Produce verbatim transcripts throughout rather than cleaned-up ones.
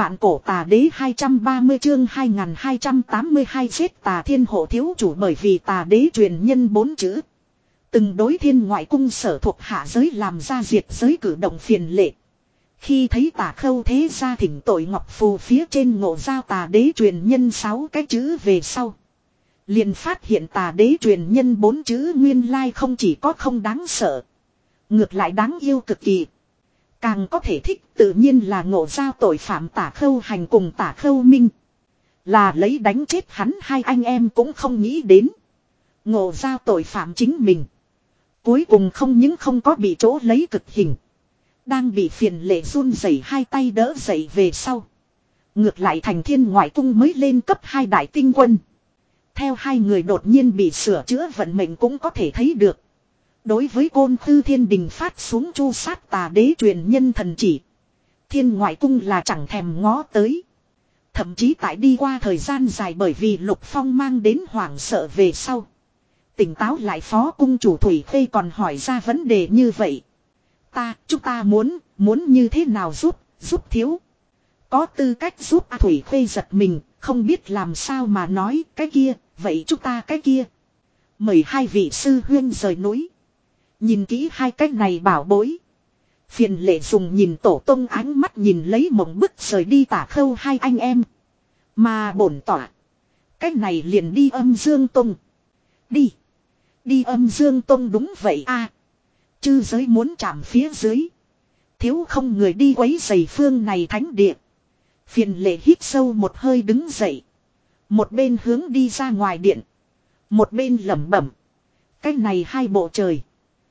Vạn cổ tà đế hai trăm ba mươi chương hai nghìn hai trăm tám mươi hai giết tà thiên hộ thiếu chủ bởi vì tà đế truyền nhân bốn chữ. Từng đối thiên ngoại cung sở thuộc hạ giới làm ra diệt giới cử động phiền lệ. Khi thấy tà khâu thế gia thỉnh tội ngọc phù phía trên ngộ giao tà đế truyền nhân sáu cái chữ về sau. Liền phát hiện tà đế truyền nhân bốn chữ nguyên lai không chỉ có không đáng sợ. Ngược lại đáng yêu cực kỳ. Càng có thể thích tự nhiên là ngộ giao tội phạm tả khâu hành cùng tả khâu minh. Là lấy đánh chết hắn hai anh em cũng không nghĩ đến. Ngộ giao tội phạm chính mình. Cuối cùng không những không có bị chỗ lấy cực hình. Đang bị phiền lệ run rẩy hai tay đỡ dậy về sau. Ngược lại thành thiên ngoại cung mới lên cấp hai đại tinh quân. Theo hai người đột nhiên bị sửa chữa vận mệnh cũng có thể thấy được. Đối với Côn Khư Thiên Đình phát xuống chu sát tà đế truyền nhân thần chỉ. Thiên ngoại cung là chẳng thèm ngó tới. Thậm chí tại đi qua thời gian dài bởi vì Lục Phong mang đến hoảng sợ về sau. Tỉnh táo lại phó cung chủ Thủy Khê còn hỏi ra vấn đề như vậy. Ta, chúng ta muốn, muốn như thế nào giúp, giúp thiếu. Có tư cách giúp à, Thủy Khê giật mình, không biết làm sao mà nói cái kia, vậy chúng ta cái kia. Mời hai vị sư huyên rời núi. Nhìn kỹ hai cái này bảo bối. Phiền lệ dùng nhìn tổ tông ánh mắt nhìn lấy mộng bức rời đi tả khâu hai anh em. Mà bổn tỏa. Cái này liền đi âm dương tông. Đi. Đi âm dương tông đúng vậy a. Chư giới muốn chạm phía dưới. Thiếu không người đi quấy giày phương này thánh địa. Phiền lệ hít sâu một hơi đứng dậy. Một bên hướng đi ra ngoài điện. Một bên lẩm bẩm. Cái này hai bộ trời.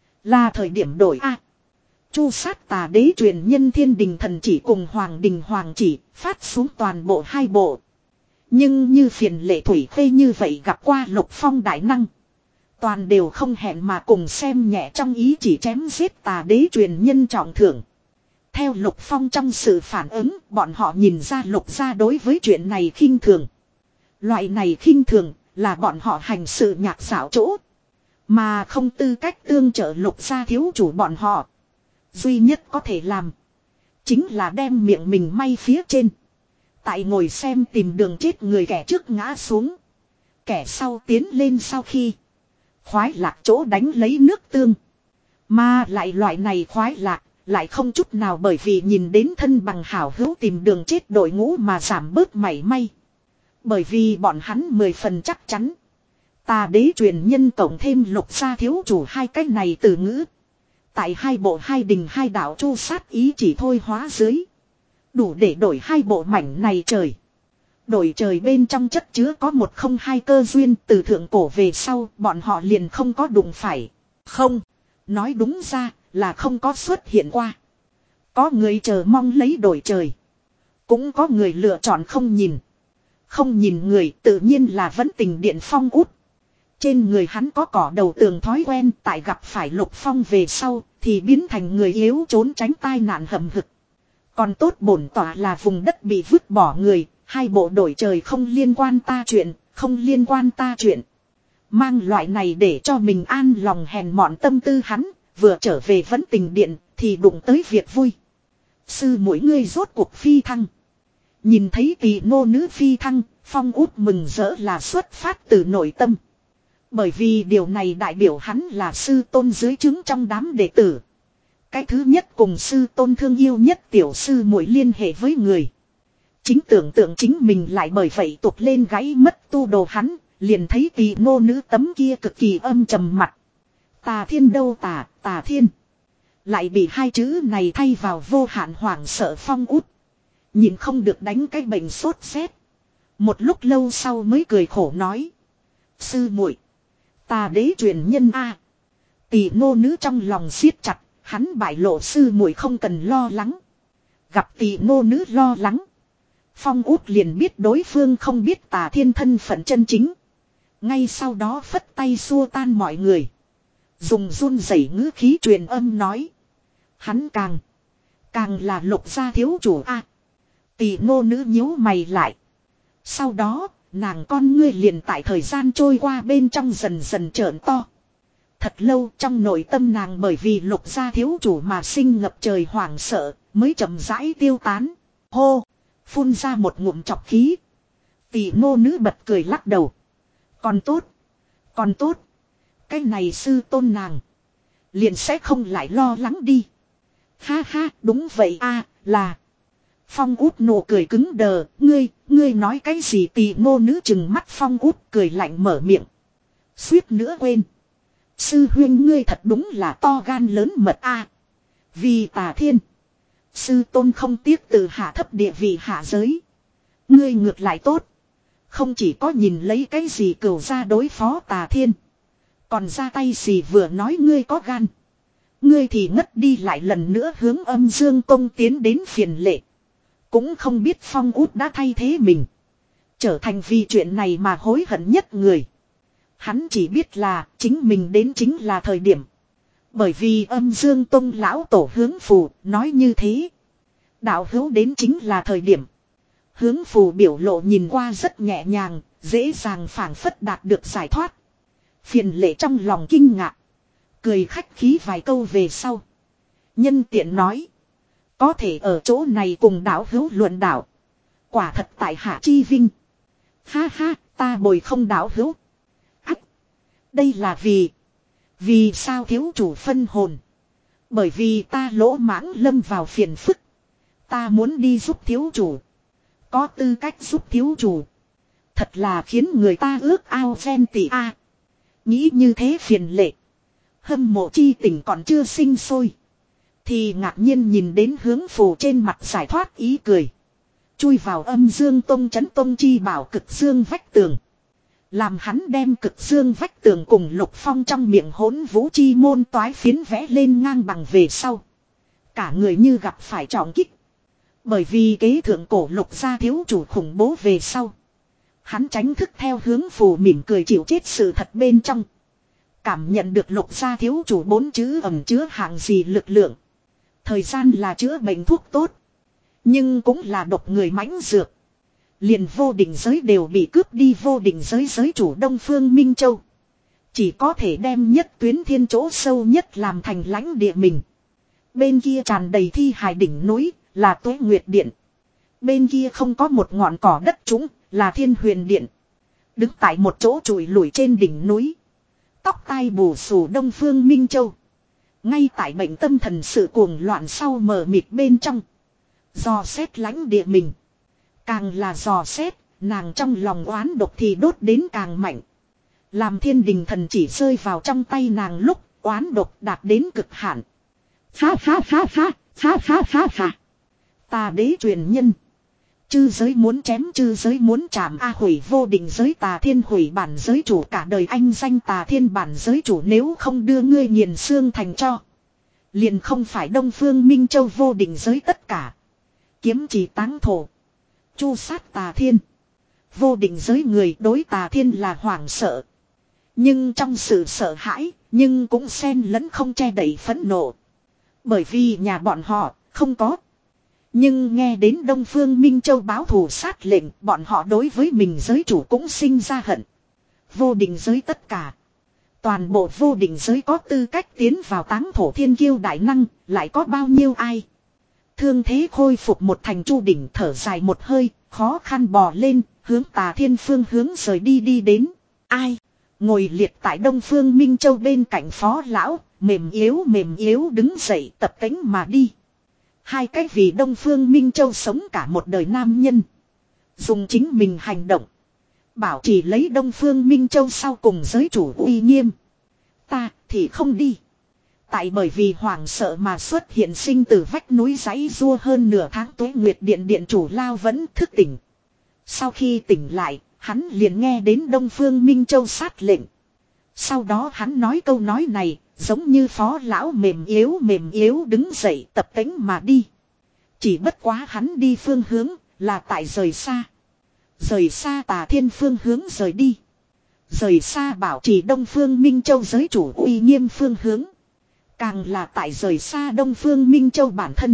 Là thời điểm đổi a. Chu sát tà đế truyền nhân thiên đình thần chỉ cùng hoàng đình hoàng chỉ phát xuống toàn bộ hai bộ. Nhưng như phiền lệ Thủy Khê như vậy gặp qua Lục Phong đại năng. Toàn đều không hẹn mà cùng xem nhẹ trong ý chỉ chém giết tà đế truyền nhân trọng thưởng. Theo Lục Phong trong sự phản ứng bọn họ nhìn ra Lục gia đối với chuyện này khinh thường. Loại này khinh thường là bọn họ hành sự nhạc xảo chỗ. Mà không tư cách tương trợ Lục gia thiếu chủ bọn họ. Duy nhất có thể làm. Chính là đem miệng mình may phía trên. Tại ngồi xem tìm đường chết người kẻ trước ngã xuống. Kẻ sau tiến lên sau khi. Khoái lạc chỗ đánh lấy nước tương. Mà lại loại này khoái lạc. Lại không chút nào bởi vì nhìn đến thân bằng hảo hữu tìm đường chết đội ngũ mà giảm bớt mảy may. Bởi vì bọn hắn mười phần chắc chắn. Tà đế truyền nhân tổng thêm Lục gia thiếu chủ hai cách này từ ngữ. Tại hai bộ hai đình hai đạo chu sát ý chỉ thôi hóa dưới. Đủ để đổi hai bộ mảnh này trời. Đổi trời bên trong chất chứa có một không hai cơ duyên từ thượng cổ về sau bọn họ liền không có đụng phải. Không, nói đúng ra là không có xuất hiện qua. Có người chờ mong lấy đổi trời. Cũng có người lựa chọn không nhìn. Không nhìn người tự nhiên là vẫn tình điện Phong út. Trên người hắn có cỏ đầu tường thói quen tại gặp phải Lục Phong về sau thì biến thành người yếu trốn tránh tai nạn hầm hực. Còn tốt bổn tỏa là vùng đất bị vứt bỏ người, hai bộ đổi trời không liên quan ta chuyện, không liên quan ta chuyện. Mang loại này để cho mình an lòng hèn mọn tâm tư hắn, vừa trở về vẫn tình điện thì đụng tới việc vui. Sư mỗi ngươi rốt cuộc phi thăng. Nhìn thấy kỳ nô nữ phi thăng, Phong út mừng rỡ là xuất phát từ nội tâm. Bởi vì điều này đại biểu hắn là sư tôn dưới trướng trong đám đệ tử. Cái thứ nhất cùng sư tôn thương yêu nhất tiểu sư muội liên hệ với người. Chính tưởng tượng chính mình lại bởi vậy tụt lên gáy mất tu đồ hắn, liền thấy kỳ nô nữ tấm kia cực kỳ âm trầm mặt. Tà thiên đâu tà, tà thiên. Lại bị hai chữ này thay vào vô hạn hoảng sợ Phong út. Nhìn không được đánh cái bệnh sốt rét. Một lúc lâu sau mới cười khổ nói. Sư muội, tà đế truyền nhân a. Tỷ nô nữ trong lòng siết chặt, hắn bại lộ sư muội không cần lo lắng. Gặp tỷ nô nữ lo lắng. Phong út liền biết đối phương không biết tà thiên thân phận chân chính. Ngay sau đó phất tay xua tan mọi người. Dùng run rẩy ngữ khí truyền âm nói. Hắn càng, càng là Lục gia thiếu chủ a. Tỷ nô nữ nhíu mày lại. Sau đó, nàng con ngươi liền tại thời gian trôi qua bên trong dần dần trợn to. Thật lâu trong nội tâm nàng bởi vì Lục gia thiếu chủ mà sinh ngập trời hoảng sợ, mới chậm rãi tiêu tán. Hô! Phun ra một ngụm chọc khí. Tỷ ngô nữ bật cười lắc đầu. Còn tốt. Còn tốt. Cái này sư tôn nàng. Liền sẽ không lại lo lắng đi. Ha ha, đúng vậy a, là. Phong út nụ cười cứng đờ. Ngươi, ngươi nói cái gì? Tỷ ngô nữ chừng mắt Phong út cười lạnh mở miệng. Suýt nữa quên. Sư huynh ngươi thật đúng là to gan lớn mật a. Vì Tà Thiên. Sư tôn không tiếc từ hạ thấp địa vị hạ giới. Ngươi ngược lại tốt. Không chỉ có nhìn lấy cái gì cửu ra đối phó Tà Thiên. Còn ra tay gì vừa nói ngươi có gan. Ngươi thì ngất đi lại lần nữa hướng Âm Dương Tông tiến đến phiền lệ. Cũng không biết Phong út đã thay thế mình. Trở thành vì chuyện này mà hối hận nhất người. Hắn chỉ biết là chính mình đến chính là thời điểm. Bởi vì Âm Dương Tông lão tổ Hướng Phù nói như thế. Đạo hữu đến chính là thời điểm. Hướng Phù biểu lộ nhìn qua rất nhẹ nhàng, dễ dàng phảng phất đạt được giải thoát. Phiền lệ trong lòng kinh ngạc. Cười khách khí vài câu về sau. Nhân tiện nói. Có thể ở chỗ này cùng đạo hữu luận đạo. Quả thật tại hạ chi vinh. Ha ha, ta bồi không đạo hữu. Ách. Đây là vì. Vì sao thiếu chủ phân hồn. Bởi vì ta lỗ mãng lâm vào phiền phức. Ta muốn đi giúp thiếu chủ. Có tư cách giúp thiếu chủ. Thật là khiến người ta ước ao ghen tị a. Nghĩ như thế phiền lệ. Hâm mộ chi tình còn chưa sinh sôi. Thì ngạc nhiên nhìn đến Hướng Phù trên mặt giải thoát ý cười. Chui vào Âm Dương Tông chấn tông chi bảo cực dương vách tường. Làm hắn đem cực dương vách tường cùng Lục Phong trong miệng hỗn vũ chi môn toái phiến vẽ lên ngang bằng về sau. Cả người như gặp phải trọng kích. Bởi vì kế thượng cổ Lục gia thiếu chủ khủng bố về sau. Hắn tránh thức theo Hướng Phù mỉm cười chịu chết sự thật bên trong. Cảm nhận được Lục gia thiếu chủ bốn chữ ẩn chứa hạng gì lực lượng. Thời gian là chữa bệnh thuốc tốt. Nhưng cũng là độc người mãnh dược. Liền vô định giới đều bị cướp đi vô định giới giới chủ Đông Phương Minh Châu. Chỉ có thể đem nhất tuyến thiên chỗ sâu nhất làm thành lãnh địa mình. Bên kia tràn đầy thi hài đỉnh núi là Tuế Nguyệt Điện. Bên kia không có một ngọn cỏ đất trũng là Thiên Huyền Điện. Đứng tại một chỗ trụi lủi trên đỉnh núi. Tóc tai bù xù Đông Phương Minh Châu. Ngay tại bệnh tâm thần sự cuồng loạn sau mờ mịt bên trong. Dò xét lãnh địa mình. Càng là dò xét, nàng trong lòng oán độc thì đốt đến càng mạnh. Làm thiên đình thần chỉ rơi vào trong tay nàng lúc oán độc đạt đến cực hạn. Ha ha ha ha, ha ha ha ha. Tà đế truyền nhân. Chư giới muốn chém chư giới muốn chạm A hủy vô định giới Tà Thiên hủy bản giới chủ cả đời anh danh Tà Thiên bản giới chủ nếu không đưa ngươi nghiền xương thành cho. Liền không phải Đông Phương Minh Châu vô định giới tất cả. Kiếm chỉ táng thổ. Chu sát Tà Thiên. Vô định giới người đối Tà Thiên là hoảng sợ. Nhưng trong sự sợ hãi, nhưng cũng xen lẫn không che đậy phẫn nộ. Bởi vì nhà bọn họ không có. Nhưng nghe đến Đông Phương Minh Châu báo thù sát lệnh, bọn họ đối với mình giới chủ cũng sinh ra hận. Vô định giới tất cả. Toàn bộ vô định giới có tư cách tiến vào táng thổ thiên kiêu đại năng, lại có bao nhiêu ai. Thương thế khôi phục một thành chu đỉnh thở dài một hơi, khó khăn bò lên, hướng Tà Thiên phương hướng rời đi đi đến. Ai? Ngồi liệt tại Đông Phương Minh Châu bên cạnh phó lão, mềm yếu mềm yếu đứng dậy tập tính mà đi. Hai cái vì Đông Phương Minh Châu sống cả một đời nam nhân. Dùng chính mình hành động. Bảo chỉ lấy Đông Phương Minh Châu sau cùng giới chủ uy nghiêm. Ta thì không đi. Tại bởi vì hoảng sợ mà xuất hiện sinh từ vách núi giấy rua hơn nửa tháng Tuế Nguyệt Điện điện chủ Lao vẫn thức tỉnh. Sau khi tỉnh lại, hắn liền nghe đến Đông Phương Minh Châu sát lệnh. Sau đó hắn nói câu nói này, giống như phó lão mềm yếu mềm yếu đứng dậy tập tính mà đi. Chỉ bất quá hắn đi phương hướng, là tại rời xa. Rời xa Tà Thiên phương hướng rời đi. Rời xa bảo trì Đông Phương Minh Châu giới chủ uy nghiêm phương hướng. Càng là tại rời xa Đông Phương Minh Châu bản thân.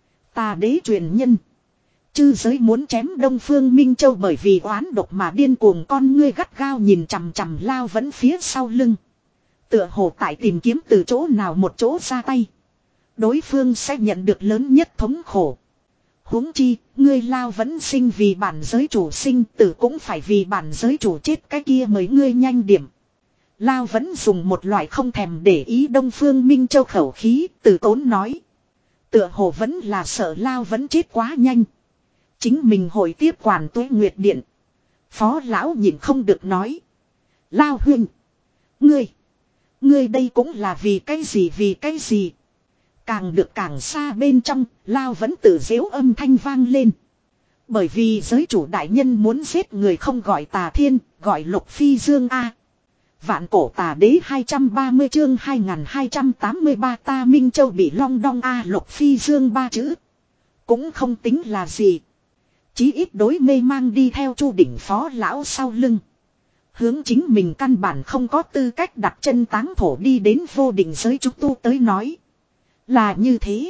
Tà đế truyền nhân. Chư giới muốn chém Đông Phương Minh Châu bởi vì oán độc mà điên cuồng con ngươi gắt gao nhìn chằm chằm Lao vẫn phía sau lưng. Tựa hồ tại tìm kiếm từ chỗ nào một chỗ ra tay. Đối phương sẽ nhận được lớn nhất thống khổ. Huống chi, ngươi Lao vẫn sinh vì bản giới chủ sinh, tử cũng phải vì bản giới chủ chết, cái kia mới ngươi nhanh điểm. Lao vẫn dùng một loại không thèm để ý Đông Phương Minh Châu khẩu khí, từ tốn nói. Tựa hồ vẫn là sợ Lao vẫn chết quá nhanh. Chính mình hồi tiếp quản Tuế Nguyệt Điện. Phó lão nhìn không được nói. Lao huynh. Ngươi. Ngươi đây cũng là vì cái gì vì cái gì. Càng được càng xa bên trong, Lao vẫn tự dễu âm thanh vang lên. Bởi vì giới chủ đại nhân muốn giết người không gọi Tà Thiên, gọi Lục Phi Dương A. Vạn cổ tà đế hai trăm ba mươi chương hai nghìn hai trăm tám mươi ba ta Minh Châu bị long đong A Lục Phi Dương ba chữ. Cũng không tính là gì. Chí ít đối mê mang đi theo Chu Đỉnh Phó lão sau lưng. Hướng chính mình căn bản không có tư cách đặt chân táng thổ đi đến vô định giới chúng tu tới nói. Là như thế.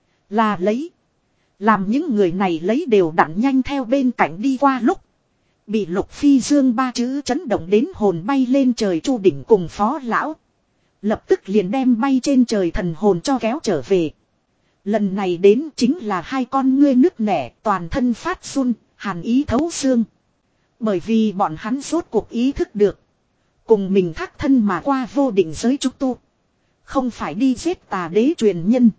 Là lấy. Làm những người này lấy đều đặn nhanh theo bên cạnh đi qua lúc. Bị Lục Phi Dương ba chữ chấn động đến hồn bay lên trời Chu Đỉnh cùng Phó lão. Lập tức liền đem bay trên trời thần hồn cho kéo trở về. Lần này đến chính là hai con ngươi nứt nẻ toàn thân phát run, hàn ý thấu xương. Bởi vì bọn hắn rốt cuộc ý thức được. Cùng mình thác thân mà qua vô định giới trúc tu. Không phải đi giết tà đế truyền nhân.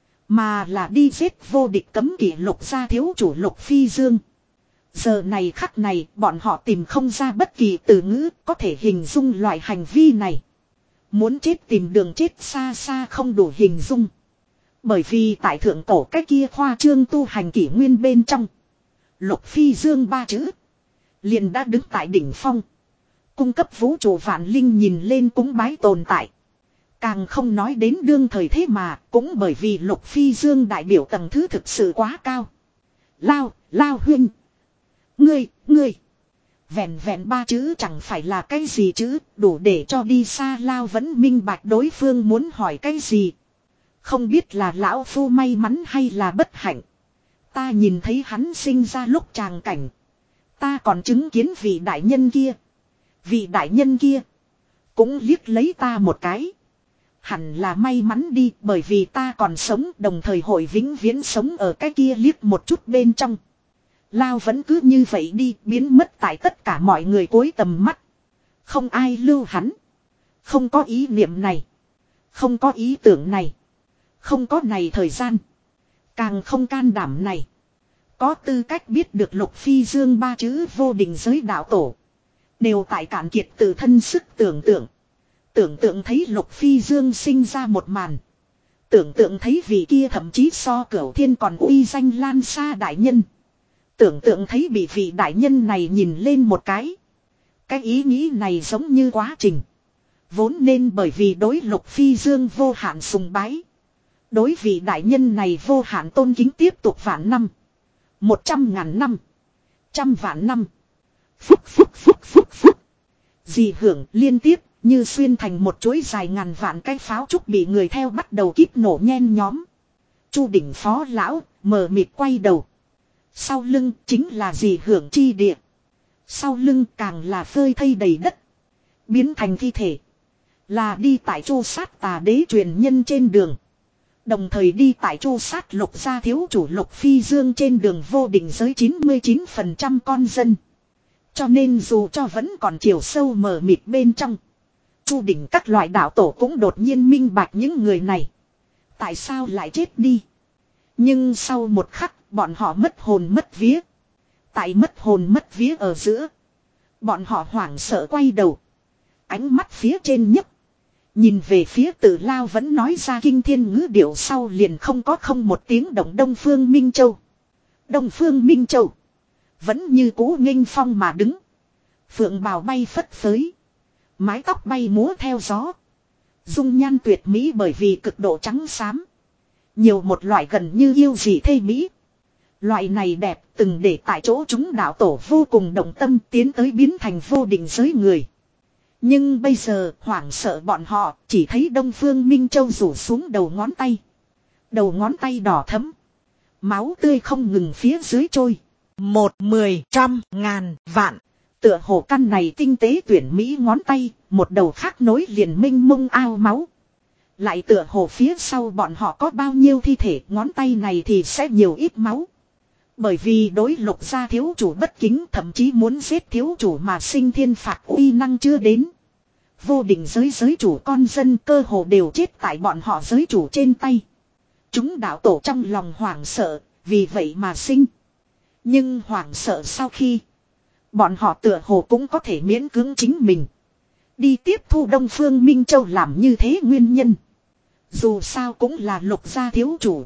Mà là đi giết vô địch cấm kỵ Lục gia thiếu chủ Lục Phi Dương. Giờ này khắc này bọn họ tìm không ra bất kỳ từ ngữ có thể hình dung loại hành vi này. Muốn chết tìm đường chết xa xa không đủ hình dung. Bởi vì tại thượng cổ cái kia khoa trương tu hành kỷ nguyên bên trong. Lục Phi Dương ba chữ. Liền đã đứng tại đỉnh phong. Cung cấp vũ trụ vạn linh nhìn lên cúng bái tồn tại. Càng không nói đến đương thời thế mà cũng bởi vì Lục Phi Dương đại biểu tầng thứ thực sự quá cao. Lao, Lao huynh. Ngươi, ngươi. Vẹn vẹn ba chữ chẳng phải là cái gì chứ, đủ để cho đi xa Lao vẫn minh bạch đối phương muốn hỏi cái gì. Không biết là lão phu may mắn hay là bất hạnh. Ta nhìn thấy hắn sinh ra lúc tràng cảnh. Ta còn chứng kiến vị đại nhân kia. Vị đại nhân kia. Cũng liếc lấy ta một cái. Hẳn là may mắn đi bởi vì ta còn sống đồng thời hội vĩnh viễn sống ở cái kia liếc một chút bên trong. Lao vẫn cứ như vậy đi biến mất tại tất cả mọi người cuối tầm mắt. Không ai lưu hắn. Không có ý niệm này. Không có ý tưởng này. Không có này thời gian. Càng không can đảm này. Có tư cách biết được Lục Phi Dương ba chữ vô định giới đạo tổ. Đều tại cạn kiệt tự thân sức tưởng tượng. Tưởng tượng thấy Lục Phi Dương sinh ra một màn. Tưởng tượng thấy vị kia thậm chí so Cửu Thiên còn uy danh lan xa đại nhân. Tưởng tượng thấy bị vị đại nhân này nhìn lên một cái. Cái ý nghĩ này giống như quá trình. Vốn nên bởi vì đối Lục Phi Dương vô hạn sùng bái. Đối vị đại nhân này vô hạn tôn kính tiếp tục vạn năm. Một trăm ngàn năm. Trăm vạn năm. Phúc phúc phúc phúc phúc. Dị hưởng liên tiếp như xuyên thành một chuỗi dài ngàn vạn cái pháo trúc bị người theo bắt đầu kíp nổ nhen nhóm. Chu Đỉnh Phó lão mờ mịt quay đầu. Sau lưng chính là dị hưởng chi địa. Sau lưng càng là phơi thây đầy đất. Biến thành thi thể. Là đi tại chu sát tà đế truyền nhân trên đường. Đồng thời đi tại chu sát Lục gia thiếu chủ Lục Phi Dương trên đường vô định giới chín mươi chín phần trăm con dân. Cho nên dù cho vẫn còn chiều sâu mờ mịt bên trong. Chu đỉnh các loại đạo tổ cũng đột nhiên minh bạch những người này. Tại sao lại chết đi? Nhưng sau một khắc bọn họ mất hồn mất vía. Tại mất hồn mất vía ở giữa. Bọn họ hoảng sợ quay đầu. Ánh mắt phía trên nhấp. Nhìn về phía Tử Lao vẫn nói ra kinh thiên ngữ điệu sau liền không có không một tiếng động Đông Phương Minh Châu. Đông Phương Minh Châu. Vẫn như cũ nghênh phong mà đứng. Phượng bào bay phất phới. Mái tóc bay múa theo gió. Dung nhan tuyệt mỹ bởi vì cực độ trắng xám. Nhiều một loại gần như yêu dị thê mỹ. Loại này đẹp từng để tại chỗ chúng đạo tổ vô cùng động tâm tiến tới biến thành vô định giới người. Nhưng bây giờ hoảng sợ bọn họ chỉ thấy Đông Phương Minh Châu rủ xuống đầu ngón tay. Đầu ngón tay đỏ thẫm. Máu tươi không ngừng phía dưới trôi. Một, mười, trăm, ngàn, vạn. Tựa hồ căn này tinh tế tuyển mỹ ngón tay. Một đầu khác nối liền minh mông ao máu. Lại tựa hồ phía sau bọn họ có bao nhiêu thi thể ngón tay này thì sẽ nhiều ít máu. Bởi vì đối Lục gia thiếu chủ bất kính, thậm chí muốn giết thiếu chủ mà sinh thiên phạt uy năng chưa đến. Vô định giới giới chủ con dân cơ hồ đều chết tại bọn họ giới chủ trên tay. Chúng đạo tổ trong lòng hoảng sợ, vì vậy mà sinh. Nhưng hoảng sợ sau khi, bọn họ tựa hồ cũng có thể miễn cưỡng chính mình. Đi tiếp thu Đông Phương Minh Châu làm như thế nguyên nhân. Dù sao cũng là Lục gia thiếu chủ.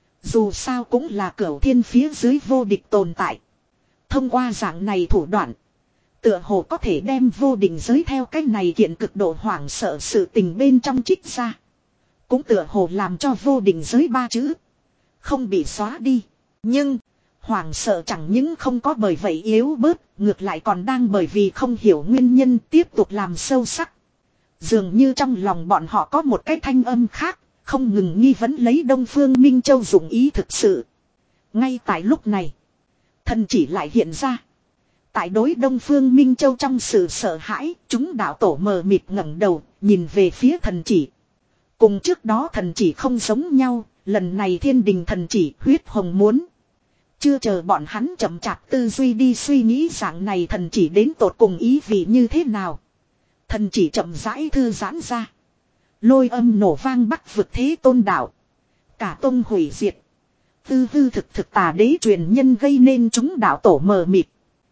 Dù sao cũng là cửu thiên phía dưới vô địch tồn tại. Thông qua dạng này thủ đoạn, tựa hồ có thể đem vô định giới theo cách này kiện cực độ hoảng sợ sự tình bên trong trích ra. Cũng tựa hồ làm cho vô định giới ba chữ không bị xóa đi. Nhưng hoảng sợ chẳng những không có bởi vậy yếu bớt, ngược lại còn đang bởi vì không hiểu nguyên nhân tiếp tục làm sâu sắc. Dường như trong lòng bọn họ có một cái thanh âm khác, không ngừng nghi vấn lấy Đông Phương Minh Châu dụng ý thực sự. Ngay tại lúc này, thần chỉ lại hiện ra. Tại đối Đông Phương Minh Châu trong sự sợ hãi, chúng đạo tổ mờ mịt ngẩng đầu, nhìn về phía thần chỉ. Cùng trước đó thần chỉ không giống nhau, lần này thiên đình thần chỉ huyết hồng muốn. Chưa chờ bọn hắn chậm chạp tư duy đi suy nghĩ dạng này thần chỉ đến tột cùng ý vị như thế nào. Thần chỉ chậm rãi thư giãn ra. Lôi âm nổ vang bắc vực thế tôn đạo. Cả tông hủy diệt. Tư hư thực thực tà đế truyền nhân gây nên chúng đạo tổ mờ mịt.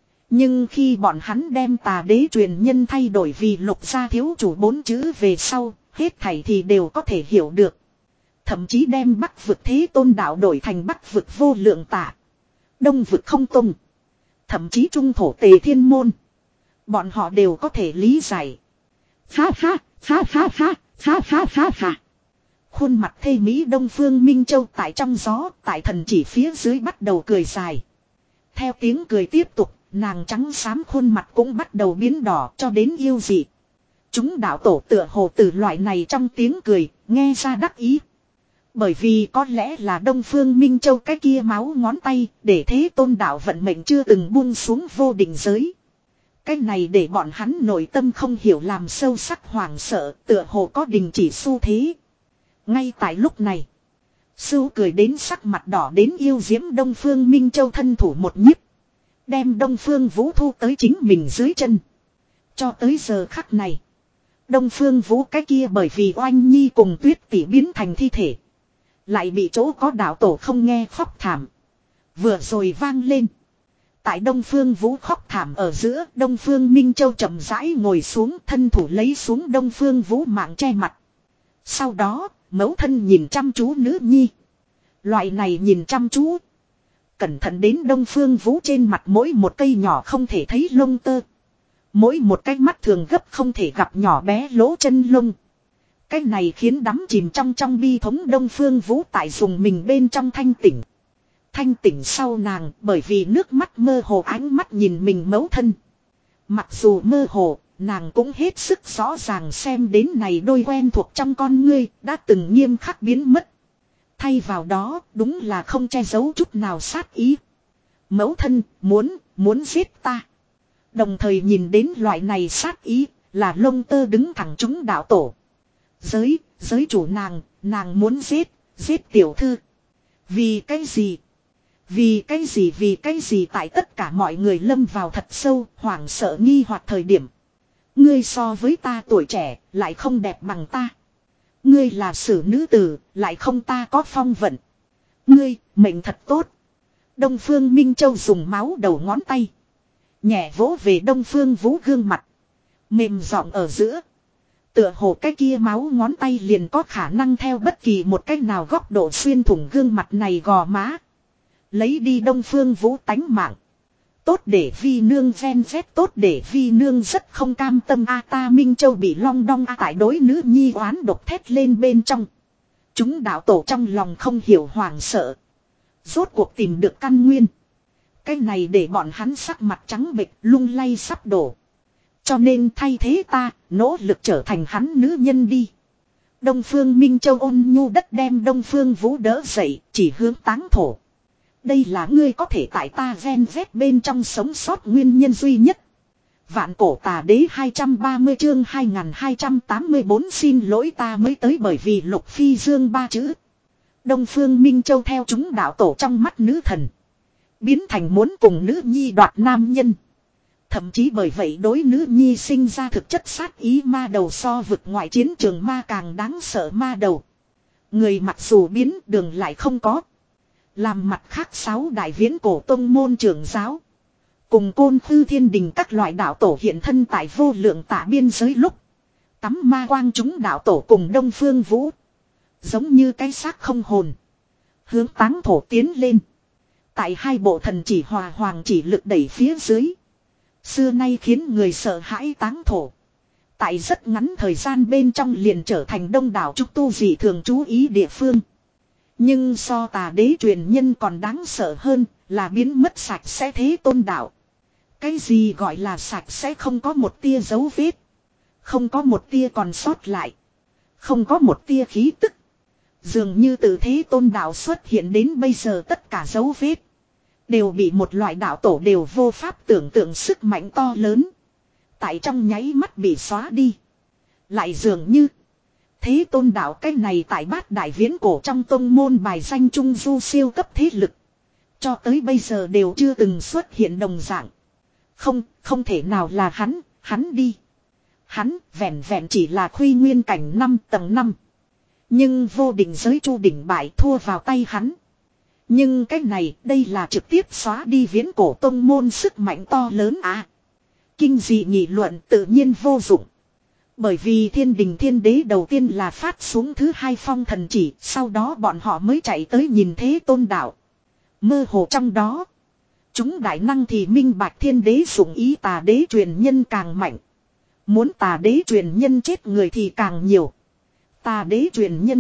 Nhưng khi bọn hắn đem tà đế truyền nhân thay đổi vì Lục gia thiếu chủ bốn chữ về sau, hết thảy thì đều có thể hiểu được. Thậm chí đem bắc vực thế tôn đạo đổi thành bắc vực vô lượng tả. Đông vực không tung. Thậm chí trung thổ tề thiên môn. Bọn họ đều có thể lý giải. Ha ha, ha ha ha, ha ha ha ha. Khuôn mặt thê mỹ Đông Phương Minh Châu tại trong gió, tại thần chỉ phía dưới bắt đầu cười dài. Theo tiếng cười tiếp tục, nàng trắng xám khuôn mặt cũng bắt đầu biến đỏ cho đến yêu dị. Chúng đạo tổ tựa hồ từ loại này trong tiếng cười, nghe ra đắc ý. Bởi vì có lẽ là Đông Phương Minh Châu cái kia máu ngón tay, để thế tôn đạo vận mệnh chưa từng buông xuống vô định giới. Cái này để bọn hắn nội tâm không hiểu làm sâu sắc hoảng sợ, tựa hồ có đình chỉ xu thế. Ngay tại lúc này, Sưu cười đến sắc mặt đỏ đến yêu diễm Đông Phương Minh Châu thân thủ một nhiếp. Đem Đông Phương Vũ thu tới chính mình dưới chân. Cho tới giờ khắc này, Đông Phương Vũ cái kia bởi vì Oanh Nhi cùng Tuyết tỷ biến thành thi thể. Lại bị chỗ có đạo tổ không nghe khóc thảm. Vừa rồi vang lên. Tại Đông Phương Vũ khóc thảm ở giữa, Đông Phương Minh Châu chậm rãi ngồi xuống, thân thủ lấy xuống Đông Phương Vũ mạng che mặt. Sau đó, mẫu thân nhìn chăm chú nữ nhi. Loại này nhìn chăm chú. Cẩn thận đến Đông Phương Vũ trên mặt mỗi một cây nhỏ không thể thấy lông tơ. Mỗi một cái mắt thường gấp không thể gặp nhỏ bé lỗ chân lông. Cái này khiến đắm chìm trong trong bi thống Đông Phương Vũ tại dùng mình bên trong thanh tỉnh. Thanh tỉnh sau nàng bởi vì nước mắt mơ hồ ánh mắt nhìn mình mẫu thân. Mặc dù mơ hồ, nàng cũng hết sức rõ ràng xem đến này đôi quen thuộc trong con ngươi đã từng nghiêm khắc biến mất. Thay vào đó đúng là không che giấu chút nào sát ý. Mẫu thân muốn, muốn giết ta. Đồng thời nhìn đến loại này sát ý là lông tơ đứng thẳng chúng đạo tổ. Giới, giới chủ nàng, nàng muốn giết, giết tiểu thư. Vì cái gì? Vì cái gì vì cái gì tại tất cả mọi người lâm vào thật sâu, hoảng sợ nghi hoặc thời điểm. Ngươi so với ta tuổi trẻ, lại không đẹp bằng ta. Ngươi là sử nữ tử, lại không ta có phong vận. Ngươi, mệnh thật tốt. Đông Phương Minh Châu dùng máu đầu ngón tay. Nhẹ vỗ về Đông Phương Vũ gương mặt. Mềm giọng ở giữa. Tựa hồ cái kia máu ngón tay liền có khả năng theo bất kỳ một cách nào góc độ xuyên thủng gương mặt này gò má. Lấy đi Đông Phương Vũ tánh mạng. Tốt để vi nương ven vét, tốt để vi nương rất không cam tâm a ta Minh Châu bị long đong a tại đối nữ nhi oán độc thét lên bên trong. Chúng đạo tổ trong lòng không hiểu hoảng sợ. Rốt cuộc tìm được căn nguyên. Cái này để bọn hắn sắc mặt trắng bệch lung lay sắp đổ. Cho nên thay thế ta, nỗ lực trở thành hắn nữ nhân đi. Đông Phương Minh Châu ôn nhu đất đem Đông Phương Vũ đỡ dậy, chỉ hướng táng thổ. Đây là ngươi có thể tại ta ven vét bên trong sống sót nguyên nhân duy nhất. Vạn cổ tà đế hai trăm ba mươi chương hai nghìn hai trăm tám mươi bốn xin lỗi ta mới tới bởi vì Lục Phi Dương ba chữ. Đông Phương Minh Châu theo chúng đạo tổ trong mắt nữ thần. Biến thành muốn cùng nữ nhi đoạt nam nhân. Thậm chí bởi vậy đối nữ nhi sinh ra thực chất sát ý ma đầu so vực ngoại chiến trường ma càng đáng sợ ma đầu. Người mặc dù biến đường lại không có. Làm mặt khác sáu đại viễn cổ tông môn trưởng giáo. Cùng côn khư thiên đình các loại đạo tổ hiện thân tại vô lượng tả biên giới lúc. Tắm ma quang chúng đạo tổ cùng Đông Phương Vũ. Giống như cái xác không hồn. Hướng táng thổ tiến lên. Tại hai bộ thần chỉ hòa hoàng chỉ lực đẩy phía dưới. Xưa nay khiến người sợ hãi táng thổ. Tại rất ngắn thời gian bên trong liền trở thành đông đảo trúc tu dị thường chú ý địa phương. Nhưng so tà đế truyền nhân còn đáng sợ hơn là biến mất sạch sẽ thế tôn đạo. Cái gì gọi là sạch sẽ không có một tia dấu vết. Không có một tia còn sót lại. Không có một tia khí tức. Dường như từ thế tôn đạo xuất hiện đến bây giờ tất cả dấu vết. Đều bị một loại đạo tổ đều vô pháp tưởng tượng sức mạnh to lớn. Tại trong nháy mắt bị xóa đi. Lại dường như. Thế tôn đạo cái này tại bát đại viễn cổ trong tông môn bài danh trung du siêu cấp thế lực. Cho tới bây giờ đều chưa từng xuất hiện đồng dạng. Không, không thể nào là hắn, hắn đi. Hắn vẹn vẹn chỉ là khuy nguyên cảnh năm tầng năm. Nhưng vô định giới chu đỉnh bại thua vào tay hắn. Nhưng cái này đây là trực tiếp xóa đi viễn cổ tông môn sức mạnh to lớn à. Kinh dị nghị luận tự nhiên vô dụng. Bởi vì thiên đình thiên đế đầu tiên là phát xuống thứ hai phong thần chỉ. Sau đó bọn họ mới chạy tới nhìn thế tôn đạo. Mơ hồ trong đó. Chúng đại năng thì minh bạch thiên đế dụng ý tà đế truyền nhân càng mạnh. Muốn tà đế truyền nhân chết người thì càng nhiều. Tà đế truyền nhân.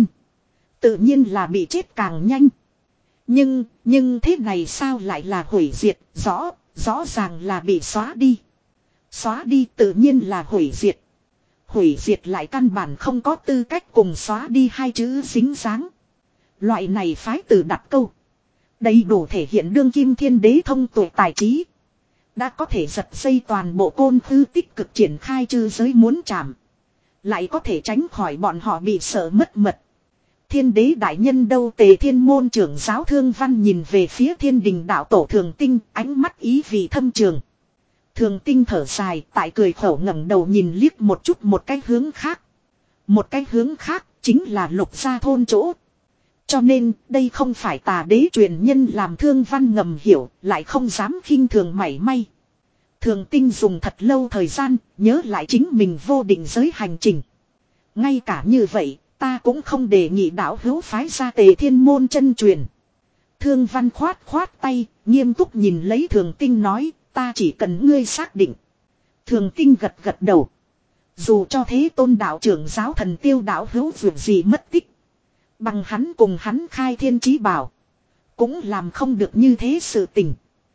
Tự nhiên là bị chết càng nhanh. Nhưng, nhưng thế này sao lại là hủy diệt, rõ, rõ ràng là bị xóa đi. Xóa đi tự nhiên là hủy diệt. Hủy diệt lại căn bản không có tư cách cùng xóa đi hai chữ dính dáng. Loại này phái từ đặt câu. Đầy đủ thể hiện đương kim thiên đế thông tuệ tài trí. Đã có thể giật dây toàn bộ côn tư tích cực triển khai chư giới muốn chạm. Lại có thể tránh khỏi bọn họ bị sợ mất mật. Thiên đế đại nhân đâu Tề Thiên môn trưởng giáo Thương Văn nhìn về phía thiên đình đạo tổ Thường Tinh, ánh mắt ý vị thâm trường. Thường Tinh thở dài, tại cười khẩu ngẩng đầu nhìn liếc một chút một cái hướng khác. Một cái hướng khác chính là Lục Gia thôn chỗ. Cho nên đây không phải tà đế truyền nhân làm Thương Văn ngầm hiểu, lại không dám khinh thường mảy may. Thường Tinh dùng thật lâu thời gian, nhớ lại chính mình vô định giới hành trình. Ngay cả như vậy, ta cũng không đề nghị đạo hữu phái ra Tề Thiên môn chân truyền. Thương Văn khoát khoát tay, nghiêm túc nhìn lấy Thường Tinh nói, ta chỉ cần ngươi xác định. Thường Tinh gật gật đầu. Dù cho thế tôn đạo trưởng giáo thần tiêu đạo hữu việc gì mất tích. Bằng hắn cùng hắn khai thiên chí bảo. Cũng làm không được như thế sự tình.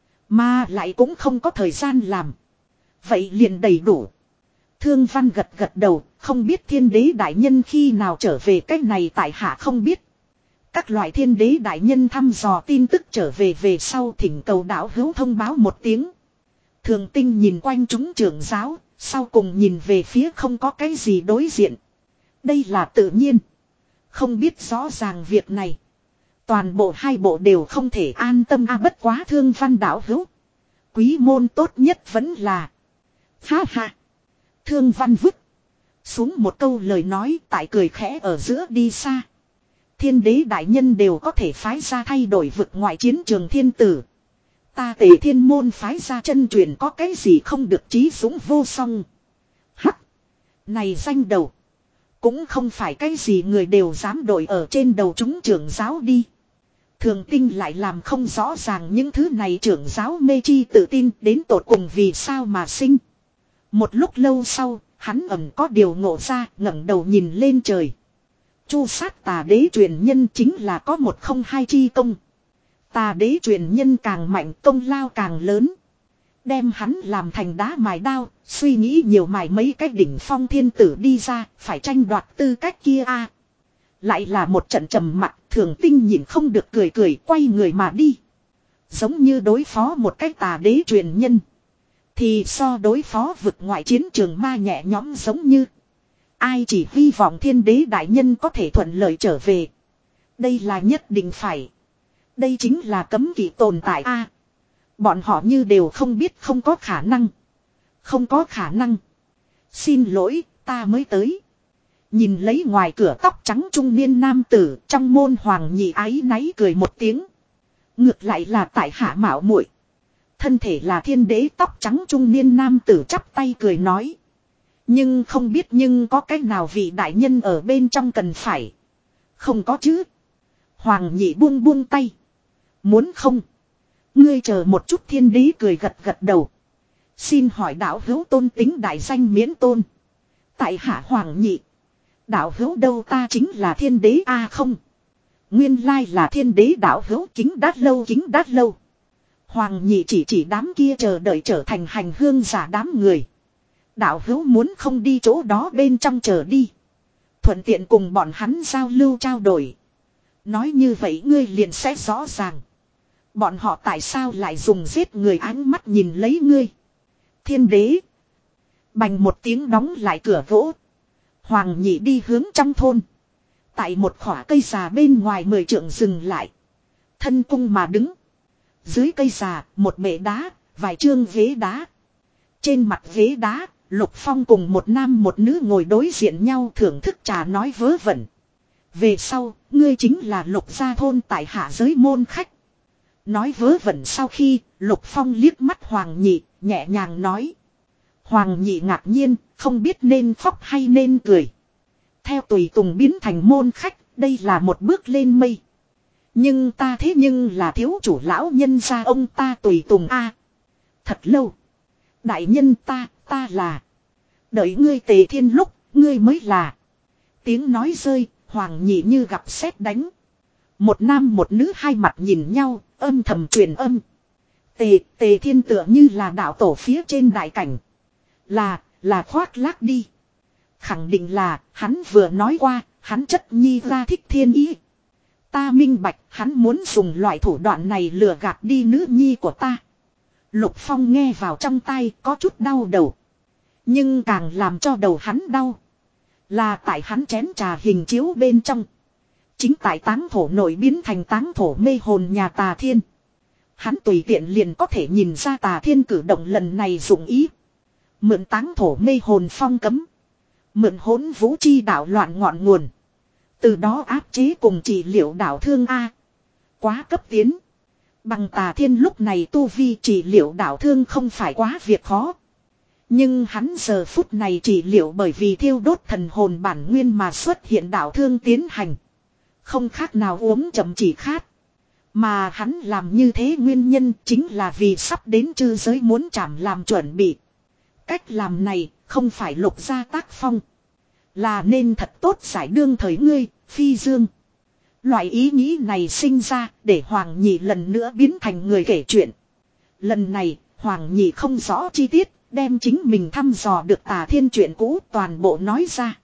Mà lại cũng không có thời gian làm. Vậy liền đầy đủ. Thương Văn gật gật đầu, không biết thiên đế đại nhân khi nào trở về cách này tại hạ không biết. Các loại thiên đế đại nhân thăm dò tin tức trở về về sau thỉnh cầu đạo hữu thông báo một tiếng. Thường Tinh nhìn quanh chúng trưởng giáo, sau cùng nhìn về phía không có cái gì đối diện. Đây là tự nhiên. Không biết rõ ràng việc này. Toàn bộ hai bộ đều không thể an tâm a à, bất quá Thương Văn đạo hữu. Quý môn tốt nhất vẫn là. Ha ha. Thương Văn vứt. Xuống một câu lời nói tại cười khẽ ở giữa đi xa. Thiên đế đại nhân đều có thể phái ra thay đổi vực ngoại chiến trường thiên tử. Ta Tề Thiên môn phái ra chân truyền có cái gì không được trí dũng vô song. Hắc. Này danh đầu. Cũng không phải cái gì người đều dám đổi ở trên đầu chúng trưởng giáo đi. Thường Tinh lại làm không rõ ràng những thứ này trưởng giáo mê chi tự tin đến tột cùng vì sao mà sinh. Một lúc lâu sau, hắn ẩn có điều ngộ ra, ngẩng đầu nhìn lên trời. Chu sát tà đế truyền nhân chính là có một không hai chi công. Tà đế truyền nhân càng mạnh công lao càng lớn. Đem hắn làm thành đá mài đao, suy nghĩ nhiều mài mấy cái đỉnh phong thiên tử đi ra, phải tranh đoạt tư cách kia a. Lại là một trận trầm mặc, Thường Tinh nhìn không được cười cười quay người mà đi. Giống như đối phó một cái tà đế truyền nhân. Thì so đối phó vực ngoại chiến trường ma nhẹ nhõm giống như. Ai chỉ hy vọng thiên đế đại nhân có thể thuận lợi trở về. Đây là nhất định phải. Đây chính là cấm kỵ tồn tại a. Bọn họ như đều không biết không có khả năng. Không có khả năng. Xin lỗi, ta mới tới. Nhìn lấy ngoài cửa tóc trắng trung niên nam tử trong môn Hoàng Nhị áy náy cười một tiếng. Ngược lại là tại hạ mạo muội. Thân thể là thiên đế tóc trắng trung niên nam tử chắp tay cười nói. Nhưng không biết nhưng có cách nào vị đại nhân ở bên trong cần phải. Không có chứ. Hoàng Nhị buông buông tay. Muốn không. Ngươi chờ một chút thiên đế cười gật gật đầu. Xin hỏi đạo hữu tôn tính đại danh miễn tôn. Tại hạ Hoàng Nhị. Đạo hữu đâu ta chính là thiên đế a à không. Nguyên lai là thiên đế đạo hữu kính đát lâu kính đát lâu. Hoàng Nhị chỉ chỉ đám kia chờ đợi trở thành hành hương giả đám người. Đạo hữu muốn không đi chỗ đó bên trong chờ đi. Thuận tiện cùng bọn hắn giao lưu trao đổi. Nói như vậy ngươi liền sẽ rõ ràng. Bọn họ tại sao lại dùng giết người ánh mắt nhìn lấy ngươi. Thiên đế. Bành một tiếng đóng lại cửa gỗ. Hoàng Nhị đi hướng trong thôn. Tại một khỏa cây già bên ngoài mười trượng dừng lại. Thân cung mà đứng. Dưới cây già, một bệ đá, vài trương ghế đá. Trên mặt ghế đá, Lục Phong cùng một nam một nữ ngồi đối diện nhau thưởng thức trà nói vớ vẩn. Về sau, ngươi chính là Lục gia thôn tại hạ giới môn khách. Nói vớ vẩn sau khi, Lục Phong liếc mắt Hoàng Nhị, nhẹ nhàng nói. Hoàng Nhị ngạc nhiên, không biết nên khóc hay nên cười. Theo tùy tùng biến thành môn khách, đây là một bước lên mây. Nhưng ta thế nhưng là thiếu chủ lão nhân gia ông ta tùy tùng a. Thật lâu. Đại nhân ta, ta là. Đợi ngươi Tề Thiên lúc, ngươi mới là. Tiếng nói rơi, Hoàng Nhị như gặp sét đánh. Một nam một nữ hai mặt nhìn nhau, âm thầm truyền âm. Tề, Tề Thiên tựa như là đạo tổ phía trên đại cảnh. Là, là khoác lác đi. Khẳng định là, hắn vừa nói qua, hắn chất nhi ra thích thiên ý. Ta minh bạch, hắn muốn dùng loại thủ đoạn này lừa gạt đi nữ nhi của ta. Lục Phong nghe vào trong tai có chút đau đầu. Nhưng càng làm cho đầu hắn đau. Là tại hắn chén trà hình chiếu bên trong. Chính tại táng thổ nổi biến thành táng thổ mê hồn nhà Tà Thiên. Hắn tùy tiện liền có thể nhìn ra Tà Thiên cử động lần này dụng ý. Mượn táng thổ mê hồn phong cấm. Mượn hỗn vũ chi đạo loạn ngọn nguồn. Từ đó áp chế cùng trị liệu đạo thương A. Quá cấp tiến. Bằng Tà Thiên lúc này tu vi trị liệu đạo thương không phải quá việc khó. Nhưng hắn giờ phút này trị liệu bởi vì thiêu đốt thần hồn bản nguyên mà xuất hiện đạo thương tiến hành. Không khác nào uống chậm chỉ khát. Mà hắn làm như thế nguyên nhân chính là vì sắp đến chư giới muốn trảm làm chuẩn bị. Cách làm này không phải Lục gia tác phong. Là nên thật tốt giải đương thời ngươi, Phi Dương. Loại ý nghĩ này sinh ra để Hoàng Nhị lần nữa biến thành người kể chuyện. Lần này, Hoàng Nhị không rõ chi tiết, đem chính mình thăm dò được Tà Thiên chuyện cũ toàn bộ nói ra.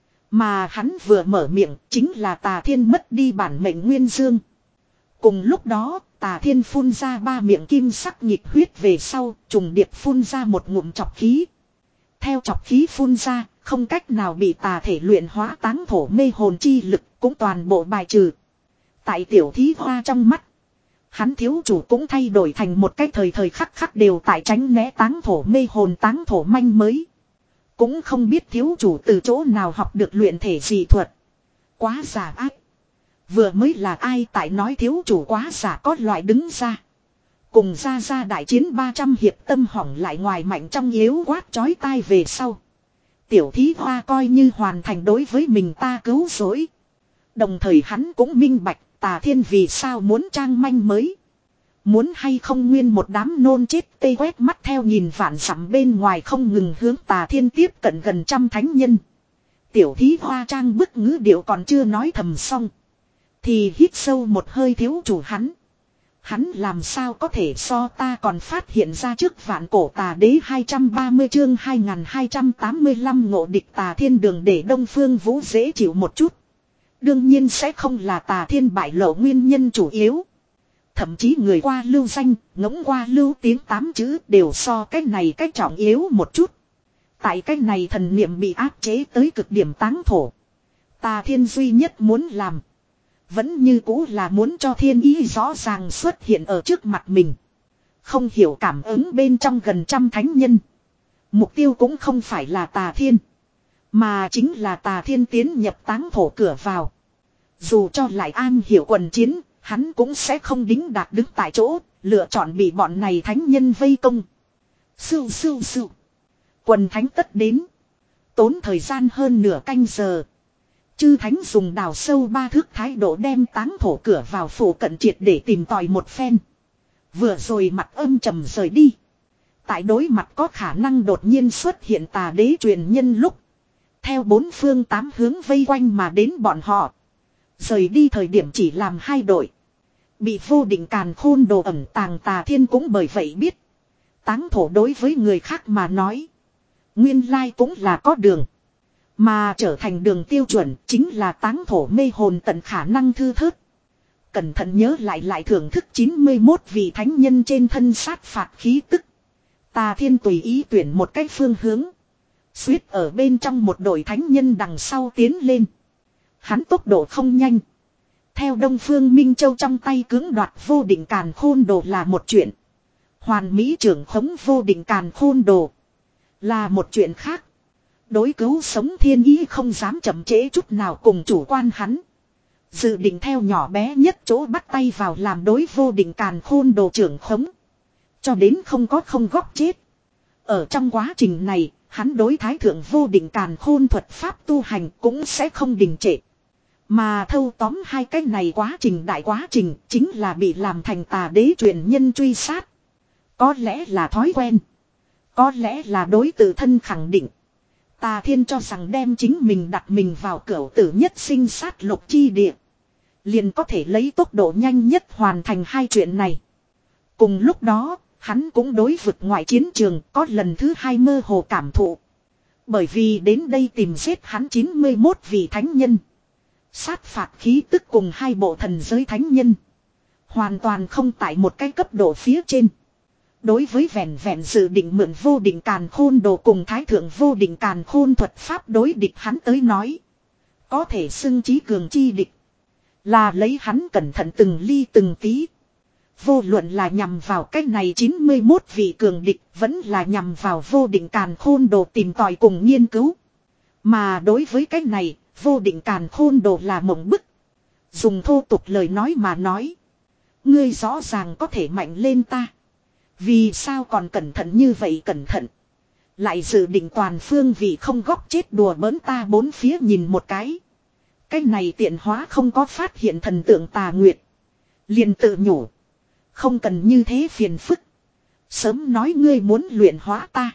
Mà hắn vừa mở miệng, chính là Tà Thiên mất đi bản mệnh nguyên dương. Cùng lúc đó, Tà Thiên phun ra ba miệng kim sắc nhịp huyết về sau, trùng điệp phun ra một ngụm chọc khí. Theo chọc khí phun ra, không cách nào bị tà thể luyện hóa táng thổ mê hồn chi lực cũng toàn bộ bài trừ. Tại tiểu thí hoa trong mắt, hắn thiếu chủ cũng thay đổi thành một cái thời thời khắc khắc đều tại tránh né táng thổ mê hồn táng thổ manh mới. Cũng không biết thiếu chủ từ chỗ nào học được luyện thể dị thuật. Quá giả ác. Vừa mới là ai tại nói thiếu chủ quá giả có loại đứng ra. Cùng ra ra đại chiến ba trăm hiệp tâm hỏng lại ngoài mạnh trong yếu quát chói tai về sau. Tiểu thí hoa coi như hoàn thành đối với mình ta cứu rỗi. Đồng thời hắn cũng minh bạch Tà Thiên vì sao muốn trang manh mới. Muốn hay không nguyên một đám nôn chết tê quét mắt theo nhìn vạn dặm bên ngoài không ngừng hướng Tà Thiên tiếp cận gần trăm thánh nhân. Tiểu thí hoa trang bức ngữ điệu còn chưa nói thầm xong. Thì hít sâu một hơi thiếu chủ hắn. Hắn làm sao có thể so ta còn phát hiện ra trước vạn cổ tà đế hai trăm ba mươi chương hai nghìn hai trăm tám mươi lăm ngộ địch Tà Thiên đường để Đông Phương Vũ dễ chịu một chút. Đương nhiên sẽ không là Tà Thiên bại lộ nguyên nhân chủ yếu. Thậm chí người qua lưu danh, ngỗng qua lưu tiếng tám chữ đều so cái này cái trọng yếu một chút. Tại cái này thần niệm bị áp chế tới cực điểm táng thổ. Tà Thiên duy nhất muốn làm. Vẫn như cũ là muốn cho thiên ý rõ ràng xuất hiện ở trước mặt mình. Không hiểu cảm ứng bên trong gần trăm thánh nhân. Mục tiêu cũng không phải là Tà Thiên. Mà chính là Tà Thiên tiến nhập táng thổ cửa vào. Dù cho lại an hiểu quần chiến, hắn cũng sẽ không đính đạt đứng tại chỗ, lựa chọn bị bọn này thánh nhân vây công. Sưu sưu sưu. Quần thánh tất đến. Tốn thời gian hơn nửa canh giờ. Chư thánh dùng đào sâu ba thước thái độ đem táng thổ cửa vào phủ cận triệt để tìm tòi một phen. Vừa rồi mặt âm trầm rời đi. Tại đối mặt có khả năng đột nhiên xuất hiện tà đế truyền nhân lúc. Theo bốn phương tám hướng vây quanh mà đến bọn họ. Rời đi thời điểm chỉ làm hai đội. Bị vô định càn khôn đồ ẩn tàng Tà Thiên cũng bởi vậy biết. Táng thổ đối với người khác mà nói. Nguyên lai cũng là có đường. Mà trở thành đường tiêu chuẩn chính là táng thổ mê hồn tận khả năng thư thớt. Cẩn thận nhớ lại lại thưởng thức chín mươi mốt vị thánh nhân trên thân sát phạt khí tức. Tà Thiên tùy ý tuyển một cách phương hướng. Suýt ở bên trong một đội thánh nhân đằng sau tiến lên. Hắn tốc độ không nhanh. Theo Đông Phương Minh Châu trong tay cưỡng đoạt vô định càn khôn đồ là một chuyện. Hoàn mỹ trưởng khống vô định càn khôn đồ là một chuyện khác. Đối cứu sống thiên ý không dám chậm trễ chút nào cùng chủ quan hắn. Dự định theo nhỏ bé nhất chỗ bắt tay vào làm đối vô định càn khôn đồ trưởng khống. Cho đến không có không góp chết. Ở trong quá trình này, hắn đối thái thượng vô định càn khôn thuật pháp tu hành cũng sẽ không đình trệ. Mà thâu tóm hai cái này quá trình đại quá trình chính là bị làm thành tà đế truyền nhân truy sát. Có lẽ là thói quen. Có lẽ là đối tự thân khẳng định. Tà Thiên cho rằng đem chính mình đặt mình vào cửu tử nhất sinh sát lục chi địa. Liền có thể lấy tốc độ nhanh nhất hoàn thành hai chuyện này. Cùng lúc đó, hắn cũng đối vực ngoại chiến trường có lần thứ hai mơ hồ cảm thụ. Bởi vì đến đây tìm giết hắn chín mươi mốt vị thánh nhân. Sát phạt khí tức cùng hai bộ thần giới thánh nhân. Hoàn toàn không tại một cái cấp độ phía trên. Đối với vẹn vẹn dự định mượn vô định càn khôn đồ cùng thái thượng vô định càn khôn thuật pháp đối địch hắn tới nói. Có thể xưng chí cường chi địch. Là lấy hắn cẩn thận từng ly từng tí. Vô luận là nhằm vào cái này chín mươi mốt vị cường địch vẫn là nhằm vào vô định càn khôn đồ tìm tòi cùng nghiên cứu. Mà đối với cái này, vô định càn khôn đồ là mộng bức. Dùng thô tục lời nói mà nói. Ngươi rõ ràng có thể mạnh lên ta. Vì sao còn cẩn thận như vậy cẩn thận. Lại dự định toàn phương vì không góc chết đùa bỡn ta bốn phía nhìn một cái. Cái này tiện hóa không có phát hiện thần tượng Tà Nguyệt. Liền tự nhủ. Không cần như thế phiền phức. Sớm nói ngươi muốn luyện hóa ta.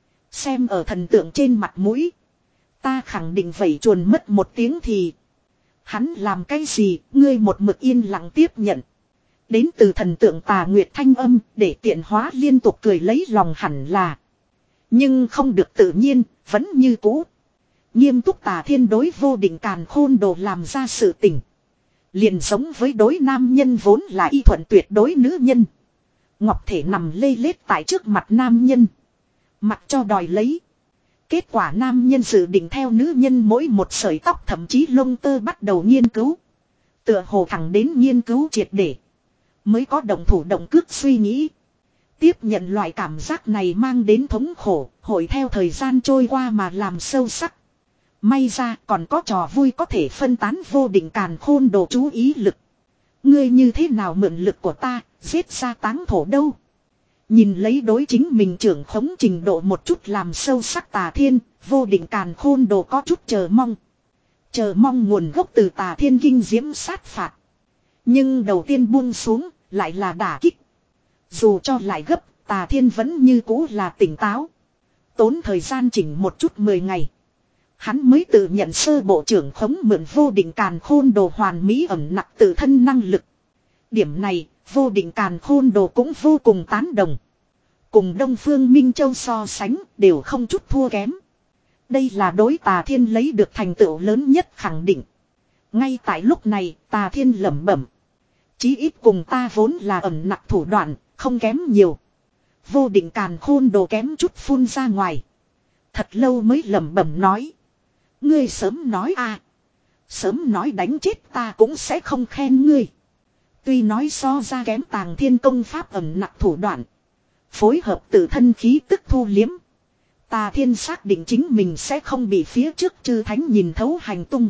Xem ở thần tượng trên mặt mũi. Ta khẳng định vậy chuồn mất một tiếng thì. Hắn làm cái gì ngươi một mực yên lặng tiếp nhận. Đến từ thần tượng Tà Nguyệt thanh âm để tiện hóa liên tục cười lấy lòng hẳn là. Nhưng không được tự nhiên, vẫn như cũ. Nghiêm túc Tà Thiên đối vô định càn khôn đồ làm ra sự tình. Liền giống với đối nam nhân vốn là y thuận tuyệt đối nữ nhân. Ngọc thể nằm lê lết tại trước mặt nam nhân. Mặc cho đòi lấy. Kết quả nam nhân dự định theo nữ nhân mỗi một sợi tóc thậm chí lông tơ bắt đầu nghiên cứu. Tựa hồ thẳng đến nghiên cứu triệt để. Mới có động thủ động cước suy nghĩ. Tiếp nhận loại cảm giác này mang đến thống khổ, hội theo thời gian trôi qua mà làm sâu sắc. May ra còn có trò vui có thể phân tán vô định càn khôn đồ chú ý lực. Ngươi như thế nào mượn lực của ta, giết ra táng thổ đâu. Nhìn lấy đối chính mình trưởng khống trình độ một chút làm sâu sắc Tà Thiên, vô định càn khôn đồ có chút chờ mong. Chờ mong nguồn gốc từ Tà Thiên kinh diễm sát phạt. Nhưng đầu tiên buông xuống, lại là đả kích. Dù cho lại gấp, Tà Thiên vẫn như cũ là tỉnh táo. Tốn thời gian chỉnh một chút mười ngày. Hắn mới tự nhận sơ bộ trưởng khống mượn vô định càn khôn đồ hoàn mỹ ẩm nặng tự thân năng lực. Điểm này, vô định càn khôn đồ cũng vô cùng tán đồng. Cùng Đông Phương Minh Châu so sánh, đều không chút thua kém. Đây là đối Tà Thiên lấy được thành tựu lớn nhất khẳng định. Ngay tại lúc này, Tà Thiên lẩm bẩm. Chí ít cùng ta vốn là ẩn nặc thủ đoạn, không kém nhiều. Vô định càn khôn đồ kém chút phun ra ngoài. Thật lâu mới lẩm bẩm nói. Ngươi sớm nói à. Sớm nói đánh chết ta cũng sẽ không khen ngươi. Tuy nói so ra kém Tàng Thiên công pháp ẩn nặc thủ đoạn. Phối hợp tự thân khí tức thu liếm. Tà Thiên xác định chính mình sẽ không bị phía trước chư thánh nhìn thấu hành tung.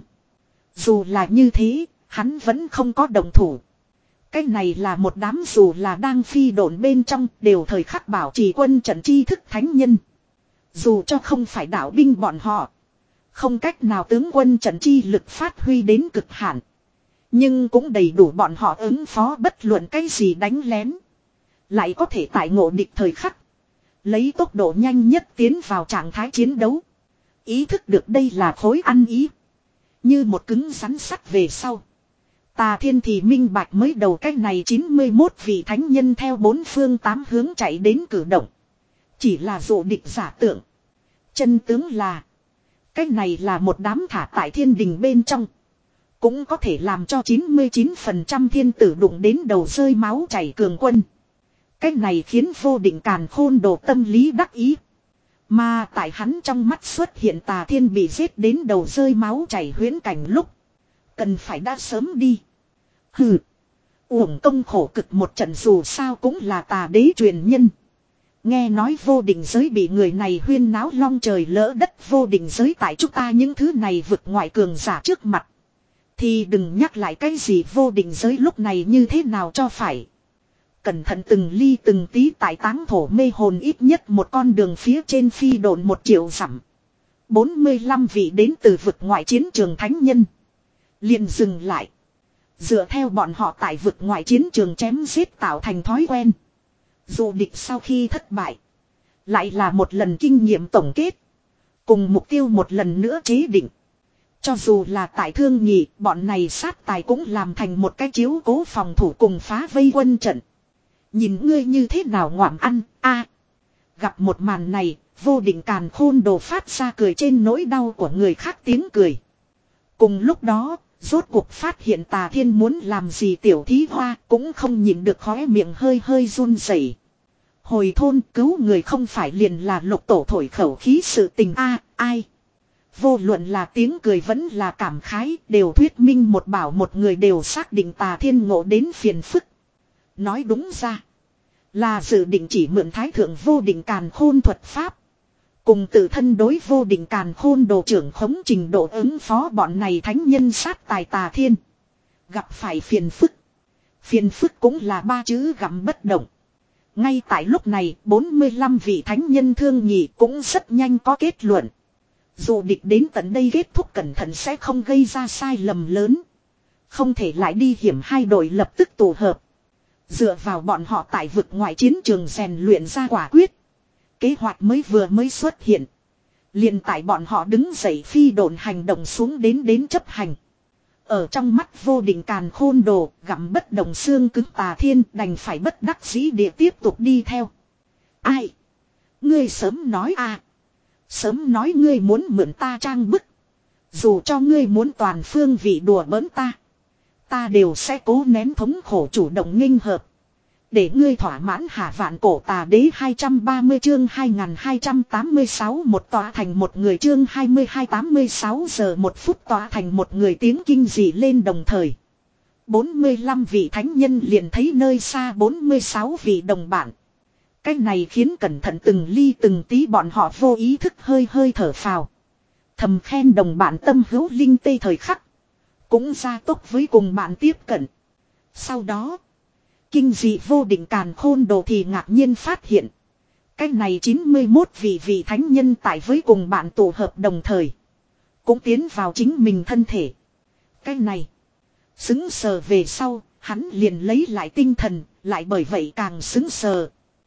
Dù là như thế, hắn vẫn không có động thủ. Cái này là một đám dù là đang phi độn bên trong đều thời khắc bảo trì quân trận chi thức thánh nhân. Dù cho không phải đạo binh bọn họ. Không cách nào tướng quân trận chi lực phát huy đến cực hạn. Nhưng cũng đầy đủ bọn họ ứng phó bất luận cái gì đánh lén. Lại có thể tại ngộ địch thời khắc. Lấy tốc độ nhanh nhất tiến vào trạng thái chiến đấu. Ý thức được đây là khối ăn ý. Như một cứng rắn sắt về sau. Tà Thiên thì minh bạch mới đầu cách này chín mươi mốt vị thánh nhân theo bốn phương tám hướng chạy đến cử động. Chỉ là dụ địch giả tượng. Chân tướng là. Cách này là một đám thả tại thiên đình bên trong. Cũng có thể làm cho chín mươi chín phần trăm thiên tử đụng đến đầu rơi máu chảy cường quân. Cách này khiến Vô Định Càn Khôn Đồ tâm lý đắc ý. Mà tại hắn trong mắt xuất hiện Tà Thiên bị giết đến đầu rơi máu chảy huyễn cảnh lúc. Cần phải đã sớm đi. Hừ. Uổng công khổ cực một trận dù sao cũng là tà đế truyền nhân. Nghe nói vô định giới bị người này huyên náo long trời lỡ đất, vô định giới tại chúng ta những thứ này vực ngoại cường giả trước mặt. Thì đừng nhắc lại cái gì vô định giới lúc này như thế nào cho phải. Cẩn thận từng ly từng tí tại táng thổ mê hồn ít nhất một con đường phía trên phi độn một triệu dặm. bốn mươi lăm vị đến từ vực ngoại chiến trường thánh nhân. Liền dừng lại. Dựa theo bọn họ tại vực ngoại chiến trường chém giết tạo thành thói quen. Dù địch sau khi thất bại. Lại là một lần kinh nghiệm tổng kết. Cùng mục tiêu một lần nữa chế định. Cho dù là tại thương nhị, bọn này sát tài cũng làm thành một cái chiếu cố phòng thủ cùng phá vây quân trận. Nhìn ngươi như thế nào ngoạm ăn, a gặp một màn này, Vô Định Càn Khôn Đồ phát ra cười trên nỗi đau của người khác tiếng cười. Cùng lúc đó, rốt cuộc phát hiện Tà Thiên muốn làm gì tiểu thí hoa cũng không nhịn được khóe miệng hơi hơi run rẩy. Hồi thôn cứu người không phải liền là lục tổ thổi khẩu khí sự tình a ai. Vô luận là tiếng cười vẫn là cảm khái đều thuyết minh một bảo một người đều xác định Tà Thiên ngộ đến phiền phức. Nói đúng ra là dự định chỉ mượn Thái Thượng Vô Định Càn Khôn thuật pháp. Cùng tự thân đối Vô Định Càn Khôn Đồ trưởng khống trình độ ứng phó bọn này thánh nhân sát tài Tà Thiên. Gặp phải phiền phức. Phiền phức cũng là ba chữ gặm bất động. Ngay tại lúc này bốn mươi lăm vị thánh nhân thương nhị cũng rất nhanh có kết luận. Dù địch đến tận đây kết thúc cẩn thận sẽ không gây ra sai lầm lớn. Không thể lại đi hiểm hai đội lập tức tụ hợp. Dựa vào bọn họ tại vực ngoại chiến trường rèn luyện ra quả quyết. Kế hoạch mới vừa mới xuất hiện. Liền tại bọn họ đứng dậy phi độn hành động xuống đến đến chấp hành. Ở trong mắt Vô Định Càn Khôn Đồ gặm bất động xương cứng Tà Thiên đành phải bất đắc dĩ địa tiếp tục đi theo. Ai? Ngươi sớm nói à? Sớm nói ngươi muốn mượn ta trang bức. Dù cho ngươi muốn toàn phương vị đùa bỡn ta. Ta đều sẽ cố nén thống khổ chủ động nghênh hợp. Để ngươi thỏa mãn hạ vạn cổ tà đế hai trăm ba mươi chương hai nghìn hai trăm tám mươi sáu một tỏa thành một người chương hai mươi hai tám mươi sáu giờ một phút tỏa thành một người tiếng kinh dị lên đồng thời. bốn mươi lăm vị thánh nhân liền thấy nơi xa bốn mươi sáu vị đồng bạn. Cái này khiến cẩn thận từng ly từng tí bọn họ vô ý thức hơi hơi thở phào. Thầm khen đồng bạn tâm hữu linh tê thời khắc. Cũng gia tốc với cùng bạn tiếp cận. Sau đó. Kinh dị Vô Định Càn Khôn Đồ thì ngạc nhiên phát hiện. Cái này chín mươi mốt vị vị thánh nhân tại với cùng bạn tụ hợp đồng thời. Cũng tiến vào chính mình thân thể. Cái này. Xứng sờ về sau. Hắn liền lấy lại tinh thần. Lại bởi vậy càng xứng sờ.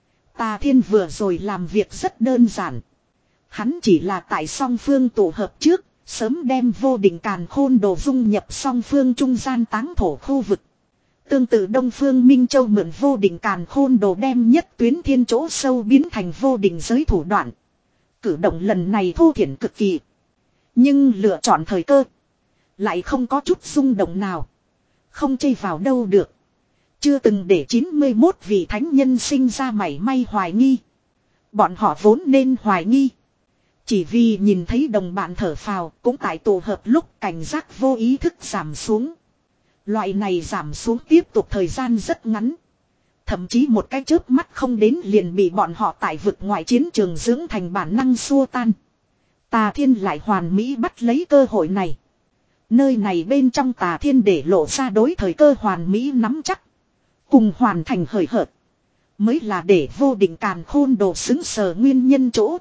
Tà Thiên vừa rồi làm việc rất đơn giản. Hắn chỉ là tại song phương tụ hợp trước. Sớm đem Vô Định Càn Khôn Đồ dung nhập song phương trung gian táng thổ khu vực. Tương tự Đông Phương Minh Châu mượn Vô Định Càn Khôn Đồ đem nhất tuyến thiên chỗ sâu biến thành vô định giới thủ đoạn. Cử động lần này thô thiển cực kỳ. Nhưng lựa chọn thời cơ. Lại không có chút rung động nào. Không chây vào đâu được. Chưa từng để chín mươi mốt vị thánh nhân sinh ra mảy may hoài nghi. Bọn họ vốn nên hoài nghi. Chỉ vì nhìn thấy đồng bạn thở phào cũng tại tụ hợp lúc cảnh giác vô ý thức giảm xuống. Loại này giảm xuống tiếp tục thời gian rất ngắn. Thậm chí một cái chớp mắt không đến liền bị bọn họ tại vực ngoại chiến trường dưỡng thành bản năng xua tan. Tà Thiên lại hoàn mỹ bắt lấy cơ hội này. Nơi này bên trong Tà Thiên để lộ ra đối thời cơ hoàn mỹ nắm chắc. Cùng hoàn thành hời hợt. Mới là để vô định càn khôn đồ xứng sờ nguyên nhân chỗ.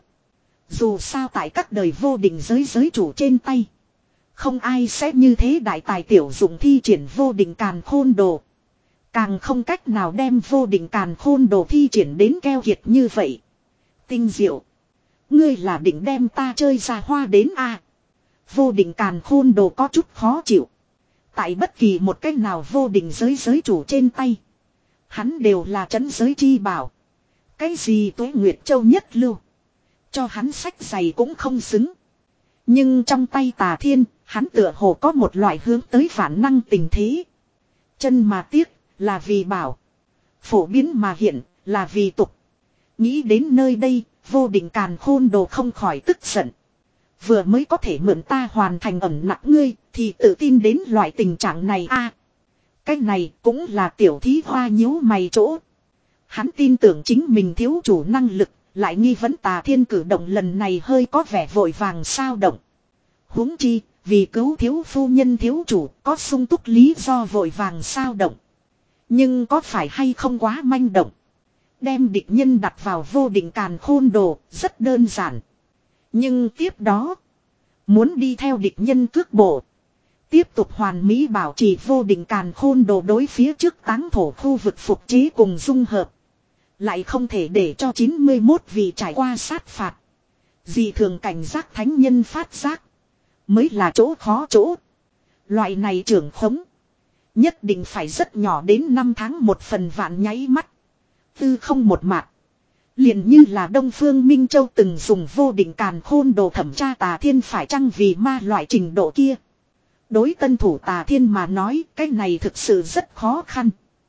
Dù sao tại các đời vô định giới giới chủ trên tay. Không ai sẽ như thế đại tài tiểu dụng thi triển vô định càn khôn đồ. Càng không cách nào đem vô định càn khôn đồ thi triển đến keo kiệt như vậy. Tinh diệu. Ngươi là định đem ta chơi ra hoa đến a à. Vô định càn khôn đồ có chút khó chịu. Tại bất kỳ một cách nào vô định giới giới chủ trên tay. Hắn đều là trấn giới chi bảo. Cái gì Tuế Nguyệt Châu nhất lưu. Cho hắn sách giày cũng không xứng. Nhưng trong tay Tà Thiên, hắn tựa hồ có một loại hướng tới phản năng tình thế. Chân mà tiếc, là vì bảo. Phổ biến mà hiện, là vì tục. Nghĩ đến nơi đây, vô định càn khôn đồ không khỏi tức giận. Vừa mới có thể mượn ta hoàn thành ẩn nặng ngươi, thì tự tin đến loại tình trạng này a. Cái này cũng là tiểu thí hoa nhíu mày chỗ. Hắn tin tưởng chính mình thiếu chủ năng lực, lại nghi vấn Tà Thiên cử động lần này hơi có vẻ vội vàng sao động. Huống chi, vì cứu thiếu phu nhân thiếu chủ có sung túc lý do vội vàng sao động. Nhưng có phải hay không quá manh động. Đem địch nhân đặt vào vô định càn khôn đồ, rất đơn giản. Nhưng tiếp đó, muốn đi theo địch nhân cước bộ. Tiếp tục hoàn mỹ bảo trì vô định càn khôn đồ đối phía trước táng thổ khu vực phục chế cùng dung hợp. Lại không thể để cho chín mươi mốt vị trải qua sát phạt. Dị thường cảnh giác thánh nhân phát giác. Mới là chỗ khó chỗ. Loại này trưởng khống. Nhất định phải rất nhỏ đến năm tháng một phần vạn nháy mắt. Tư không một mạt. Liền như là Đông Phương Minh Châu từng dùng vô định càn khôn đồ thẩm tra Tà Thiên phải chăng vì ma loại trình độ kia. Đối tân thủ Tà Thiên mà nói cái này thực sự rất khó khăn.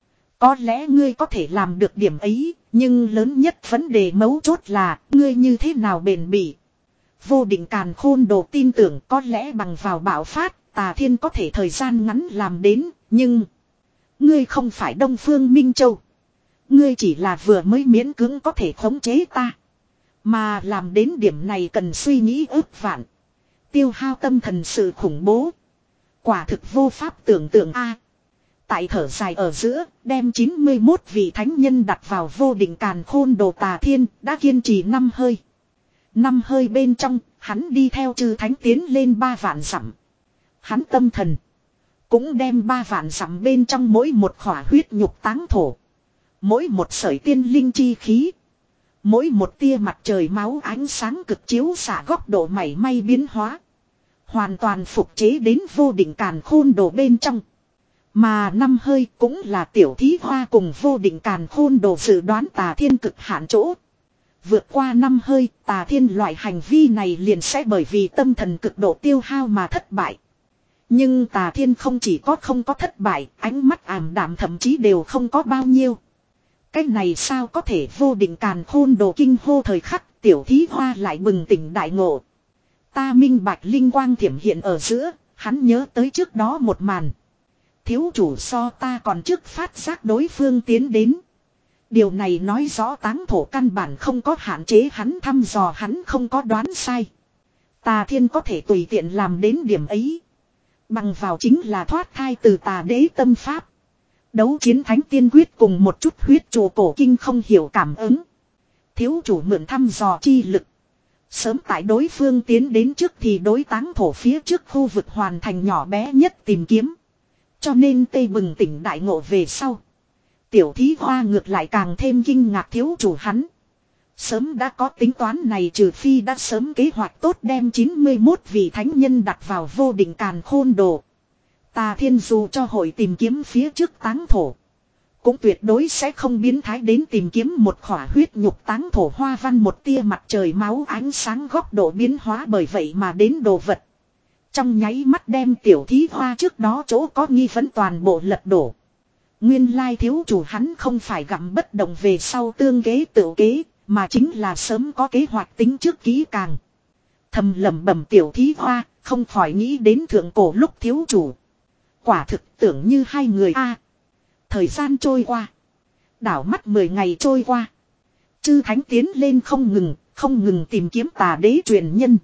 Có lẽ ngươi có thể làm được điểm ấy, nhưng lớn nhất vấn đề mấu chốt là ngươi như thế nào bền bỉ. Vô định càn khôn đồ tin tưởng có lẽ bằng vào bạo phát, Tà Thiên có thể thời gian ngắn làm đến, nhưng ngươi không phải Đông Phương Minh Châu. Ngươi chỉ là vừa mới miễn cưỡng có thể khống chế ta. Mà làm đến điểm này cần suy nghĩ ước vạn. Tiêu hao tâm thần sự khủng bố. Quả thực vô pháp tưởng tượng a. Tại thở dài ở giữa, đem chín mươi mốt vị thánh nhân đặt vào vô định càn khôn đồ Tà Thiên, đã kiên trì năm hơi. Năm hơi bên trong, hắn đi theo chư thánh tiến lên ba vạn dặm. Hắn tâm thần cũng đem ba vạn dặm bên trong mỗi một khỏa huyết nhục táng thổ. Mỗi một sợi tiên linh chi khí. Mỗi một tia mặt trời máu ánh sáng cực chiếu xạ góc độ mảy may biến hóa. Hoàn toàn phục chế đến vô định càn khôn đồ bên trong. Mà năm hơi cũng là tiểu thí hoa cùng vô định càn khôn đồ dự đoán Tà Thiên cực hạn chỗ. Vượt qua năm hơi, Tà Thiên loại hành vi này liền sẽ bởi vì tâm thần cực độ tiêu hao mà thất bại. Nhưng Tà Thiên không chỉ có không có thất bại, ánh mắt ảm đạm thậm chí đều không có bao nhiêu. Cái này sao có thể vô định càn khôn đồ kinh hô thời khắc tiểu thí hoa lại bừng tỉnh đại ngộ. Ta minh bạch linh quang thiểm hiện ở giữa, hắn nhớ tới trước đó một màn. Thiếu chủ so ta còn trước phát giác đối phương tiến đến. Điều này nói rõ táng thổ căn bản không có hạn chế hắn thăm dò hắn không có đoán sai. Tà Thiên có thể tùy tiện làm đến điểm ấy. Bằng vào chính là thoát thai từ tà đế tâm pháp. Đấu chiến thánh tiên quyết cùng một chút huyết trụ cổ kinh không hiểu cảm ứng. Thiếu chủ mượn thăm dò chi lực. Sớm tại đối phương tiến đến trước thì đối táng thổ phía trước khu vực hoàn thành nhỏ bé nhất tìm kiếm. Cho nên tê bừng tỉnh đại ngộ về sau. Tiểu thí hoa ngược lại càng thêm kinh ngạc thiếu chủ hắn. Sớm đã có tính toán này trừ phi đã sớm kế hoạch tốt đem chín mươi mốt vị thánh nhân đặt vào vô định càn khôn đồ. Tà Thiên dù cho hội tìm kiếm phía trước táng thổ. Cũng tuyệt đối sẽ không biến thái đến tìm kiếm một khỏa huyết nhục táng thổ hoa văn một tia mặt trời máu ánh sáng góc độ biến hóa bởi vậy mà đến đồ vật. Trong nháy mắt đem tiểu thí hoa trước đó chỗ có nghi vấn toàn bộ lật đổ. Nguyên lai thiếu chủ hắn không phải gặm bất động về sau tương kế tự kế, mà chính là sớm có kế hoạch tính trước kỹ càng. Thầm lẩm bẩm tiểu thí hoa, không khỏi nghĩ đến thượng cổ lúc thiếu chủ. Quả thực tưởng như hai người a. Thời gian trôi qua. Đảo mắt mười ngày trôi qua. Chư thánh tiến lên không ngừng, không ngừng tìm kiếm tà đế truyền nhân.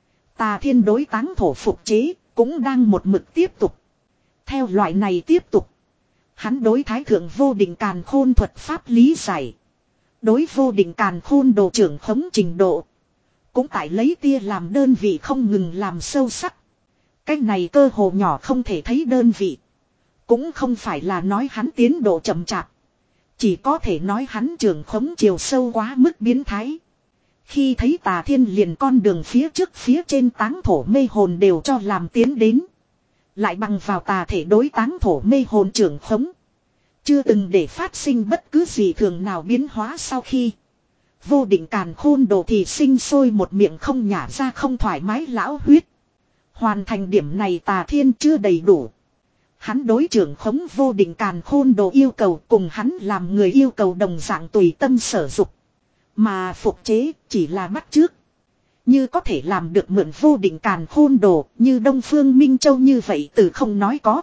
Tà thiên đối táng thổ phục chế, cũng đang một mực tiếp tục. Theo loại này tiếp tục. Hắn đối thái thượng vô định càn khôn thuật pháp lý giải. Đối vô định càn khôn đồ trưởng khống trình độ. Cũng tại lấy tia làm đơn vị không ngừng làm sâu sắc. Cái này cơ hồ nhỏ không thể thấy đơn vị. Cũng không phải là nói hắn tiến độ chậm chạp. Chỉ có thể nói hắn trưởng khống chiều sâu quá mức biến thái. Khi thấy tà thiên liền con đường phía trước phía trên táng thổ mê hồn đều cho làm tiến đến. Lại bằng vào tà thể đối táng thổ mê hồn trưởng khống. Chưa từng để phát sinh bất cứ gì thường nào biến hóa sau khi. Vô định càn khôn đồ thì sinh sôi một miệng không nhả ra không thoải mái lão huyết. Hoàn thành điểm này tà thiên chưa đầy đủ. Hắn đối trưởng khống vô định càn khôn đồ yêu cầu cùng hắn làm người yêu cầu đồng dạng tùy tâm sở dục. Mà phục chế chỉ là bắt chước. Như có thể làm được mượn vô định càn khôn đồ như Đông Phương Minh Châu như vậy từ không nói có.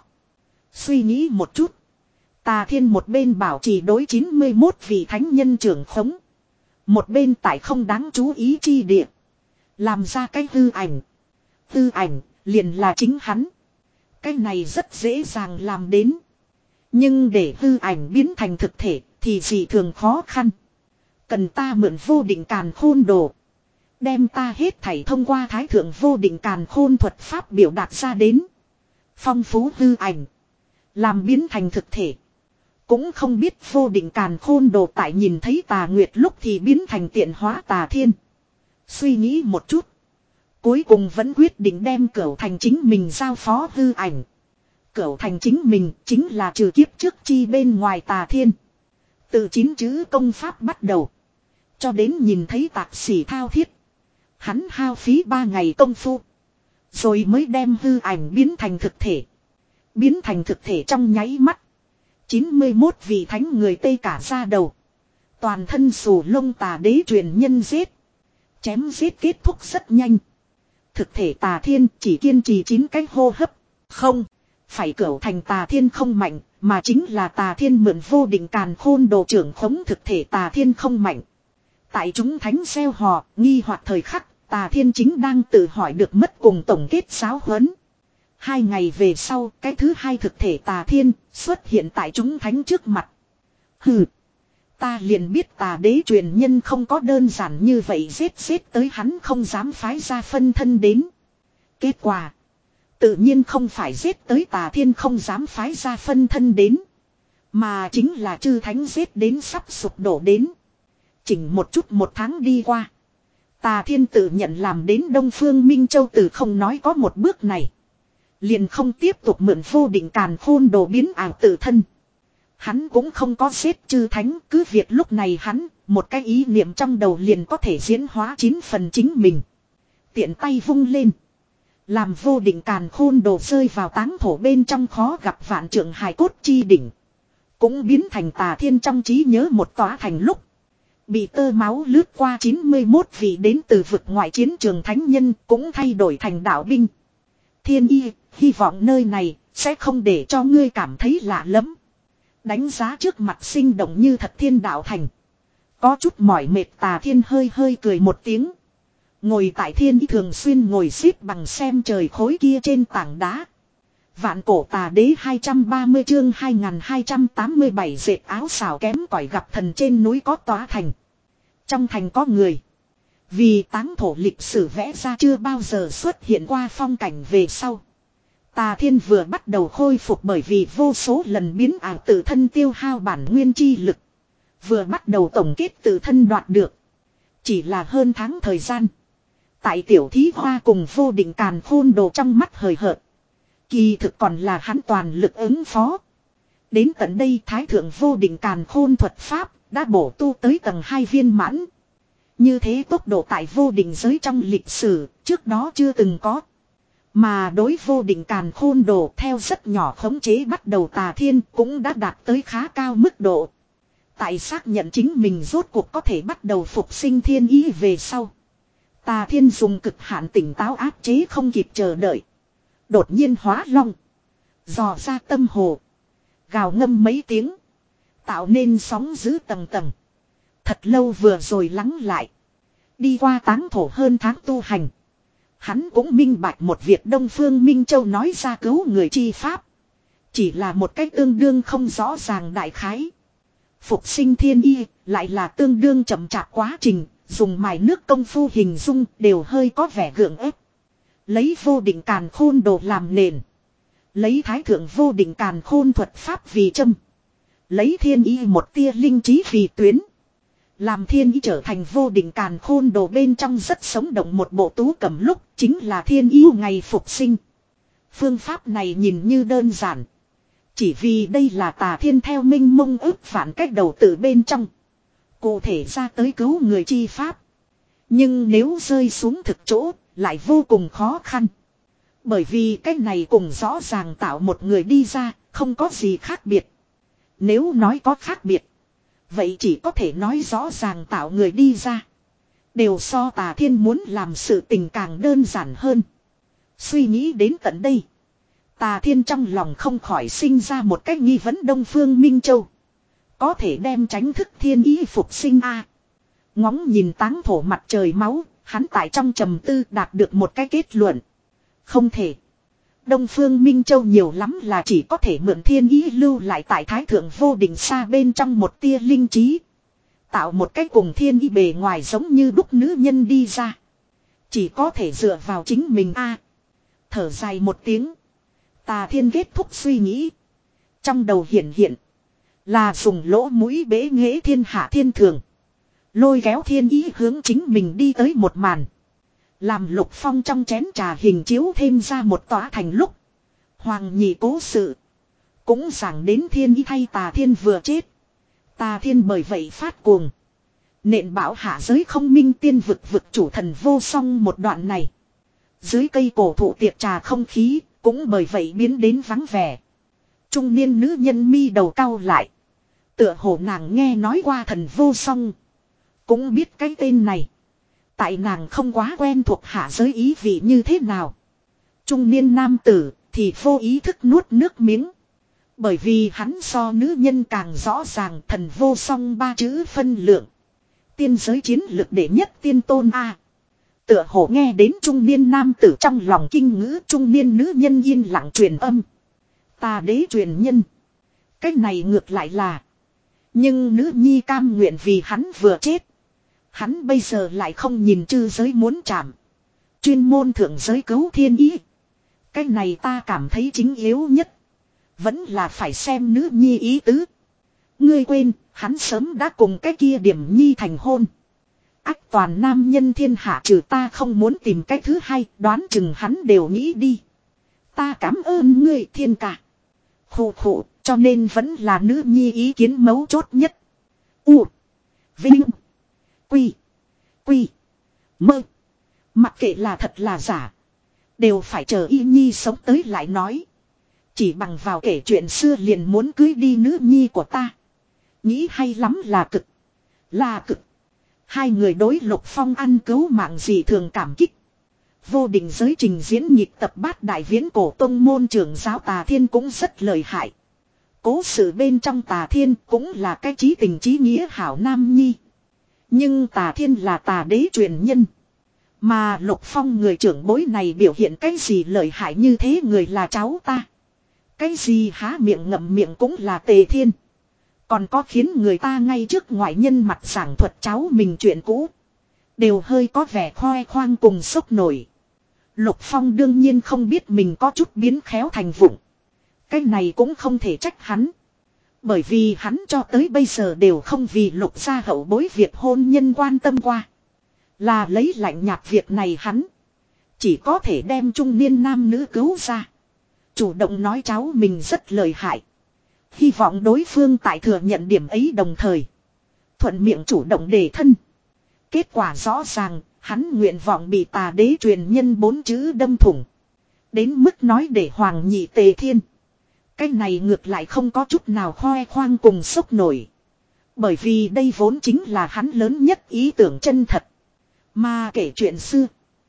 Suy nghĩ một chút. Tà thiên một bên bảo trì đối chín mươi mốt vị thánh nhân trưởng khống. Một bên tại không đáng chú ý chi địa. Làm ra cái hư ảnh. Hư ảnh liền là chính hắn. Cái này rất dễ dàng làm đến. Nhưng để hư ảnh biến thành thực thể thì dị thường khó khăn. Cần ta mượn vô định càn khôn đồ. Đem ta hết thảy thông qua thái thượng vô định càn khôn thuật pháp biểu đạt ra đến. Phong phú hư ảnh. Làm biến thành thực thể. Cũng không biết vô định càn khôn đồ tại nhìn thấy tà nguyệt lúc thì biến thành tiện hóa tà thiên. Suy nghĩ một chút. Cuối cùng vẫn quyết định đem Cửu Thành chính mình giao phó hư ảnh. Cửu Thành chính mình chính là trừ kiếp trước chi bên ngoài tà thiên. Từ chín chữ công pháp bắt đầu. Cho đến nhìn thấy tạc xỉ thao thiết. Hắn hao phí ba ngày công phu. Rồi mới đem hư ảnh biến thành thực thể. Biến thành thực thể trong nháy mắt. chín mươi mốt vị thánh người tây cả ra đầu. Toàn thân xù lông tà đế truyền nhân giết. Chém giết kết thúc rất nhanh. Thực thể tà thiên chỉ kiên trì chín cái hô hấp. Không. Phải Cửu Thành tà thiên không mạnh. Mà chính là tà thiên mượn vô định càn khôn đồ trưởng khống thực thể tà thiên không mạnh. Tại chúng thánh gieo hò, nghi hoặc thời khắc, tà thiên chính đang tự hỏi được mất cùng tổng kết giáo huấn. Hai ngày về sau, cái thứ hai thực thể tà thiên xuất hiện tại chúng thánh trước mặt. Hừ, ta liền biết tà đế truyền nhân không có đơn giản như vậy giết giết tới hắn không dám phái ra phân thân đến. Kết quả, tự nhiên không phải giết tới tà thiên không dám phái ra phân thân đến. Mà chính là chư thánh giết đến sắp sụp đổ đến. Chỉnh một chút một tháng đi qua. Tà thiên tự nhận làm đến Đông Phương Minh Châu từ không nói có một bước này. Liền không tiếp tục mượn vô định càn khôn đồ biến ảo tự thân. Hắn cũng không có giết chư thánh, cứ việc lúc này hắn, một cái ý niệm trong đầu liền có thể diễn hóa chín phần chính mình. Tiện tay vung lên. Làm vô định càn khôn đồ rơi vào táng thổ bên trong khó gặp vạn trượng hài cốt chi đỉnh. Cũng biến thành tà thiên trong trí nhớ một tòa thành lúc. Bị tơ máu lướt qua chín mươi mốt vị đến từ vực ngoại chiến trường thánh nhân cũng thay đổi thành đạo binh. Thiên y, hy vọng nơi này sẽ không để cho ngươi cảm thấy lạ lắm. Đánh giá trước mặt sinh động như thật thiên đạo thành. Có chút mỏi mệt tà thiên hơi hơi cười một tiếng. Ngồi tại thiên y thường xuyên ngồi xếp bằng xem trời khối kia trên tảng đá. Vạn cổ tà đế hai trăm ba mươi chương hai nghìn hai trăm tám mươi bảy dệt áo xào kém cỏi gặp thần trên núi có tòa thành. Trong thành có người. Vì táng thổ lịch sử vẽ ra chưa bao giờ xuất hiện qua phong cảnh về sau. Tà thiên vừa bắt đầu khôi phục bởi vì vô số lần biến ảo tự thân tiêu hao bản nguyên chi lực. Vừa bắt đầu tổng kết tự thân đoạt được. Chỉ là hơn tháng thời gian. Tại tiểu thí hoa cùng vô định càn khôn đồ trong mắt hời hợt. Kỳ thực còn là hắn toàn lực ứng phó. Đến tận đây thái thượng vô định càn khôn thuật pháp đã bổ tu tới tầng hai viên mãn. Như thế tốc độ tại vô định giới trong lịch sử trước đó chưa từng có. Mà đối vô định càn khôn đồ theo rất nhỏ khống chế bắt đầu tà thiên cũng đã đạt tới khá cao mức độ. Tại xác nhận chính mình rốt cuộc có thể bắt đầu phục sinh thiên ý về sau. Tà thiên dùng cực hạn tỉnh táo áp chế không kịp chờ đợi. Đột nhiên hóa long. Dò ra tâm hồ. Gào ngâm mấy tiếng. Tạo nên sóng giữ tầng tầng. Thật lâu vừa rồi lắng lại. Đi qua táng thổ hơn tháng tu hành. Hắn cũng minh bạch một việc Đông Phương Minh Châu nói ra cứu người chi pháp. Chỉ là một cách tương đương không rõ ràng đại khái. Phục sinh thiên y lại là tương đương chậm chạp quá trình. Dùng mài nước công phu hình dung đều hơi có vẻ gượng ép. Lấy vô định càn khôn đồ làm nền. Lấy thái thượng vô định càn khôn thuật pháp vì châm. Lấy thiên y một tia linh trí vì tuyến. Làm thiên y trở thành vô định càn khôn đồ bên trong rất sống động một bộ tú cầm lúc chính là thiên y ngày phục sinh. Phương pháp này nhìn như đơn giản. Chỉ vì đây là Tà Thiên theo minh mông ức phản cách đầu từ bên trong. Cụ thể ra tới cứu người chi pháp. Nhưng nếu rơi xuống thực chỗ lại vô cùng khó khăn. Bởi vì cách này cùng rõ ràng tạo một người đi ra không có gì khác biệt. Nếu nói có khác biệt. Vậy chỉ có thể nói rõ ràng tạo người đi ra. Đều so Tà Thiên muốn làm sự tình càng đơn giản hơn. Suy nghĩ đến tận đây. Tà Thiên trong lòng không khỏi sinh ra một cách nghi vấn Đông Phương Minh Châu. Có thể đem tránh thức thiên ý phục sinh a à. Ngóng nhìn táng thổ mặt trời máu. Hắn tại trong trầm tư đạt được một cái kết luận. Không thể. Đông Phương Minh Châu nhiều lắm là chỉ có thể mượn thiên ý lưu lại tại thái thượng vô định xa bên trong một tia linh trí. Tạo một cái cùng thiên ý bề ngoài giống như đúc nữ nhân đi ra. Chỉ có thể dựa vào chính mình a. À, thở dài một tiếng. Tà Thiên kết thúc suy nghĩ. Trong đầu hiện hiện. Là dùng lỗ mũi bế nghệ thiên hạ thiên thường. Lôi kéo thiên ý hướng chính mình đi tới một màn. Làm Lục Phong trong chén trà hình chiếu thêm ra một tòa thành lúc. Hoàng nhị cố sự. Cũng giảng đến thiên ý thay Tà Thiên vừa chết. Tà Thiên bởi vậy phát cuồng. Nện bảo hạ giới không minh tiên vực vực chủ thần vô song một đoạn này. Dưới cây cổ thụ tiệc trà không khí. Cũng bởi vậy biến đến vắng vẻ. Trung niên nữ nhân mi đầu cau lại. Tựa hồ nàng nghe nói qua thần vô song. Cũng biết cái tên này. Tại nàng không quá quen thuộc hạ giới ý vị như thế nào. Trung niên nam tử thì vô ý thức nuốt nước miếng. Bởi vì hắn so nữ nhân càng rõ ràng thần vô song ba chữ phân lượng. Tiên giới chiến lực đệ nhất tiên tôn A. Tựa hồ nghe đến trung niên nam tử trong lòng kinh ngữ trung niên nữ nhân yên lặng truyền âm. Tà đế truyền nhân. Cách này ngược lại là. Nhưng nữ nhi cam nguyện vì hắn vừa chết. Hắn bây giờ lại không nhìn chư giới muốn chạm. Chuyên môn thượng giới cứu thiên ý. Cách này ta cảm thấy chính yếu nhất. Vẫn là phải xem nữ nhi ý tứ. Ngươi quên, hắn sớm đã cùng cái kia điểm nhi thành hôn. Ách toàn nam nhân thiên hạ trừ ta không muốn tìm cái thứ hai, đoán chừng hắn đều nghĩ đi. Ta cảm ơn ngươi thiên ca. Khủ khủ, cho nên vẫn là nữ nhi ý kiến mấu chốt nhất. U. Vinh. Quy. Quy. Mơ. Mặc kệ là thật là giả. Đều phải chờ y nhi sống tới lại nói. Chỉ bằng vào kể chuyện xưa liền muốn cưới đi nữ nhi của ta. Nghĩ hay lắm là cực. Là cực. Hai người đối Lục Phong ăn cứu mạng gì thường cảm kích. Vô định giới trình diễn nhịp tập bát đại viễn cổ tông môn trưởng giáo Tà Thiên cũng rất lợi hại. Cố sự bên trong Tà Thiên cũng là cái chí tình chí nghĩa hảo nam nhi. Nhưng Tà Thiên là Tà đế truyền nhân. Mà Lục Phong người trưởng bối này biểu hiện cái gì lợi hại như thế người là cháu ta. Cái gì há miệng ngậm miệng cũng là Tề Thiên. Còn có khiến người ta ngay trước ngoại nhân mặt giảng thuật cháu mình chuyện cũ. Đều hơi có vẻ khoe khoang cùng sốc nổi. Lục Phong đương nhiên không biết mình có chút biến khéo thành vụng. Cái này cũng không thể trách hắn. Bởi vì hắn cho tới bây giờ đều không vì Lục gia hậu bối việc hôn nhân quan tâm qua. Là lấy lạnh nhạt việc này hắn. Chỉ có thể đem trung niên nam nữ cứu ra. Chủ động nói cháu mình rất lợi hại. Hy vọng đối phương tại thừa nhận điểm ấy đồng thời. Thuận miệng chủ động đề thân. Kết quả rõ ràng, hắn nguyện vọng bị Tà đế truyền nhân bốn chữ đâm thủng. Đến mức nói để Hoàng nhị Tề Thiên. Cái này ngược lại không có chút nào khoe khoang cùng sốc nổi. Bởi vì đây vốn chính là hắn lớn nhất ý tưởng chân thật. Mà kể chuyện xưa.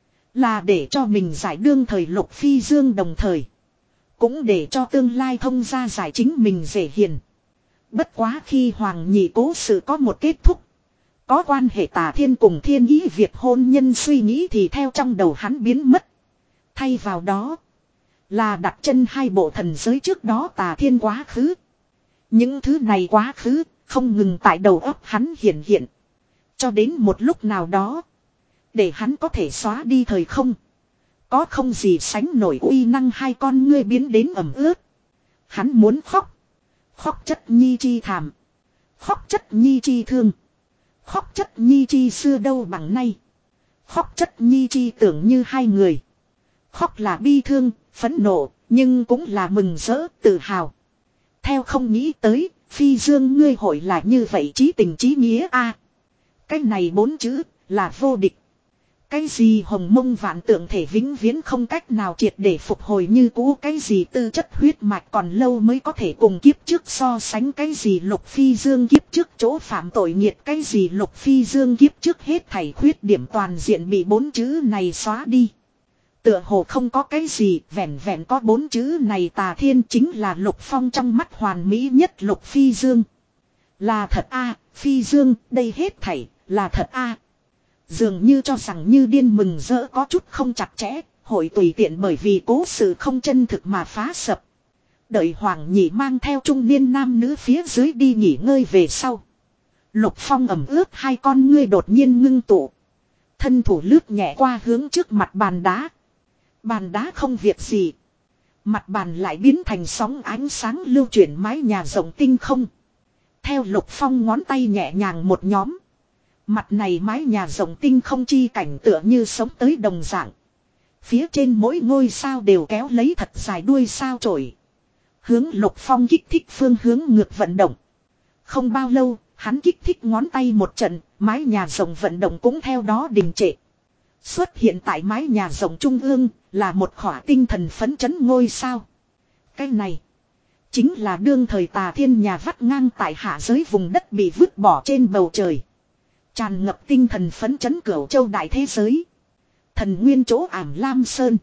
Là để cho mình giải đương thời Lục Phi Dương đồng thời. Cũng để cho tương lai thông gia giải chính mình dễ hiền. Bất quá khi Hoàng Nhị cố sự có một kết thúc. Có quan hệ Tà Thiên cùng Thiên Ý việc hôn nhân suy nghĩ thì theo trong đầu hắn biến mất. Thay vào đó là đặt chân hai bộ thần giới trước đó Tà Thiên quá khứ. Những thứ này quá khứ không ngừng tại đầu óc hắn hiện hiện. Cho đến một lúc nào đó, để hắn có thể xóa đi thời không. Có không gì sánh nổi uy năng hai con ngươi biến đến ẩm ướt. Hắn muốn khóc. Khóc chất nhi chi thảm. Khóc chất nhi chi thương. Khóc chất nhi chi xưa đâu bằng nay. Khóc chất nhi chi tưởng như hai người. Khóc là bi thương, phẫn nộ, nhưng cũng là mừng rỡ, tự hào. Theo không nghĩ tới, phi dương ngươi hội là như vậy chí tình chí nghĩa a. Cái này bốn chữ là vô địch. Cái gì hồng mông vạn tượng thể vĩnh viễn không cách nào triệt để phục hồi như cũ, cái gì tư chất huyết mạch còn lâu mới có thể cùng kiếp trước so sánh, cái gì lục phi dương kiếp trước chỗ phạm tội nghiệt, cái gì lục phi dương kiếp trước hết thảy khuyết điểm toàn diện bị bốn chữ này xóa đi. Tựa hồ không có cái gì, vẹn vẹn có bốn chữ này Tà Thiên chính là Lục Phong trong mắt hoàn mỹ nhất Lục Phi Dương. Là thật a, Phi Dương, đây hết thảy, là thật a. Dường như cho rằng như điên mừng rỡ có chút không chặt chẽ, hội tùy tiện bởi vì cố sự không chân thực mà phá sập. Đợi Hoàng Nhị mang theo trung niên nam nữ phía dưới đi nghỉ ngơi về sau. Lục Phong ẩm ướt hai con ngươi đột nhiên ngưng tụ. Thân thủ lướt nhẹ qua hướng trước mặt bàn đá. Bàn đá không việc gì. Mặt bàn lại biến thành sóng ánh sáng lưu chuyển mái nhà rộng tinh không. Theo Lục Phong ngón tay nhẹ nhàng một nhóm. Mặt này mái nhà rộng tinh không chi cảnh tựa như sống tới đồng dạng. Phía trên mỗi ngôi sao đều kéo lấy thật dài đuôi sao chổi. Hướng Lục Phong kích thích phương hướng ngược vận động. Không bao lâu, hắn kích thích ngón tay một trận, mái nhà rộng vận động cũng theo đó đình trệ. Xuất hiện tại mái nhà rộng trung ương là một khỏa tinh thần phấn chấn ngôi sao. Cái này chính là đương thời Tà Thiên nhà vắt ngang tại hạ giới vùng đất bị vứt bỏ trên bầu trời. Tràn ngập tinh thần phấn chấn Cửu Châu đại thế giới. Thần nguyên chỗ ảm Lam Sơn.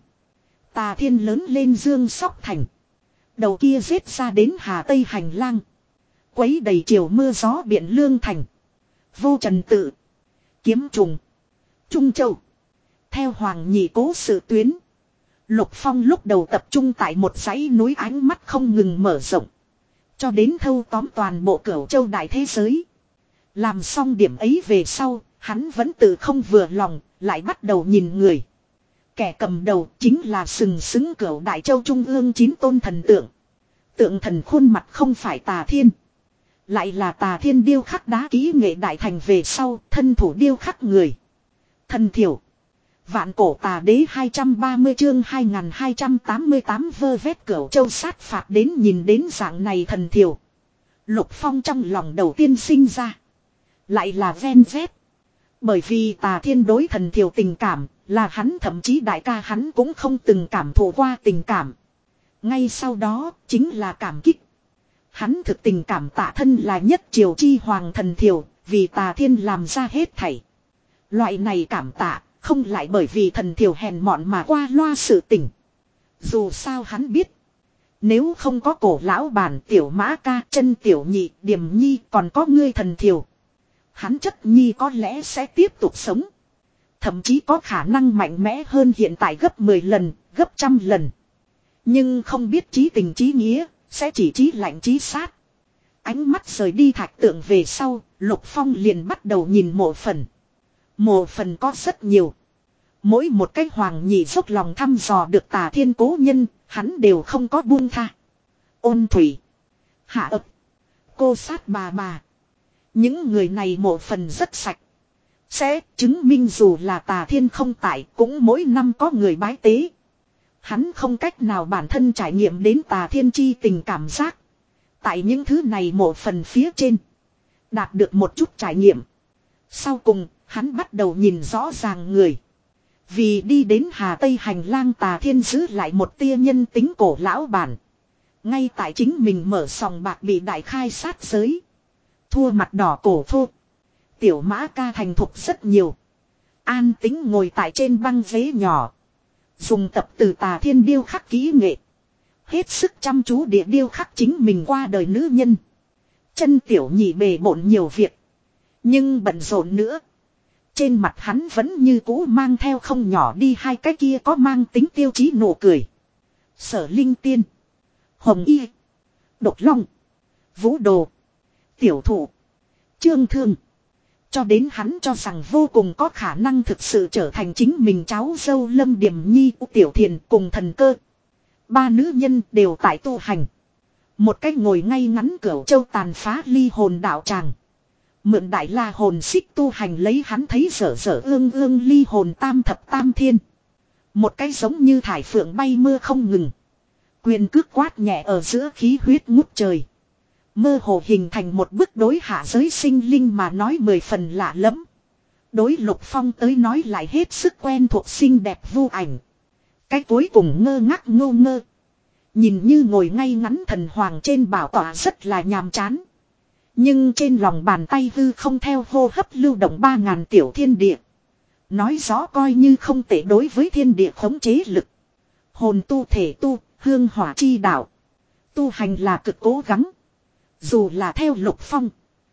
Tà Thiên lớn lên Dương Sóc Thành. Đầu kia giết ra đến Hà Tây hành lang. Quấy đầy chiều mưa gió biển Lương Thành. Vô Trần Tự. Kiếm Trùng. Trung Châu. Theo Hoàng Nhị cố sự tuyến. Lục Phong lúc đầu tập trung tại một dãy núi, ánh mắt không ngừng mở rộng. Cho đến thâu tóm toàn bộ Cửu Châu đại thế giới. Làm xong điểm ấy về sau, hắn vẫn tự không vừa lòng, lại bắt đầu nhìn người. Kẻ cầm đầu chính là sừng sững Cửu Đại Châu trung ương chín tôn thần tượng. Tượng thần khuôn mặt không phải Tà Thiên. Lại là Tà Thiên điêu khắc đá kỹ nghệ đại thành về sau, thân thủ điêu khắc người. Thần thiểu. Vạn cổ Tà Đế hai trăm ba mươi chương hai nghìn hai trăm tám mươi tám vơ vét Cửu Châu sát phạt đến, nhìn đến dạng này thần thiểu. Lục Phong trong lòng đầu tiên sinh ra. Lại là ven vét. Bởi vì Tà Thiên đối thần thiểu tình cảm, là hắn thậm chí đại ca hắn cũng không từng cảm thụ qua tình cảm. Ngay sau đó, chính là cảm kích. Hắn thực tình cảm tạ thân là nhất triều chi hoàng thần thiểu, vì Tà Thiên làm ra hết thảy. Loại này cảm tạ, không lại bởi vì thần thiểu hèn mọn mà qua loa sự tình. Dù sao hắn biết, nếu không có cổ lão bản tiểu mã ca, chân tiểu nhị, điềm nhi, còn có ngươi thần thiểu, hắn chất nhi có lẽ sẽ tiếp tục sống. Thậm chí có khả năng mạnh mẽ hơn hiện tại gấp mười lần, gấp trăm lần. Nhưng không biết chí tình chí nghĩa, sẽ chỉ chí lạnh chí sát. Ánh mắt rời đi thạch tượng về sau, Lục Phong liền bắt đầu nhìn mộ phần. Mộ phần có rất nhiều. Mỗi một cái Hoàng Nhị dốc lòng thăm dò được Tà Thiên cố nhân, hắn đều không có buông tha. Ôn Thủy, Hạ Ập, Cô Sát bà bà. Những người này mộ phần rất sạch. Sẽ chứng minh dù là Tà Thiên không tại, cũng mỗi năm có người bái tế. Hắn không cách nào bản thân trải nghiệm đến Tà Thiên chi tình cảm giác. Tại những thứ này mộ phần phía trên, đạt được một chút trải nghiệm. Sau cùng, hắn bắt đầu nhìn rõ ràng người. Vì đi đến Hà Tây hành lang, Tà Thiên giữ lại một tia nhân tính cổ lão bản. Ngay tại chính mình mở sòng bạc bị đại khai sát giới. Thua mặt đỏ cổ thô. Tiểu mã ca thành thục rất nhiều. An tính ngồi tại trên băng ghế nhỏ. Dùng tập từ Tà Thiên điêu khắc kỹ nghệ. Hết sức chăm chú địa điêu khắc chính mình qua đời nữ nhân. Chân tiểu nhị bề bộn nhiều việc. Nhưng bận rộn nữa. Trên mặt hắn vẫn như cũ mang theo không nhỏ đi hai cái kia có mang tính tiêu chí nụ cười. Sở Linh Tiên. Hồng Y. Độc Long. Vũ Đồ. Tiểu Thụ. Trương Thương. Cho đến hắn cho rằng vô cùng có khả năng thực sự trở thành chính mình cháu dâu Lâm Điềm Nhi, Tiểu Thiền cùng Thần Cơ. Ba nữ nhân đều tại tu hành. Một cách ngồi ngay ngắn Cửu Châu tàn phá ly hồn đạo tràng. Mượn đại la hồn xích tu hành lấy hắn thấy dở dở ương ương ly hồn tam thập tam thiên. Một cái giống như thải phượng bay mưa không ngừng. Quyền cước quát nhẹ ở giữa khí huyết ngút trời. Mơ hồ hình thành một bức đối hạ giới sinh linh mà nói mười phần lạ lẫm. Đối Lục Phong tới nói lại hết sức quen thuộc xinh đẹp vô ảnh. Cái cuối cùng ngơ ngác ngô ngơ. Nhìn như ngồi ngay ngắn thần hoàng trên bảo tọa rất là nhàm chán. Nhưng trên lòng bàn tay hư không theo hô hấp lưu động ba ngàn tiểu thiên địa. Nói rõ coi như không tệ đối với thiên địa khống chế lực. Hồn tu thể tu, hương hỏa chi đạo. Tu hành là cực cố gắng. Dù là theo Lục Phong.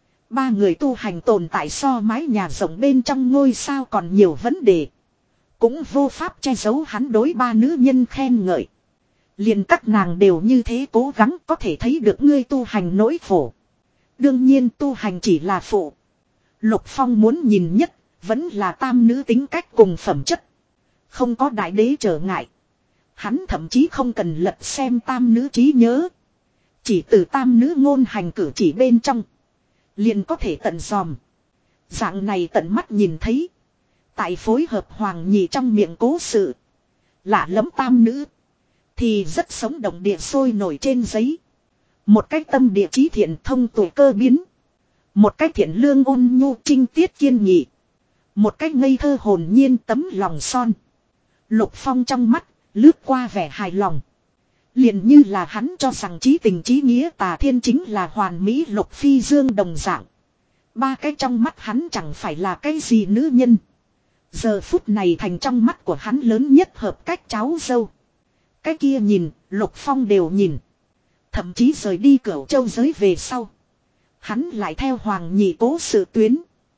Ba người tu hành tồn tại so mái nhà rộng bên trong ngôi sao còn nhiều vấn đề. Cũng vô pháp che giấu hắn đối ba nữ nhân khen ngợi. Liền các nàng đều như thế cố gắng có thể thấy được ngươi tu hành nỗi khổ. Đương nhiên tu hành chỉ là phụ. Lục Phong muốn nhìn nhất, vẫn là tam nữ tính cách cùng phẩm chất. Không có đại đế trở ngại. Hắn thậm chí không cần lật xem tam nữ trí nhớ. Chỉ từ tam nữ ngôn hành cử chỉ bên trong. Liền có thể tận dòm. Dạng này tận mắt nhìn thấy. Tại phối hợp hoàng nhị trong miệng cố sự. Lạ lẫm tam nữ. Thì rất sống động địa sôi nổi trên giấy. Một cách tâm địa chí thiện thông tuổi cơ biến. Một cách thiện lương ôn nhu trinh tiết kiên nghị. Một cách ngây thơ hồn nhiên tấm lòng son. Lục Phong trong mắt, lướt qua vẻ hài lòng. Liền như là hắn cho rằng chí tình chí nghĩa Tà Thiên chính là hoàn mỹ Lục Phi Dương đồng dạng. Ba cái trong mắt hắn chẳng phải là cái gì nữ nhân. Giờ phút này thành trong mắt của hắn lớn nhất hợp cách cháu dâu. Cái kia nhìn, Lục Phong đều nhìn. Thậm chí rời đi Cửu Châu giới về sau. Hắn lại theo Hoàng Nhị cố sự tuyến.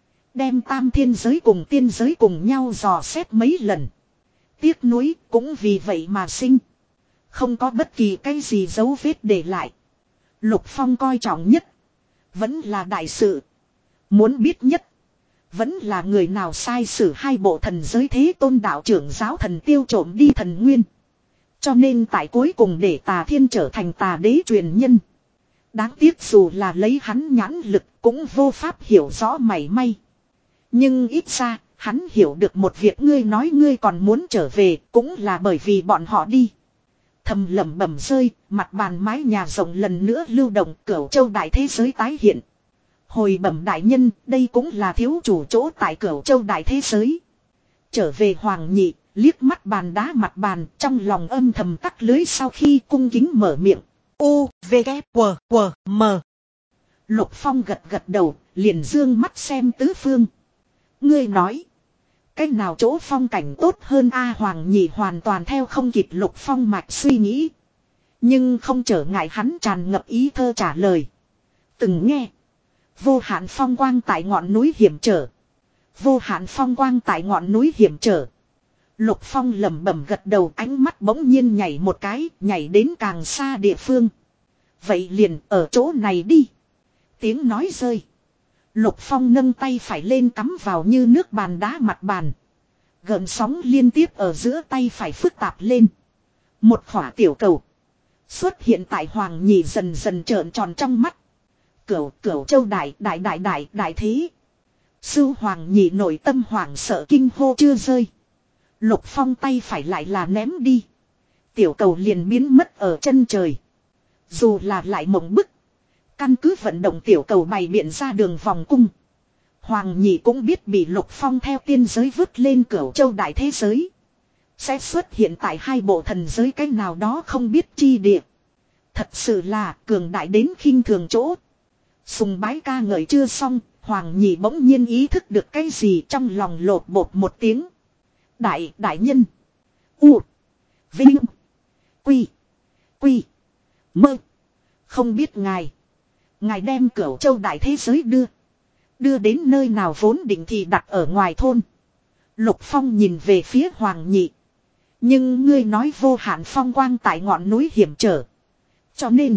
Đem tam thiên giới cùng tiên giới cùng nhau dò xét mấy lần. Tiếc nuối cũng vì vậy mà sinh. Không có bất kỳ cái gì dấu vết để lại. Lục Phong coi trọng nhất. Vẫn là đại sự. Muốn biết nhất. Vẫn là người nào sai sử hai bộ thần giới thế tôn đạo trưởng giáo thần tiêu trộm đi thần nguyên. Cho nên tại cuối cùng để Tà Thiên trở thành tà đế truyền nhân. Đáng tiếc dù là lấy hắn nhãn lực cũng vô pháp hiểu rõ mảy may. Nhưng ít ra, hắn hiểu được một việc ngươi nói ngươi còn muốn trở về cũng là bởi vì bọn họ đi. Thầm lẩm bẩm rơi, mặt bàn mái nhà rộng lần nữa lưu động Cửu Châu đại thế giới tái hiện. Hồi bẩm đại nhân, đây cũng là thiếu chủ chỗ tại Cửu Châu đại thế giới. Trở về Hoàng Nhị, liếc mắt bàn đá mặt bàn, trong lòng âm thầm tắc lưới sau khi cung kính mở miệng. U, V, K, W, W, M. Lục Phong gật gật đầu, liền dương mắt xem tứ phương. Ngươi nói, cái nào chỗ phong cảnh tốt hơn A Hoàng Nhị hoàn toàn theo không kịp Lục Phong mạch suy nghĩ. Nhưng không trở ngại hắn tràn ngập ý thơ trả lời. Từng nghe. Vô hạn phong quang tại ngọn núi hiểm trở. Vô hạn phong quang tại ngọn núi hiểm trở. Lục Phong lẩm bẩm gật đầu, ánh mắt bỗng nhiên nhảy một cái, nhảy đến càng xa địa phương. Vậy liền ở chỗ này đi. Tiếng nói rơi. Lục Phong nâng tay phải lên cắm vào như nước bàn đá mặt bàn. Gợn sóng liên tiếp ở giữa tay phải phức tạp lên. Một khỏa tiểu cầu xuất hiện tại Hoàng Nhị dần dần trợn tròn trong mắt. Cửu Cửu Châu đại đại đại đại đại thế. Sưu Hoàng Nhị nội tâm hoảng sợ kinh hô chưa rơi. Lục Phong tay phải lại là ném đi. Tiểu cầu liền biến mất ở chân trời. Dù là lại mộng bức. Căn cứ vận động tiểu cầu bày biện ra đường vòng cung. Hoàng Nhị cũng biết bị Lục Phong theo tiên giới vứt lên Cửu Châu đại thế giới. Sẽ xuất hiện tại hai bộ thần giới cái nào đó không biết chi địa. Thật sự là cường đại đến khinh thường chỗ. Sùng bái ca ngợi chưa xong, Hoàng Nhị bỗng nhiên ý thức được cái gì trong lòng lột bột một tiếng. Đại, đại nhân. U. Vinh. Quy. Quy. Mơ. Không biết ngài. Ngài đem Cửu Châu đại thế giới đưa. Đưa đến nơi nào vốn định thì đặt ở ngoài thôn. Lục Phong nhìn về phía Hoàng Nhị. Nhưng ngươi nói vô hạn phong quang tại ngọn núi hiểm trở. Cho nên.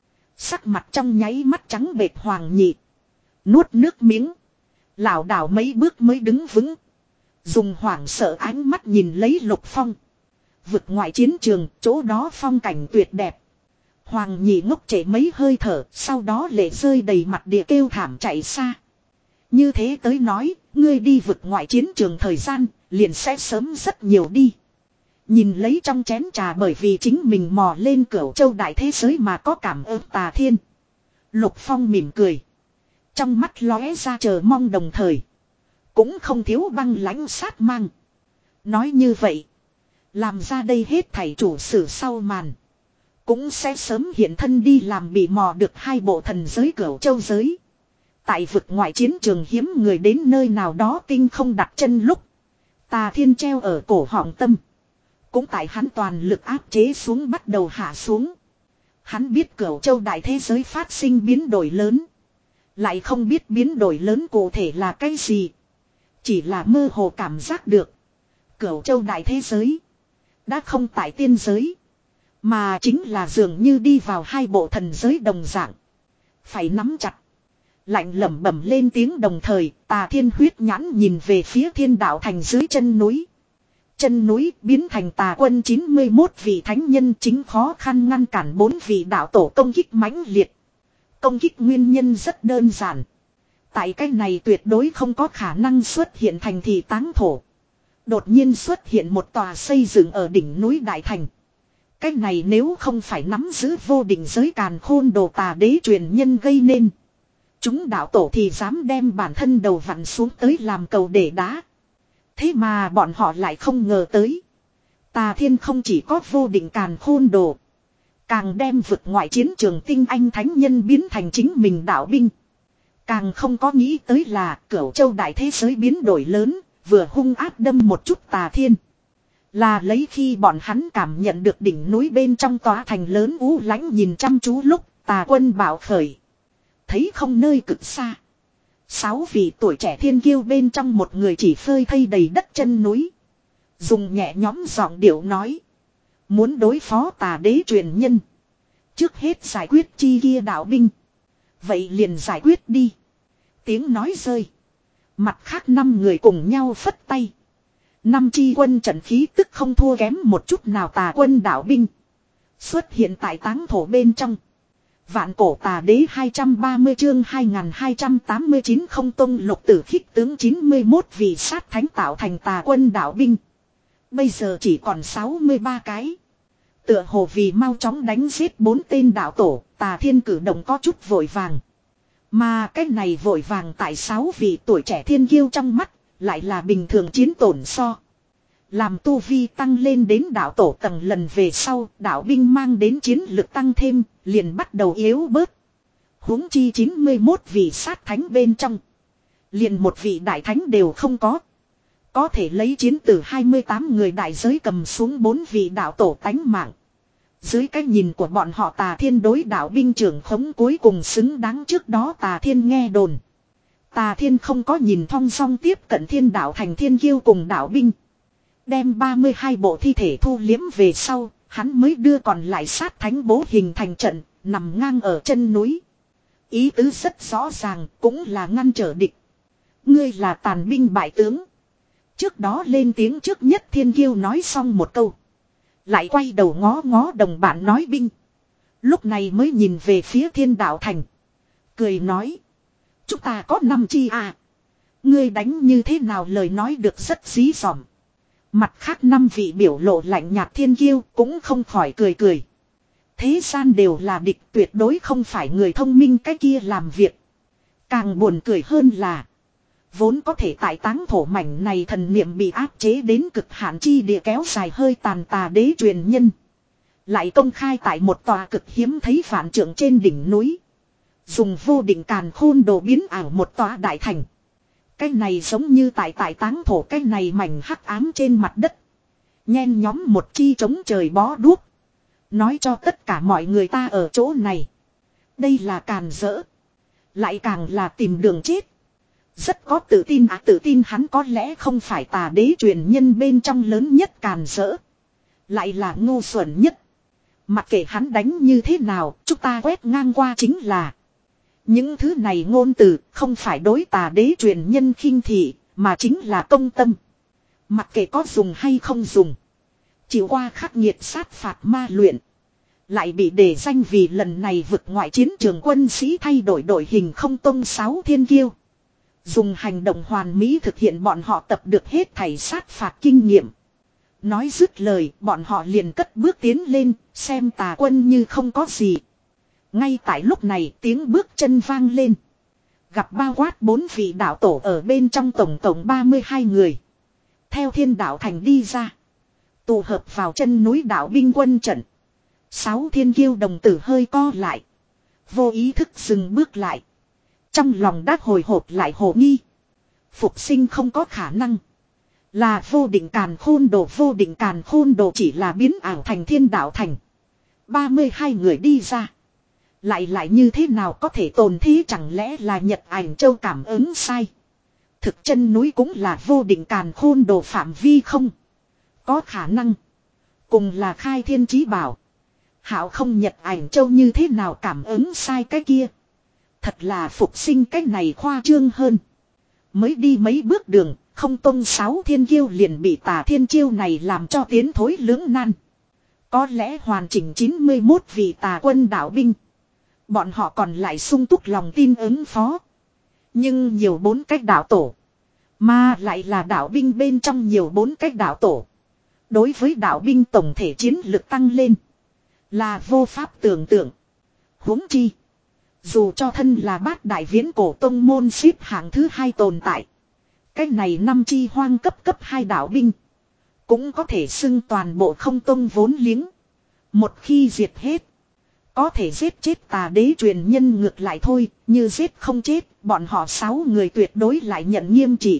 Sắc mặt trong nháy mắt trắng bệch Hoàng Nhị. Nuốt nước miếng. Lảo đảo mấy bước mới đứng vững. Dùng hoảng sợ ánh mắt nhìn lấy Lục Phong. Vực ngoại chiến trường, chỗ đó phong cảnh tuyệt đẹp. Hoàng Nhị ngốc trễ mấy hơi thở, sau đó lệ rơi đầy mặt địa kêu thảm chạy xa. Như thế tới nói, ngươi đi vực ngoại chiến trường thời gian, liền sẽ sớm rất nhiều đi. Nhìn lấy trong chén trà bởi vì chính mình mò lên Cửu Châu đại thế giới mà có cảm ơn Tà Thiên. Lục Phong mỉm cười. Trong mắt lóe ra chờ mong đồng thời. Cũng không thiếu băng lãnh sát mang. Nói như vậy. Làm ra đây hết thảy chủ sử sau màn. Cũng sẽ sớm hiện thân đi làm bị mò được hai bộ thần giới Cửu Châu giới. Tại vực ngoại chiến trường hiếm người đến nơi nào đó tinh không đặt chân lúc. Tà Thiên treo ở cổ họng tâm. Cũng tại hắn toàn lực áp chế xuống bắt đầu hạ xuống. Hắn biết Cửu Châu đại thế giới phát sinh biến đổi lớn. Lại không biết biến đổi lớn cụ thể là cái gì. Chỉ là mơ hồ cảm giác được. Cửu Châu đại thế giới. Đã không tại tiên giới. Mà chính là dường như đi vào hai bộ thần giới đồng dạng. Phải nắm chặt. Lạnh lẩm bẩm lên tiếng đồng thời. Tà Thiên huyết nhãn nhìn về phía thiên đạo thành dưới chân núi. Chân núi biến thành tà quân chín mươi mốt vị thánh nhân chính khó khăn ngăn cản bốn vị đạo tổ công kích mãnh liệt. Công kích nguyên nhân rất đơn giản. Tại cái này tuyệt đối không có khả năng xuất hiện thành thị táng thổ. Đột nhiên xuất hiện một tòa xây dựng ở đỉnh núi Đại Thành. Cái này nếu không phải nắm giữ vô định giới càn khôn đồ tà đế truyền nhân gây nên. Chúng đạo tổ thì dám đem bản thân đầu vặn xuống tới làm cầu để đá. Thế mà bọn họ lại không ngờ tới. Tà Thiên không chỉ có vô định càn khôn đồ. Càng đem vực ngoại chiến trường tinh anh thánh nhân biến thành chính mình đạo binh. Càng không có nghĩ tới là Cửu Châu đại thế giới biến đổi lớn. Vừa hung ác đâm một chút Tà Thiên. Là lấy khi bọn hắn cảm nhận được đỉnh núi bên trong tòa thành lớn u lãnh nhìn chăm chú lúc Tà quân bảo khởi. Thấy không nơi cực xa. Sáu vị tuổi trẻ thiên kiêu bên trong một người chỉ phơi thây đầy đất chân núi. Dùng nhẹ nhóm giọng điệu nói. Muốn đối phó Tà đế truyền nhân. Trước hết giải quyết chi kia đạo binh. Vậy liền giải quyết đi. Tiếng nói rơi. Mặt khác năm người cùng nhau phất tay. Năm chi quân trận khí tức không thua kém một chút nào Tà quân đạo binh. Xuất hiện tại táng thổ bên trong. Vạn cổ tà đế hai trăm ba mươi chương hai nghìn hai trăm tám mươi chín không tông lục tử khích tướng chín mươi mốt vị sát thánh tạo thành tà quân đạo binh. Bây giờ chỉ còn sáu mươi ba cái. Tựa hồ vì mau chóng đánh giết bốn tên đạo tổ, Tà Thiên cử động có chút vội vàng. Mà cái này vội vàng tại sáu vị tuổi trẻ thiên kiêu trong mắt, lại là bình thường chiến tổn so. Làm tu vi tăng lên đến đạo tổ tầng lần về sau, đạo binh mang đến chiến lực tăng thêm, liền bắt đầu yếu bớt. Huống chi chín mươi mốt vị sát thánh bên trong. Liền một vị đại thánh đều không có. Có thể lấy chiến từ hai mươi tám người đại giới cầm xuống bốn vị đạo tổ tánh mạng. Dưới cái nhìn của bọn họ Tà Thiên đối đạo binh trưởng khống cuối cùng xứng đáng trước đó Tà Thiên nghe đồn. Tà Thiên không có nhìn thong song tiếp cận thiên đạo thành thiên kiêu cùng đạo binh. Đem ba mươi hai bộ thi thể thu liếm về sau, hắn mới đưa còn lại sát thánh bố hình thành trận, nằm ngang ở chân núi. Ý tứ rất rõ ràng, cũng là ngăn trở địch. Ngươi là tàn binh bại tướng. Trước đó lên tiếng trước nhất thiên kiêu nói xong một câu. Lại quay đầu ngó ngó đồng bạn nói binh. Lúc này mới nhìn về phía thiên đạo thành. Cười nói. Chúng ta có năm chi à. Ngươi đánh như thế nào lời nói được rất dí dỏm. Mặt khác năm vị biểu lộ lạnh nhạt thiên kiêu cũng không khỏi cười cười. Thế gian đều là địch tuyệt đối không phải người thông minh cái kia làm việc. Càng buồn cười hơn là. Vốn có thể tại táng thổ mảnh này thần niệm bị áp chế đến cực hạn chi địa kéo dài hơi tàn Tà đế truyền nhân. Lại công khai tại một tòa cực hiếm thấy vạn trượng trên đỉnh núi. Dùng vô định càn khôn đồ biến ảo một tòa đại thành. Cái này giống như tại tại táng thổ cái này mảnh hắc ám trên mặt đất. Nhen nhóm một chi trống trời bó đuốc. Nói cho tất cả mọi người ta ở chỗ này. Đây là càn rỡ. Lại càng là tìm đường chết. Rất có tự tin à, tự tin hắn có lẽ không phải tà đế truyền nhân bên trong lớn nhất càn rỡ. Lại là ngu xuẩn nhất. Mặc kệ hắn đánh như thế nào, chúng ta quét ngang qua chính là. Những thứ này ngôn từ không phải đối tà đế truyền nhân khinh thị, mà chính là công tâm. Mặc kệ có dùng hay không dùng. Chịu qua khắc nghiệt sát phạt ma luyện. Lại bị đề danh vì lần này vực ngoại chiến trường quân sĩ thay đổi đội hình không tông sáu thiên kiêu. Dùng hành động hoàn mỹ thực hiện bọn họ tập được hết thảy sát phạt kinh nghiệm. Nói dứt lời, bọn họ liền cất bước tiến lên, xem tà quân như không có gì. Ngay tại lúc này tiếng bước chân vang lên. Gặp bao quát bốn vị đạo tổ ở bên trong tổng tổng ba mươi hai người. Theo thiên đạo thành đi ra. Tụ hợp vào chân núi đạo binh quân trận. Sáu thiên kiêu đồng tử hơi co lại. Vô ý thức dừng bước lại. Trong lòng đã hồi hộp lại hồ nghi. Phục sinh không có khả năng. Là vô định càn khôn đồ, vô định càn khôn đồ chỉ là biến ảo thành thiên đạo thành. ba mươi hai người đi ra. Lại lại như thế nào có thể tồn thế, chẳng lẽ là Nhật Ảnh Châu cảm ứng sai. Thực chân núi cũng là vô định càn khôn đồ phạm vi không? Có khả năng. Cùng là khai thiên chí bảo. Hảo không Nhật Ảnh Châu như thế nào cảm ứng sai cái kia. Thật là phục sinh cái này khoa trương hơn. Mới đi mấy bước đường, không tông sáu thiên kiêu liền bị tà thiên chiêu này làm cho tiến thối lưỡng nan. Có lẽ hoàn chỉnh chín mươi mốt vị tà quân đạo binh. Bọn họ còn lại sung túc lòng tin ứng phó. Nhưng nhiều bốn cách đạo tổ. Mà lại là đạo binh bên trong nhiều bốn cách đạo tổ. Đối với đạo binh tổng thể chiến lực tăng lên. Là vô pháp tưởng tượng. Huống chi. Dù cho thân là bát đại viễn cổ tông môn xếp hạng thứ hai tồn tại. Cái này năm chi hoang cấp cấp hai đạo binh. Cũng có thể xưng toàn bộ không tông vốn liếng. Một khi diệt hết. Có thể giết chết tà đế truyền nhân ngược lại thôi. Như giết không chết. Bọn họ sáu người tuyệt đối lại nhận nghiêm trị.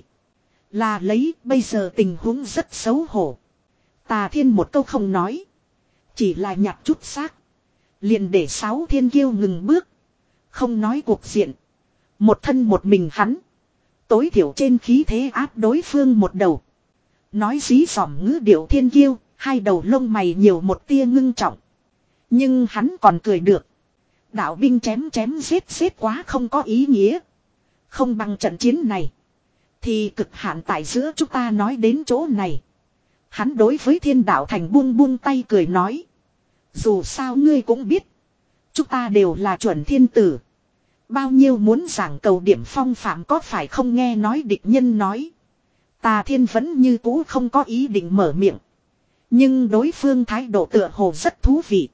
Là lấy bây giờ tình huống rất xấu hổ. Tà thiên một câu không nói. Chỉ là nhặt chút xác. Liền để sáu thiên kiêu ngừng bước. Không nói cuộc diện. Một thân một mình hắn. Tối thiểu trên khí thế áp đối phương một đầu. Nói dí dỏm ngữ điệu thiên kiêu. Hai đầu lông mày nhiều một tia ngưng trọng. Nhưng hắn còn cười được. Đạo binh chém chém giết giết quá không có ý nghĩa. Không bằng trận chiến này. Thì cực hạn tại giữa chúng ta nói đến chỗ này. Hắn đối với thiên đạo thành buông buông tay cười nói. Dù sao ngươi cũng biết. Chúng ta đều là chuẩn thiên tử. Bao nhiêu muốn giảng cầu điểm phong phạm có phải không, nghe nói địch nhân nói. Tà thiên vẫn như cũ không có ý định mở miệng. Nhưng đối phương thái độ tựa hồ rất thú vị.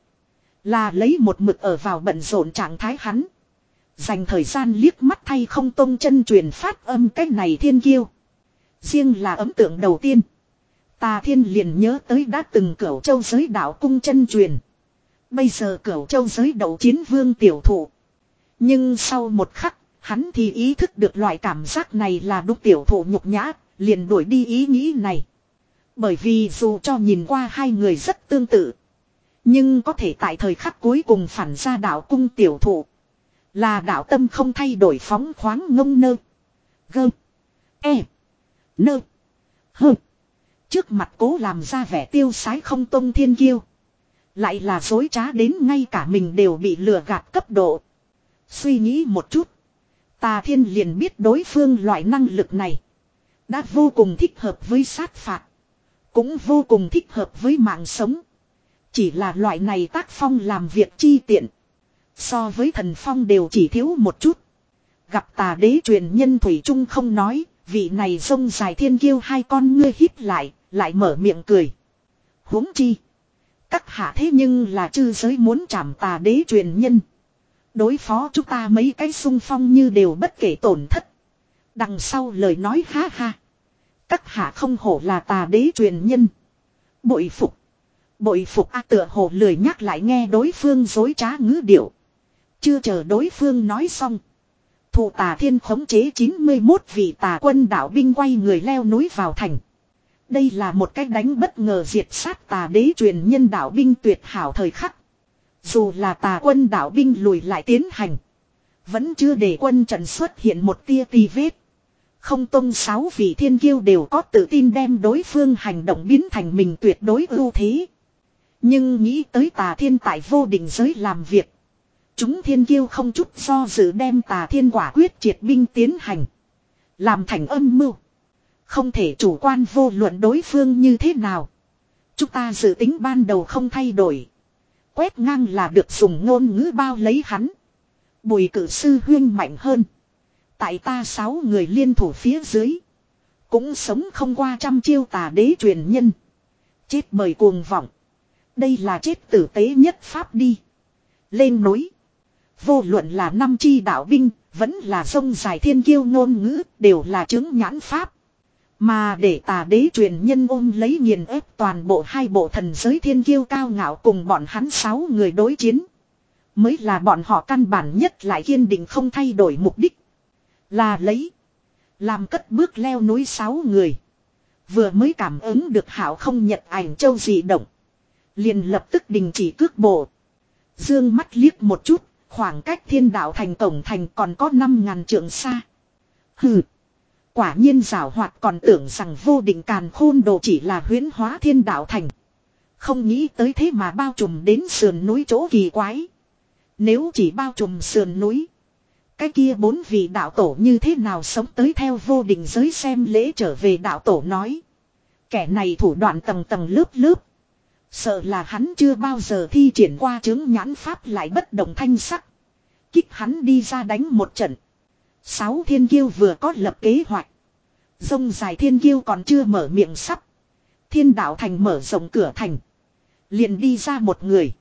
Là lấy một mực ở vào bận rộn trạng thái hắn. Dành thời gian liếc mắt thay không tông chân truyền phát âm cách này thiên kiêu. Riêng là ấn tượng đầu tiên. Tà thiên liền nhớ tới đã từng Cửu Châu giới đạo cung chân truyền. Bây giờ Cửu Châu giới đậu chiến vương tiểu thụ. Nhưng sau một khắc, hắn thì ý thức được loại cảm giác này là đúc tiểu thụ nhục nhã, liền đuổi đi ý nghĩ này. Bởi vì dù cho nhìn qua hai người rất tương tự. Nhưng có thể tại thời khắc cuối cùng phản ra đạo cung tiểu thụ. Là đạo tâm không thay đổi phóng khoáng ngông nơ. Gơ. E. Nơ. Hơ. Trước mặt cố làm ra vẻ tiêu sái không tông thiên kiêu. Lại là dối trá đến ngay cả mình đều bị lừa gạt cấp độ. Suy nghĩ một chút. Tà thiên liền biết đối phương loại năng lực này. Đã vô cùng thích hợp với sát phạt. Cũng vô cùng thích hợp với mạng sống. Chỉ là loại này tác phong làm việc chi tiện. So với thần phong đều chỉ thiếu một chút. Gặp tà đế truyền nhân thủy trung không nói. Vị này rông dài thiên kiêu hai con ngươi hít lại. Lại mở miệng cười. Huống chi. Các hạ thế nhưng là chư giới muốn trảm tà đế truyền nhân. Đối phó chúng ta mấy cái xung phong như đều bất kể tổn thất. Đằng sau lời nói ha ha. Các hạ không hổ là tà đế truyền nhân. Bội phục. Bội phục a, tựa hồ lười nhắc lại nghe đối phương dối trá ngữ điệu. Chưa chờ đối phương nói xong. Thủ tà thiên khống chế chín mươi mốt vị tà quân đạo binh quay người leo núi vào thành. Đây là một cách đánh bất ngờ diệt sát tà đế truyền nhân đạo binh tuyệt hảo thời khắc. Dù là tà quân đạo binh lùi lại tiến hành. Vẫn chưa để quân trận xuất hiện một tia tì vết. Không tông sáu vị thiên kiêu đều có tự tin đem đối phương hành động biến thành mình tuyệt đối ưu thế. Nhưng nghĩ tới Tà Thiên tại vô định giới làm việc. Chúng thiên kiêu không chút do dự đem Tà Thiên quả quyết triệt binh tiến hành. Làm thành âm mưu. Không thể chủ quan vô luận đối phương như thế nào. Chúng ta dự tính ban đầu không thay đổi. Quét ngang là được dùng ngôn ngữ bao lấy hắn. Bùi cử sư huyên mạnh hơn. Tại ta sáu người liên thủ phía dưới. Cũng sống không qua trăm chiêu Tà đế truyền nhân. Chết bởi cuồng vọng. Đây là chết tử tế nhất pháp đi. Lên núi. Vô luận là năm chi đạo binh. Vẫn là sông dài thiên kiêu ngôn ngữ. Đều là chứng nhãn pháp. Mà để Tà đế truyền nhân ôm lấy nghiền ép toàn bộ hai bộ thần giới thiên kiêu cao ngạo cùng bọn hắn sáu người đối chiến. Mới là bọn họ căn bản nhất lại kiên định không thay đổi mục đích. Là lấy. Làm cất bước leo núi sáu người. Vừa mới cảm ứng được hảo không nhật ảnh châu dị động. Liền lập tức đình chỉ cước bộ. Dương mắt liếc một chút. Khoảng cách thiên đạo thành cổng thành còn có năm ngàn trượng xa. Hừ. Quả nhiên giảo hoạt còn tưởng rằng vô định càn khôn đồ chỉ là huyễn hóa thiên đạo thành. Không nghĩ tới thế mà bao trùm đến sườn núi chỗ kỳ quái. Nếu chỉ bao trùm sườn núi. Cái kia bốn vị đạo tổ như thế nào sống tới theo vô định giới xem lễ trở về đạo tổ nói. Kẻ này thủ đoạn tầng tầng lớp lớp. Sợ là hắn chưa bao giờ thi triển qua chứng nhãn pháp lại bất động thanh sắc. Kích hắn đi ra đánh một trận. Sáu thiên kiêu vừa có lập kế hoạch. Dông dài thiên kiêu còn chưa mở miệng sắp. Thiên đạo thành mở rộng cửa thành. Liền đi ra một người.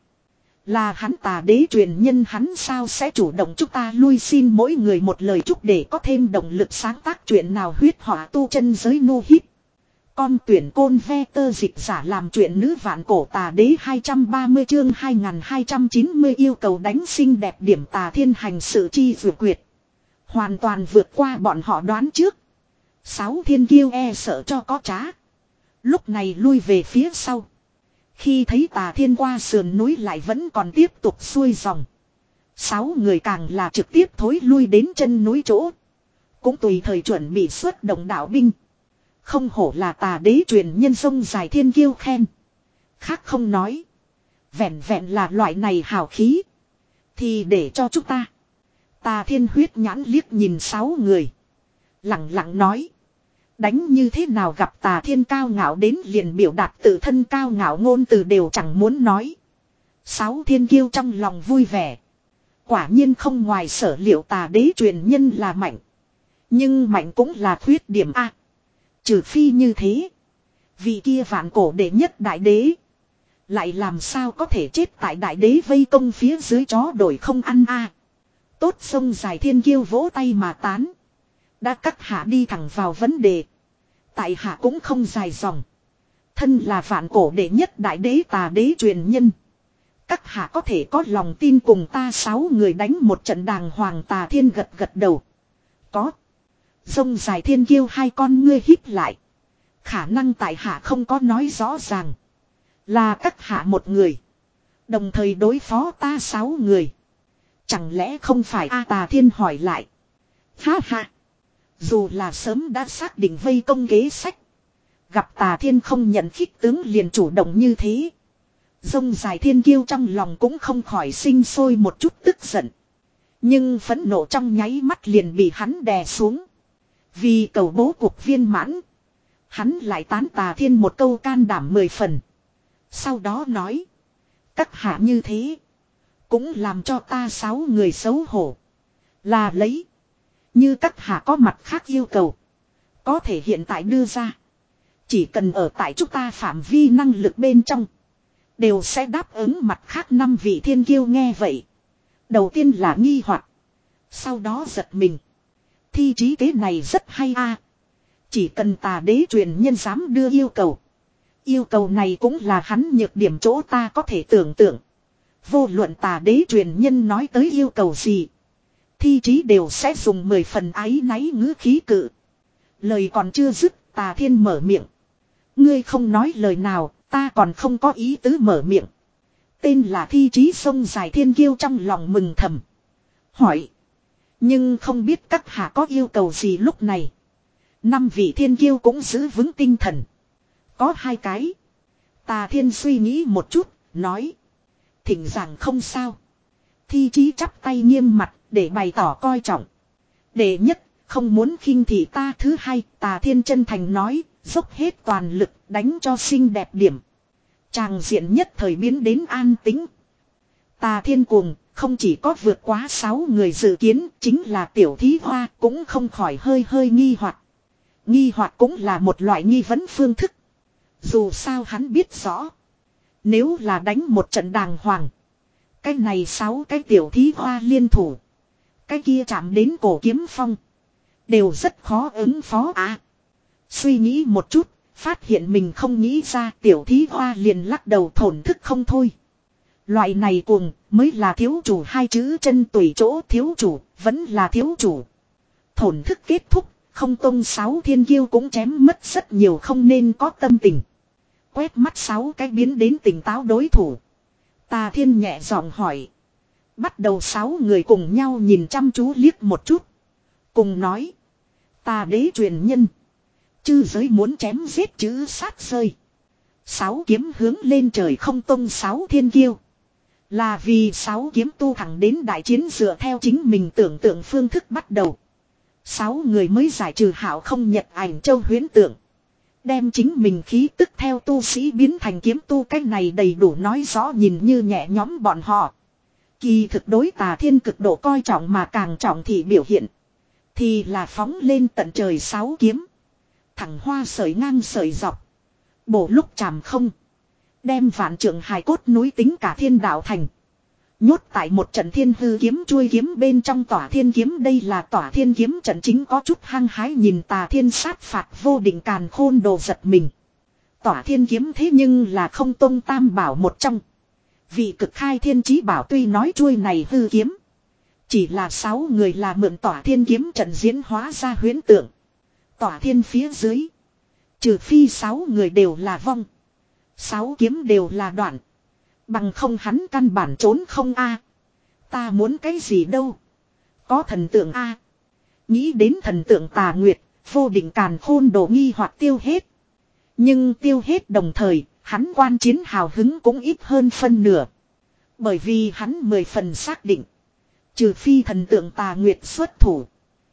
Là hắn Tà đế truyền nhân hắn sao sẽ chủ động chúng ta lui xin mỗi người một lời chúc để có thêm động lực sáng tác chuyện nào huyết hỏa tu chân giới nu hít. Con tuyển côn ve tơ dịch giả làm chuyện nữ vạn cổ Tà đế hai trăm ba mươi chương hai nghìn hai trăm chín mươi yêu cầu đánh xinh đẹp điểm Tà Thiên hành sự chi vượt quyệt. Hoàn toàn vượt qua bọn họ đoán trước. Sáu thiên kiêu e sợ cho có trá. Lúc này lui về phía sau. Khi thấy Tà Thiên qua sườn núi lại vẫn còn tiếp tục xuôi dòng. Sáu người càng là trực tiếp thối lui đến chân núi chỗ. Cũng tùy thời chuẩn bị xuất động đạo binh. Không hổ là Tà đế truyền nhân sông dài thiên kiêu khen. Khác không nói. Vẹn vẹn là loại này hào khí. Thì để cho chúng ta. Tà Thiên huyết nhãn liếc nhìn sáu người. Lặng lặng nói. Đánh như thế nào gặp Tà Thiên cao ngạo đến liền biểu đạt tự thân cao ngạo ngôn từ đều chẳng muốn nói. Sáu thiên kiêu trong lòng vui vẻ. Quả nhiên không ngoài sở liệu Tà đế truyền nhân là mạnh. Nhưng mạnh cũng là khuyết điểm A. Trừ phi như thế. Vị kia vạn cổ đệ nhất đại đế. Lại làm sao có thể chết tại đại đế vây công phía dưới chó đổi không ăn A. Tốt sông dài thiên kiêu vỗ tay mà tán. Đã cắt hạ đi thẳng vào vấn đề. Tại hạ cũng không dài dòng. Thân là vạn cổ đệ nhất đại đế Tà đế truyền nhân. Các hạ có thể có lòng tin cùng ta sáu người đánh một trận đàng hoàng. Tà Thiên gật gật đầu. Có. Sông dài thiên kiêu hai con ngươi híp lại. Khả năng tại hạ không có nói rõ ràng. Là các hạ một người. Đồng thời đối phó ta sáu người. Chẳng lẽ không phải A Tà Thiên hỏi lại. Ha ha. Dù là sớm đã xác định vây công kế sách. Gặp Tà Thiên không nhận khích tướng liền chủ động như thế. Dông dài thiên kiêu trong lòng cũng không khỏi sinh sôi một chút tức giận. Nhưng phẫn nộ trong nháy mắt liền bị hắn đè xuống. Vì cầu bố cuộc viên mãn. Hắn lại tán Tà Thiên một câu can đảm mười phần. Sau đó nói. Các hạ như thế. Cũng làm cho ta sáu người xấu hổ. Là lấy. Như các hạ có mặt khác yêu cầu. Có thể hiện tại đưa ra. Chỉ cần ở tại chúng ta phạm vi năng lực bên trong. Đều sẽ đáp ứng mặt khác năm vị thiên kiêu nghe vậy. Đầu tiên là nghi hoặc. Sau đó giật mình. Thi trí kế này rất hay a. Chỉ cần Tà đế truyền nhân dám đưa yêu cầu. Yêu cầu này cũng là hắn nhược điểm chỗ ta có thể tưởng tượng. Vô luận Tà đế truyền nhân nói tới yêu cầu gì. Thi trí đều sẽ dùng mười phần áy náy ngữ khí cự. Lời còn chưa dứt, Tà Thiên mở miệng. Ngươi không nói lời nào, ta còn không có ý tứ mở miệng. Tên là thi trí sông dài thiên kiêu trong lòng mừng thầm. Hỏi. Nhưng không biết các hạ có yêu cầu gì lúc này. Năm vị thiên kiêu cũng giữ vững tinh thần. Có hai cái. Tà Thiên suy nghĩ một chút, nói. Thỉnh giảng không sao. Thi Chí chắp tay nghiêm mặt để bày tỏ coi trọng. Đệ nhất, không muốn khinh thị ta. Thứ hai, Tà Thiên chân thành nói, dốc hết toàn lực đánh cho xinh đẹp điểm. Tràng diện nhất thời biến đến an tĩnh. Tà Thiên cuồng, không chỉ có vượt quá sáu người dự kiến, chính là Tiểu Thí Hoa cũng không khỏi hơi hơi nghi hoặc. Nghi hoặc cũng là một loại nghi vấn phương thức. Dù sao hắn biết rõ. Nếu là đánh một trận đàng hoàng. Cái này sáu cái Tiểu Thí Hoa liên thủ. Cái kia chạm đến cổ kiếm phong. Đều rất khó ứng phó à. Suy nghĩ một chút, phát hiện mình không nghĩ ra Tiểu Thí Hoa liền lắc đầu thổn thức không thôi. Loại này cuồng mới là thiếu chủ hai chữ chân tùy chỗ. Thiếu chủ vẫn là thiếu chủ. Thổn thức kết thúc, không tông sáu thiên kiêu cũng chém mất rất nhiều không nên có tâm tình. Quét mắt sáu cái biến đến tỉnh táo đối thủ. Tà Thiên nhẹ giọng hỏi. Bắt đầu sáu người cùng nhau nhìn chăm chú liếc một chút. Cùng nói. Tà đế truyền nhân. Chư giới muốn chém giết chữ sát rơi. Sáu kiếm hướng lên trời không tông sáu thiên kiêu. Là vì sáu kiếm tu thẳng đến đại chiến dựa theo chính mình tưởng tượng phương thức bắt đầu. Sáu người mới giải trừ hảo không nhật ảnh châu huyễn tượng. Đem chính mình khí tức theo tu sĩ biến thành kiếm tu, cách này đầy đủ nói rõ nhìn như nhẹ nhóm bọn họ. Kỳ thực đối Tà Thiên cực độ coi trọng mà càng trọng thì biểu hiện. Thì là phóng lên tận trời sáu kiếm. Thẳng hoa sợi ngang sợi dọc. Bổ lúc chạm không. Đem vạn trượng hài cốt núi tính cả thiên đạo thành. Nhốt tại một trận thiên hư kiếm chuôi kiếm bên trong tỏa thiên kiếm. Đây là tỏa thiên kiếm trận chính có chút hăng hái nhìn Tà Thiên sát phạt vô định càn khôn đồ giật mình. Tỏa thiên kiếm thế nhưng là không tông tam bảo một trong. Vị cực khai thiên chí bảo tuy nói chuôi này hư kiếm. Chỉ là sáu người là mượn tỏa thiên kiếm trận diễn hóa ra huyễn tượng. Tỏa thiên phía dưới. Trừ phi sáu người đều là vong. Sáu kiếm đều là đoạn. Bằng không hắn căn bản trốn không a. Ta muốn cái gì đâu. Có thần tượng a. Nghĩ đến thần tượng Tà Nguyệt, vô định càn khôn đồ nghi hoặc tiêu hết. Nhưng tiêu hết đồng thời, hắn quan chiến hào hứng cũng ít hơn phân nửa. Bởi vì hắn mười phần xác định. Trừ phi thần tượng Tà Nguyệt xuất thủ.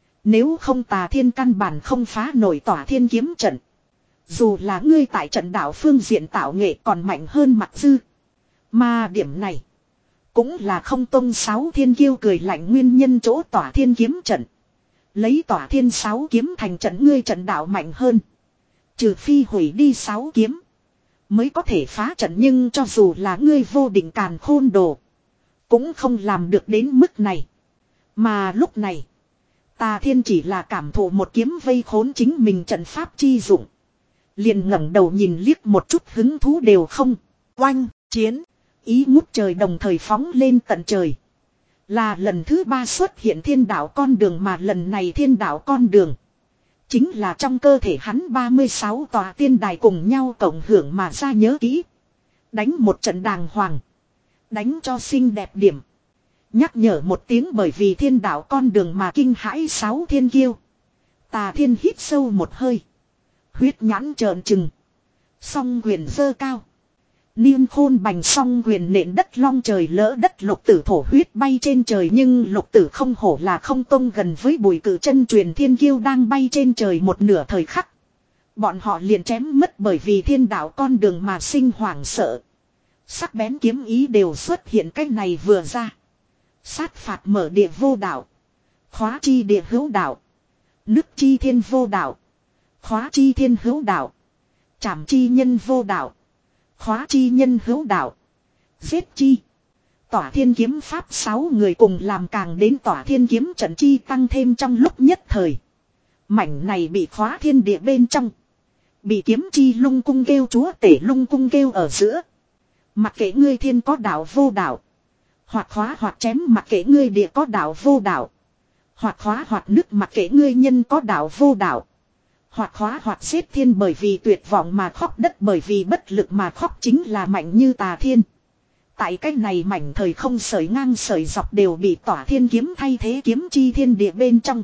Nếu không Tà Thiên căn bản không phá nổi tỏa thiên kiếm trận. Dù là ngươi tại trận đạo phương diện tạo nghệ còn mạnh hơn Mặc Dư. Mà điểm này. Cũng là không tông sáu thiên kiêu cười lạnh nguyên nhân chỗ tỏa thiên kiếm trận. Lấy tỏa thiên sáu kiếm thành trận ngươi trận đạo mạnh hơn. Trừ phi hủy đi sáu kiếm. Mới có thể phá trận nhưng cho dù là ngươi vô định càn khôn đồ. Cũng không làm được đến mức này. Mà lúc này. Tà Thiên chỉ là cảm thụ một kiếm vây khốn chính mình trận pháp chi dụng. Liền ngẩng đầu nhìn liếc một chút hứng thú đều không. Oanh, chiến. Ý ngút trời đồng thời phóng lên tận trời. Là lần thứ ba xuất hiện thiên đạo con đường mà lần này thiên đạo con đường. Chính là trong cơ thể hắn ba mươi sáu tòa tiên đài cùng nhau cộng hưởng mà ra nhớ kỹ. Đánh một trận đàng hoàng. Đánh cho xinh đẹp điểm. Nhắc nhở một tiếng bởi vì thiên đạo con đường mà kinh hãi sáu thiên kiêu. Tà Thiên hít sâu một hơi. Huyết nhãn trợn trừng. Song quyền giơ cao. Niên khôn bành song quyền nện đất long trời lỡ đất lục tử thổ huyết bay trên trời nhưng lục tử không hổ là không tông gần với bùi cử chân truyền thiên kiêu đang bay trên trời một nửa thời khắc. Bọn họ liền chém mất bởi vì thiên đạo con đường mà sinh hoảng sợ. Sắc bén kiếm ý đều xuất hiện cách này vừa ra. Sát phạt mở địa vô đạo. Khóa chi địa hữu đạo. Nước chi thiên vô đạo. Khóa chi thiên hữu đạo. Trảm chi nhân vô đạo. Khóa chi nhân hữu đạo. Giết chi. Tỏa thiên kiếm pháp sáu người cùng làm càng đến tỏa thiên kiếm trận chi tăng thêm trong lúc nhất thời. Mảnh này bị khóa thiên địa bên trong. Bị kiếm chi lung cung kêu chúa tể lung cung kêu ở giữa. Mặc kệ ngươi thiên có đạo vô đạo. Hoặc khóa hoặc chém mặc kệ ngươi địa có đạo vô đạo. Hoặc khóa hoặc nước mặc kệ ngươi nhân có đạo vô đạo. Hoặc khóa hoặc giết thiên bởi vì tuyệt vọng mà khóc đất bởi vì bất lực mà khóc chính là mạnh như Tà Thiên. Tại cái này mảnh thời không sợi ngang sợi dọc đều bị tỏa thiên kiếm thay thế kiếm chi thiên địa bên trong.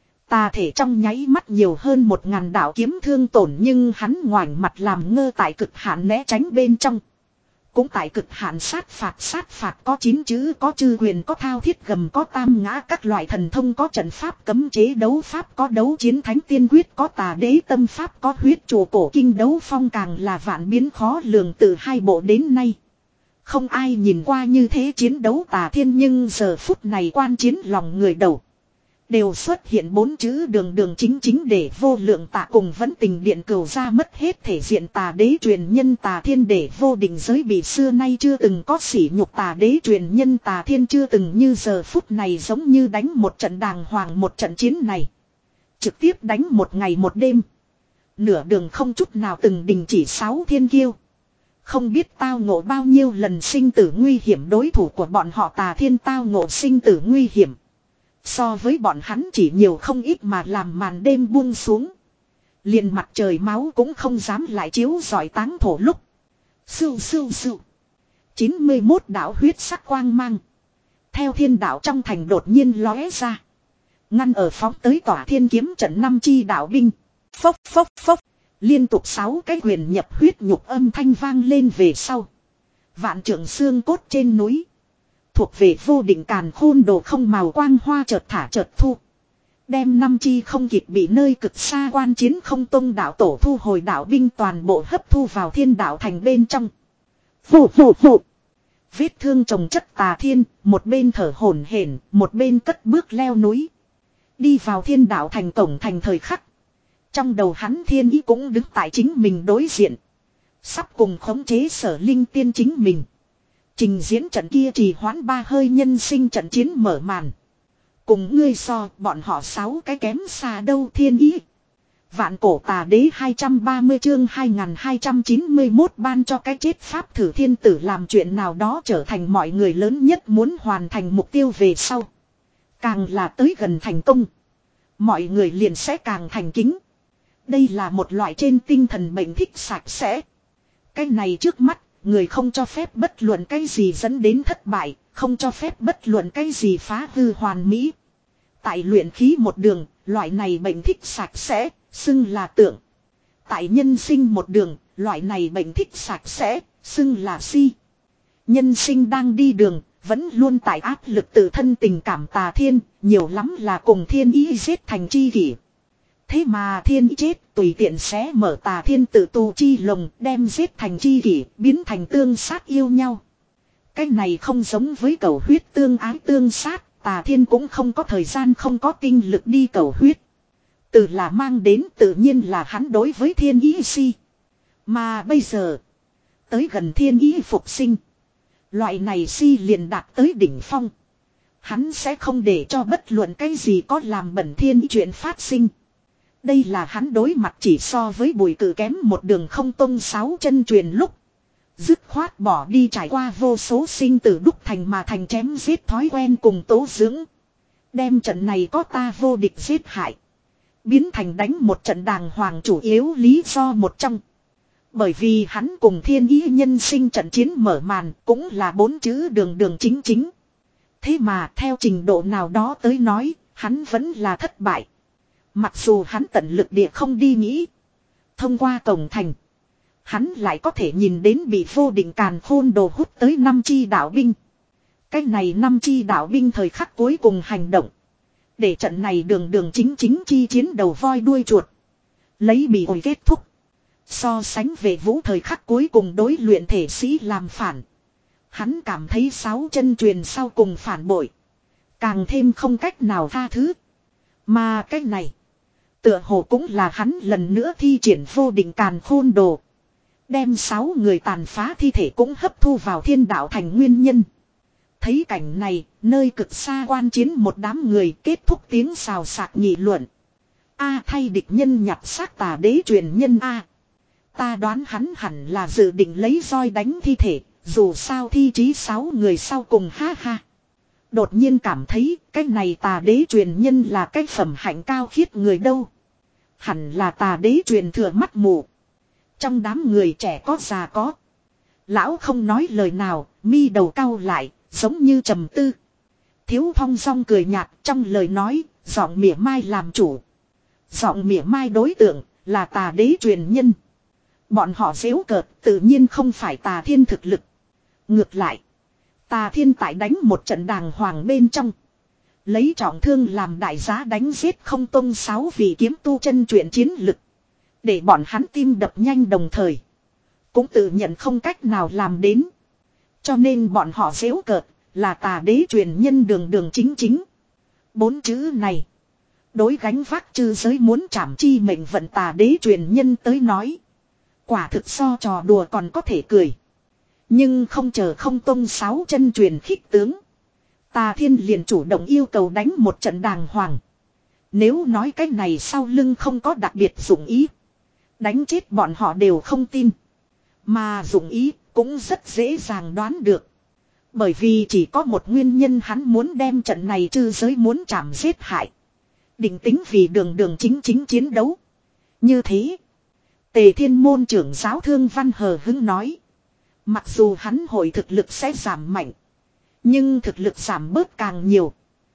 Tà thể trong nháy mắt nhiều hơn một ngàn đạo kiếm thương tổn, nhưng hắn ngoảnh mặt làm ngơ tại cực hạn né tránh bên trong. Cũng tại cực hạn sát phạt sát phạt có chín chữ, có chư quyền, có thao thiết gầm, có tam ngã các loại thần thông, có trận pháp cấm chế đấu pháp, có đấu chiến thánh tiên quyết, có tà đế tâm pháp, có huyết chùa cổ kinh đấu phong, càng là vạn biến khó lường từ hai bộ đến nay. Không ai nhìn qua như thế chiến đấu tà thiên, nhưng giờ phút này quan chiến lòng người đầu. Đều xuất hiện bốn chữ đường đường chính chính để vô lượng tạ cùng vẫn tình điện cửu ra mất hết thể diện tà đế truyền nhân tà thiên để vô định giới bị xưa nay chưa từng có sỉ nhục tà đế truyền nhân tà thiên chưa từng như giờ phút này giống như đánh một trận đàng hoàng một trận chiến này. Trực tiếp đánh một ngày một đêm. Nửa đường không chút nào từng đình chỉ sáu thiên kiêu. Không biết tao ngộ bao nhiêu lần sinh tử nguy hiểm, đối thủ của bọn họ tà thiên tao ngộ sinh tử nguy hiểm. So với bọn hắn chỉ nhiều không ít mà làm màn đêm buông xuống. Liền mặt trời máu cũng không dám lại chiếu rọi táng thổ lúc. Sưu sưu sưu. chín mươi mốt đạo huyết sắc quang mang. Theo thiên đạo trong thành đột nhiên lóe ra. Ngăn ở phóng tới tỏa thiên kiếm trận năm chi đạo binh. Phốc phốc phốc. Liên tục sáu cái quyền nhập huyết nhục âm thanh vang lên về sau. Vạn trượng xương cốt trên núi. Thuộc về vô định càn khôn đồ không màu quang hoa chợt thả chợt thu. Đem năm chi không kịp bị nơi cực xa quan chiến không tông đạo tổ thu hồi đạo binh toàn bộ hấp thu vào thiên đạo thành bên trong. Phụ phụ phụ. Vết thương trồng chất tà thiên, một bên thở hổn hển, một bên cất bước leo núi. Đi vào thiên đạo thành cổng thành thời khắc. Trong đầu hắn thiên ý cũng đứng tại chính mình đối diện. Sắp cùng khống chế sở linh tiên chính mình. Trình diễn trận kia trì hoãn ba hơi nhân sinh trận chiến mở màn. Cùng ngươi so, bọn họ sáu cái kém xa đâu thiên ý. Vạn cổ tà đế hai trăm ba mươi chương hai nghìn hai trăm chín mươi mốt ban cho cái chết pháp thử thiên tử làm chuyện nào đó trở thành mọi người lớn nhất muốn hoàn thành mục tiêu về sau. Càng là tới gần thành công. Mọi người liền sẽ càng thành kính. Đây là một loại trên tinh thần bệnh thích sạch sẽ. Cái này trước mắt. Người không cho phép bất luận cái gì dẫn đến thất bại, không cho phép bất luận cái gì phá hư hoàn mỹ. Tại luyện khí một đường, loại này bệnh thích sạch sẽ, xưng là tượng. Tại nhân sinh một đường, loại này bệnh thích sạch sẽ, xưng là si. Nhân sinh đang đi đường, vẫn luôn tại áp lực tự thân tình cảm tà thiên, nhiều lắm là cùng thiên ý giết thành chi kỷ. Thế mà thiên ý chết tùy tiện xé mở tà thiên tự tu chi lồng đem giết thành chi kỷ biến thành tương sát yêu nhau. Cái này không giống với cầu huyết tương ái tương sát, tà thiên cũng không có thời gian không có tinh lực đi cầu huyết. Từ là mang đến tự nhiên là hắn đối với thiên ý si. Mà bây giờ, tới gần thiên ý phục sinh. Loại này si liền đạt tới đỉnh phong. Hắn sẽ không để cho bất luận cái gì có làm bẩn thiên ý chuyện phát sinh. Đây là hắn đối mặt chỉ so với bùi cử kém một đường không tông sáu chân truyền lúc. Dứt khoát bỏ đi trải qua vô số sinh tử đúc thành mà thành chém giết thói quen cùng tố dưỡng. Đem trận này có ta vô địch giết hại. Biến thành đánh một trận đàng hoàng chủ yếu lý do một trong. Bởi vì hắn cùng thiên ý nhân sinh trận chiến mở màn cũng là bốn chữ đường đường chính chính. Thế mà theo trình độ nào đó tới nói, hắn vẫn là thất bại. Mặc dù hắn tận lực địa không đi nghĩ. Thông qua cổng thành. Hắn lại có thể nhìn đến bị vô định càn khôn đồ hút tới năm chi đạo binh. Cái này năm chi đạo binh thời khắc cuối cùng hành động. Để trận này đường đường chính chính chi chiến đầu voi đuôi chuột. Lấy bị ổi kết thúc. So sánh về vũ thời khắc cuối cùng đối luyện thể sĩ làm phản. Hắn cảm thấy sáu chân truyền sau cùng phản bội. Càng thêm không cách nào tha thứ. Mà cái này. Tựa hồ cũng là hắn lần nữa thi triển vô định càn khôn đồ. Đem sáu người tàn phá thi thể cũng hấp thu vào thiên đạo thành nguyên nhân. Thấy cảnh này, nơi cực xa quan chiến một đám người kết thúc tiếng xào xạc nghị luận. A thay địch nhân nhặt xác tà đế truyền nhân A. Ta đoán hắn hẳn là dự định lấy roi đánh thi thể, dù sao thi trí sáu người sau cùng ha ha. Đột nhiên cảm thấy cái này tà đế truyền nhân là cái phẩm hạnh cao khiết người đâu. Hẳn là tà đế truyền thừa mắt mù. Trong đám người trẻ có già có. Lão không nói lời nào, mi đầu cau lại, giống như trầm tư. Thiếu Thong Dong cười nhạt trong lời nói, giọng mỉa mai làm chủ. Giọng mỉa mai đối tượng là tà đế truyền nhân. Bọn họ giễu cợt tự nhiên không phải tà thiên thực lực. Ngược lại, tà thiên tại đánh một trận đàng hoàng bên trong. Lấy trọng thương làm đại giá đánh giết không tông sáu vị kiếm tu chân truyện chiến lực. Để bọn hắn tim đập nhanh đồng thời. Cũng tự nhận không cách nào làm đến. Cho nên bọn họ giễu cợt là tà đế truyền nhân đường đường chính chính. Bốn chữ này. Đối gánh vác chư giới muốn trảm chi mệnh vận tà đế truyền nhân tới nói. Quả thực so trò đùa còn có thể cười. Nhưng không chờ không tông sáu chân truyền khích tướng. Tà thiên liền chủ động yêu cầu đánh một trận đàng hoàng. Nếu nói cái này sau lưng không có đặc biệt dụng ý. Đánh chết bọn họ đều không tin. Mà dụng ý cũng rất dễ dàng đoán được. Bởi vì chỉ có một nguyên nhân hắn muốn đem trận này chư giới muốn chảm giết hại. Định tính vì đường đường chính chính chiến đấu. Như thế. Tề Thiên môn trưởng giáo Thương Văn hờ hững nói. Mặc dù hắn hội thực lực sẽ giảm mạnh. Nhưng thực lực giảm bớt càng nhiều.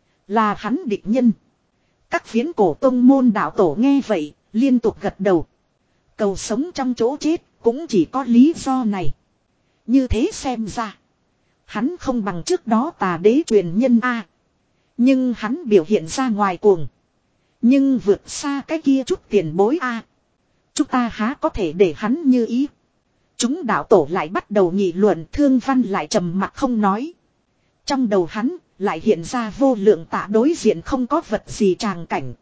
Là hắn địch nhân. Các viễn cổ tông môn đạo tổ nghe vậy. Liên tục gật đầu. Cầu sống trong chỗ chết. Cũng chỉ có lý do này. Như thế xem ra. Hắn không bằng trước đó tà đế truyền nhân A. Nhưng hắn biểu hiện ra ngoài cuồng. Nhưng vượt xa cái kia chút tiền bối A. Chúng ta há có thể để hắn như ý. Chúng đạo tổ lại bắt đầu nghị luận. Thương Văn lại trầm mặc không nói. Trong đầu hắn lại hiện ra vô lượng tạ đối diện không có vật gì tràng cảnh.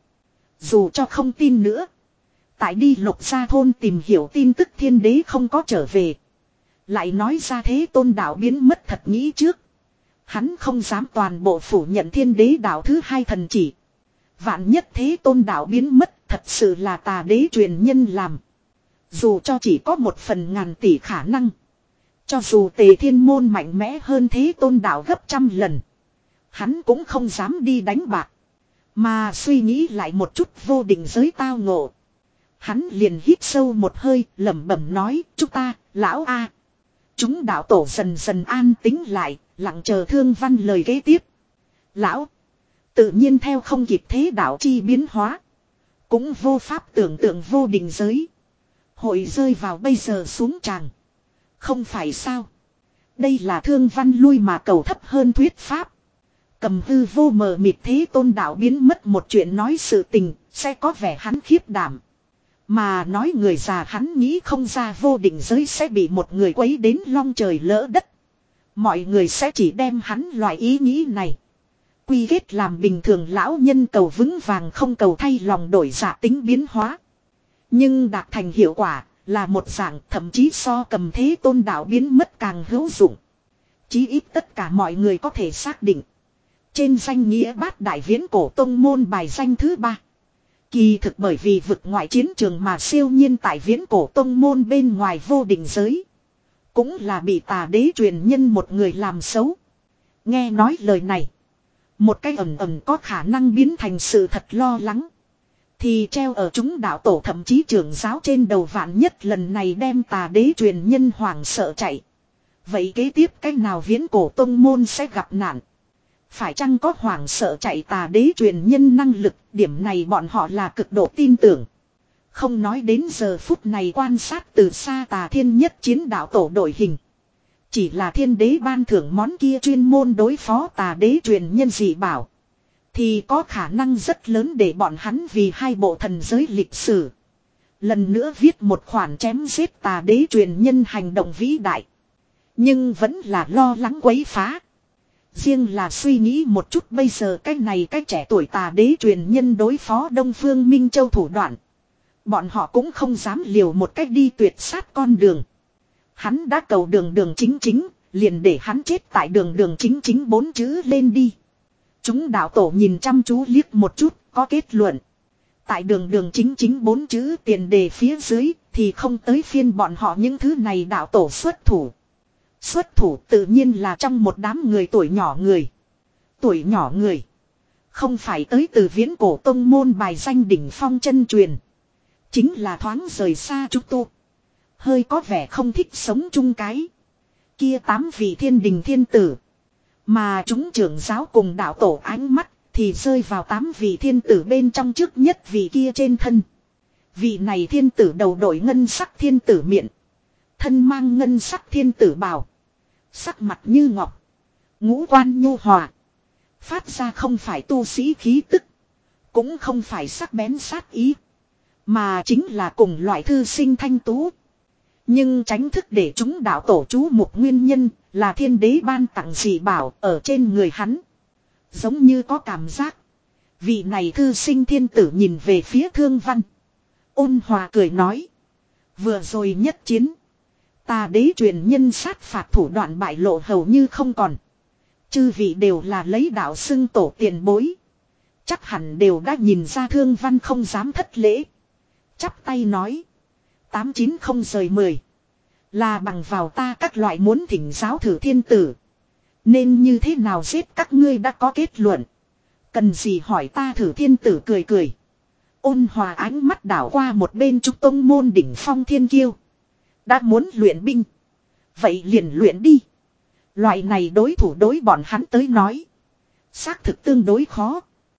Dù cho không tin nữa. Tại đi Lục Gia thôn tìm hiểu tin tức thiên đế không có trở về. Lại nói ra thế tôn đạo biến mất thật nghĩ trước. Hắn không dám toàn bộ phủ nhận thiên đế đạo thứ hai thần chỉ. Vạn nhất thế tôn đạo biến mất thật sự là tà đế truyền nhân làm. Dù cho chỉ có một phần ngàn tỷ khả năng. Cho dù Tề Thiên môn mạnh mẽ hơn thế tôn đạo gấp trăm lần. Hắn cũng không dám đi đánh bạc. Mà suy nghĩ lại một chút vô định giới tao ngộ. Hắn liền hít sâu một hơi lẩm bẩm nói chúng ta lão A. Chúng đạo tổ dần dần an tính lại lặng chờ Thương Văn lời kế tiếp. Lão. Tự nhiên theo không kịp thế đạo chi biến hóa. Cũng vô pháp tưởng tượng vô định giới. Hội rơi vào bây giờ xuống tràng. Không phải sao. Đây là Thương Văn lui mà cầu thấp hơn thuyết pháp. Cầm hư vô mờ mịt thế tôn đạo biến mất một chuyện nói sự tình. Sẽ có vẻ hắn khiếp đảm. Mà nói người già hắn nghĩ không ra vô định giới sẽ bị một người quấy đến long trời lỡ đất. Mọi người sẽ chỉ đem hắn loại ý nghĩ này. Quy kết làm bình thường lão nhân cầu vững vàng không cầu thay lòng đổi dạ tính biến hóa. Nhưng đạt thành hiệu quả là một dạng thậm chí so cầm thế tôn đạo biến mất càng hữu dụng. Chí ít tất cả mọi người có thể xác định. Trên danh nghĩa bát đại viễn cổ tông môn bài danh thứ ba. Kỳ thực bởi vì vực ngoại chiến trường mà siêu nhiên tại viễn cổ tông môn bên ngoài vô định giới. Cũng là bị tà đế truyền nhân một người làm xấu. Nghe nói lời này. Một cái ẩn ẩn có khả năng biến thành sự thật lo lắng. Thì treo ở chúng đạo tổ thậm chí trưởng giáo trên đầu vạn nhất lần này đem tà đế truyền nhân hoảng sợ chạy. Vậy kế tiếp cách nào viễn cổ tông môn sẽ gặp nạn? Phải chăng có hoảng sợ chạy tà đế truyền nhân năng lực, điểm này bọn họ là cực độ tin tưởng. Không nói đến giờ phút này quan sát từ xa tà thiên nhất chiến đạo tổ đội hình. Chỉ là thiên đế ban thưởng món kia chuyên môn đối phó tà đế truyền nhân dị bảo. Thì có khả năng rất lớn để bọn hắn vì hai bộ thần giới lịch sử. Lần nữa viết một khoản chém giết tà đế truyền nhân hành động vĩ đại. Nhưng vẫn là lo lắng quấy phá. Riêng là suy nghĩ một chút bây giờ cái này cái trẻ tuổi tà đế truyền nhân đối phó Đông Phương Minh Châu thủ đoạn. Bọn họ cũng không dám liều một cách đi tuyệt sát con đường. Hắn đã cầu đường đường chính chính, liền để hắn chết tại đường đường chính chính bốn chữ lên đi. Chúng đạo tổ nhìn chăm chú liếc một chút, có kết luận. Tại đường đường chính chính bốn chữ tiền đề phía dưới, thì không tới phiên bọn họ những thứ này đạo tổ xuất thủ. Xuất thủ tự nhiên là trong một đám người tuổi nhỏ người. Tuổi nhỏ người. Không phải tới từ viễn cổ tông môn bài danh đỉnh phong chân truyền. Chính là thoáng rời xa chúng tu. Hơi có vẻ không thích sống chung cái. Kia tám vị thiên đình thiên tử. Mà chúng trưởng giáo cùng đạo tổ ánh mắt thì rơi vào tám vị thiên tử bên trong trước nhất vị kia trên thân. Vị này thiên tử đầu đội ngân sắc thiên tử miệng. Thân mang ngân sắc thiên tử bào. Sắc mặt như ngọc. Ngũ quan nhu hòa. Phát ra không phải tu sĩ khí tức. Cũng không phải sắc bén sát ý. Mà chính là cùng loại thư sinh thanh tú. Nhưng tránh thức để chúng đạo tổ chú mục nguyên nhân là thiên đế ban tặng dị bảo ở trên người hắn. Giống như có cảm giác. Vị này thư sinh thiên tử nhìn về phía Thương Văn. Ôn hòa cười nói. Vừa rồi nhất chiến. Ta đế truyền nhân sát phạt thủ đoạn bại lộ hầu như không còn. Chư vị đều là lấy đạo xưng tổ tiền bối. Chắc hẳn đều đã nhìn ra Thương Văn không dám thất lễ. Chắp tay nói. Tám chín không rời mười. Là bằng vào ta các loại muốn thỉnh giáo thử thiên tử. Nên như thế nào giết các ngươi đã có kết luận. Cần gì hỏi ta thử thiên tử cười cười. Ôn hòa ánh mắt đảo qua một bên trúc tông môn đỉnh phong thiên kiêu. Đã muốn luyện binh. Vậy liền luyện đi. Loại này đối thủ đối bọn hắn tới nói. Xác thực tương đối khó.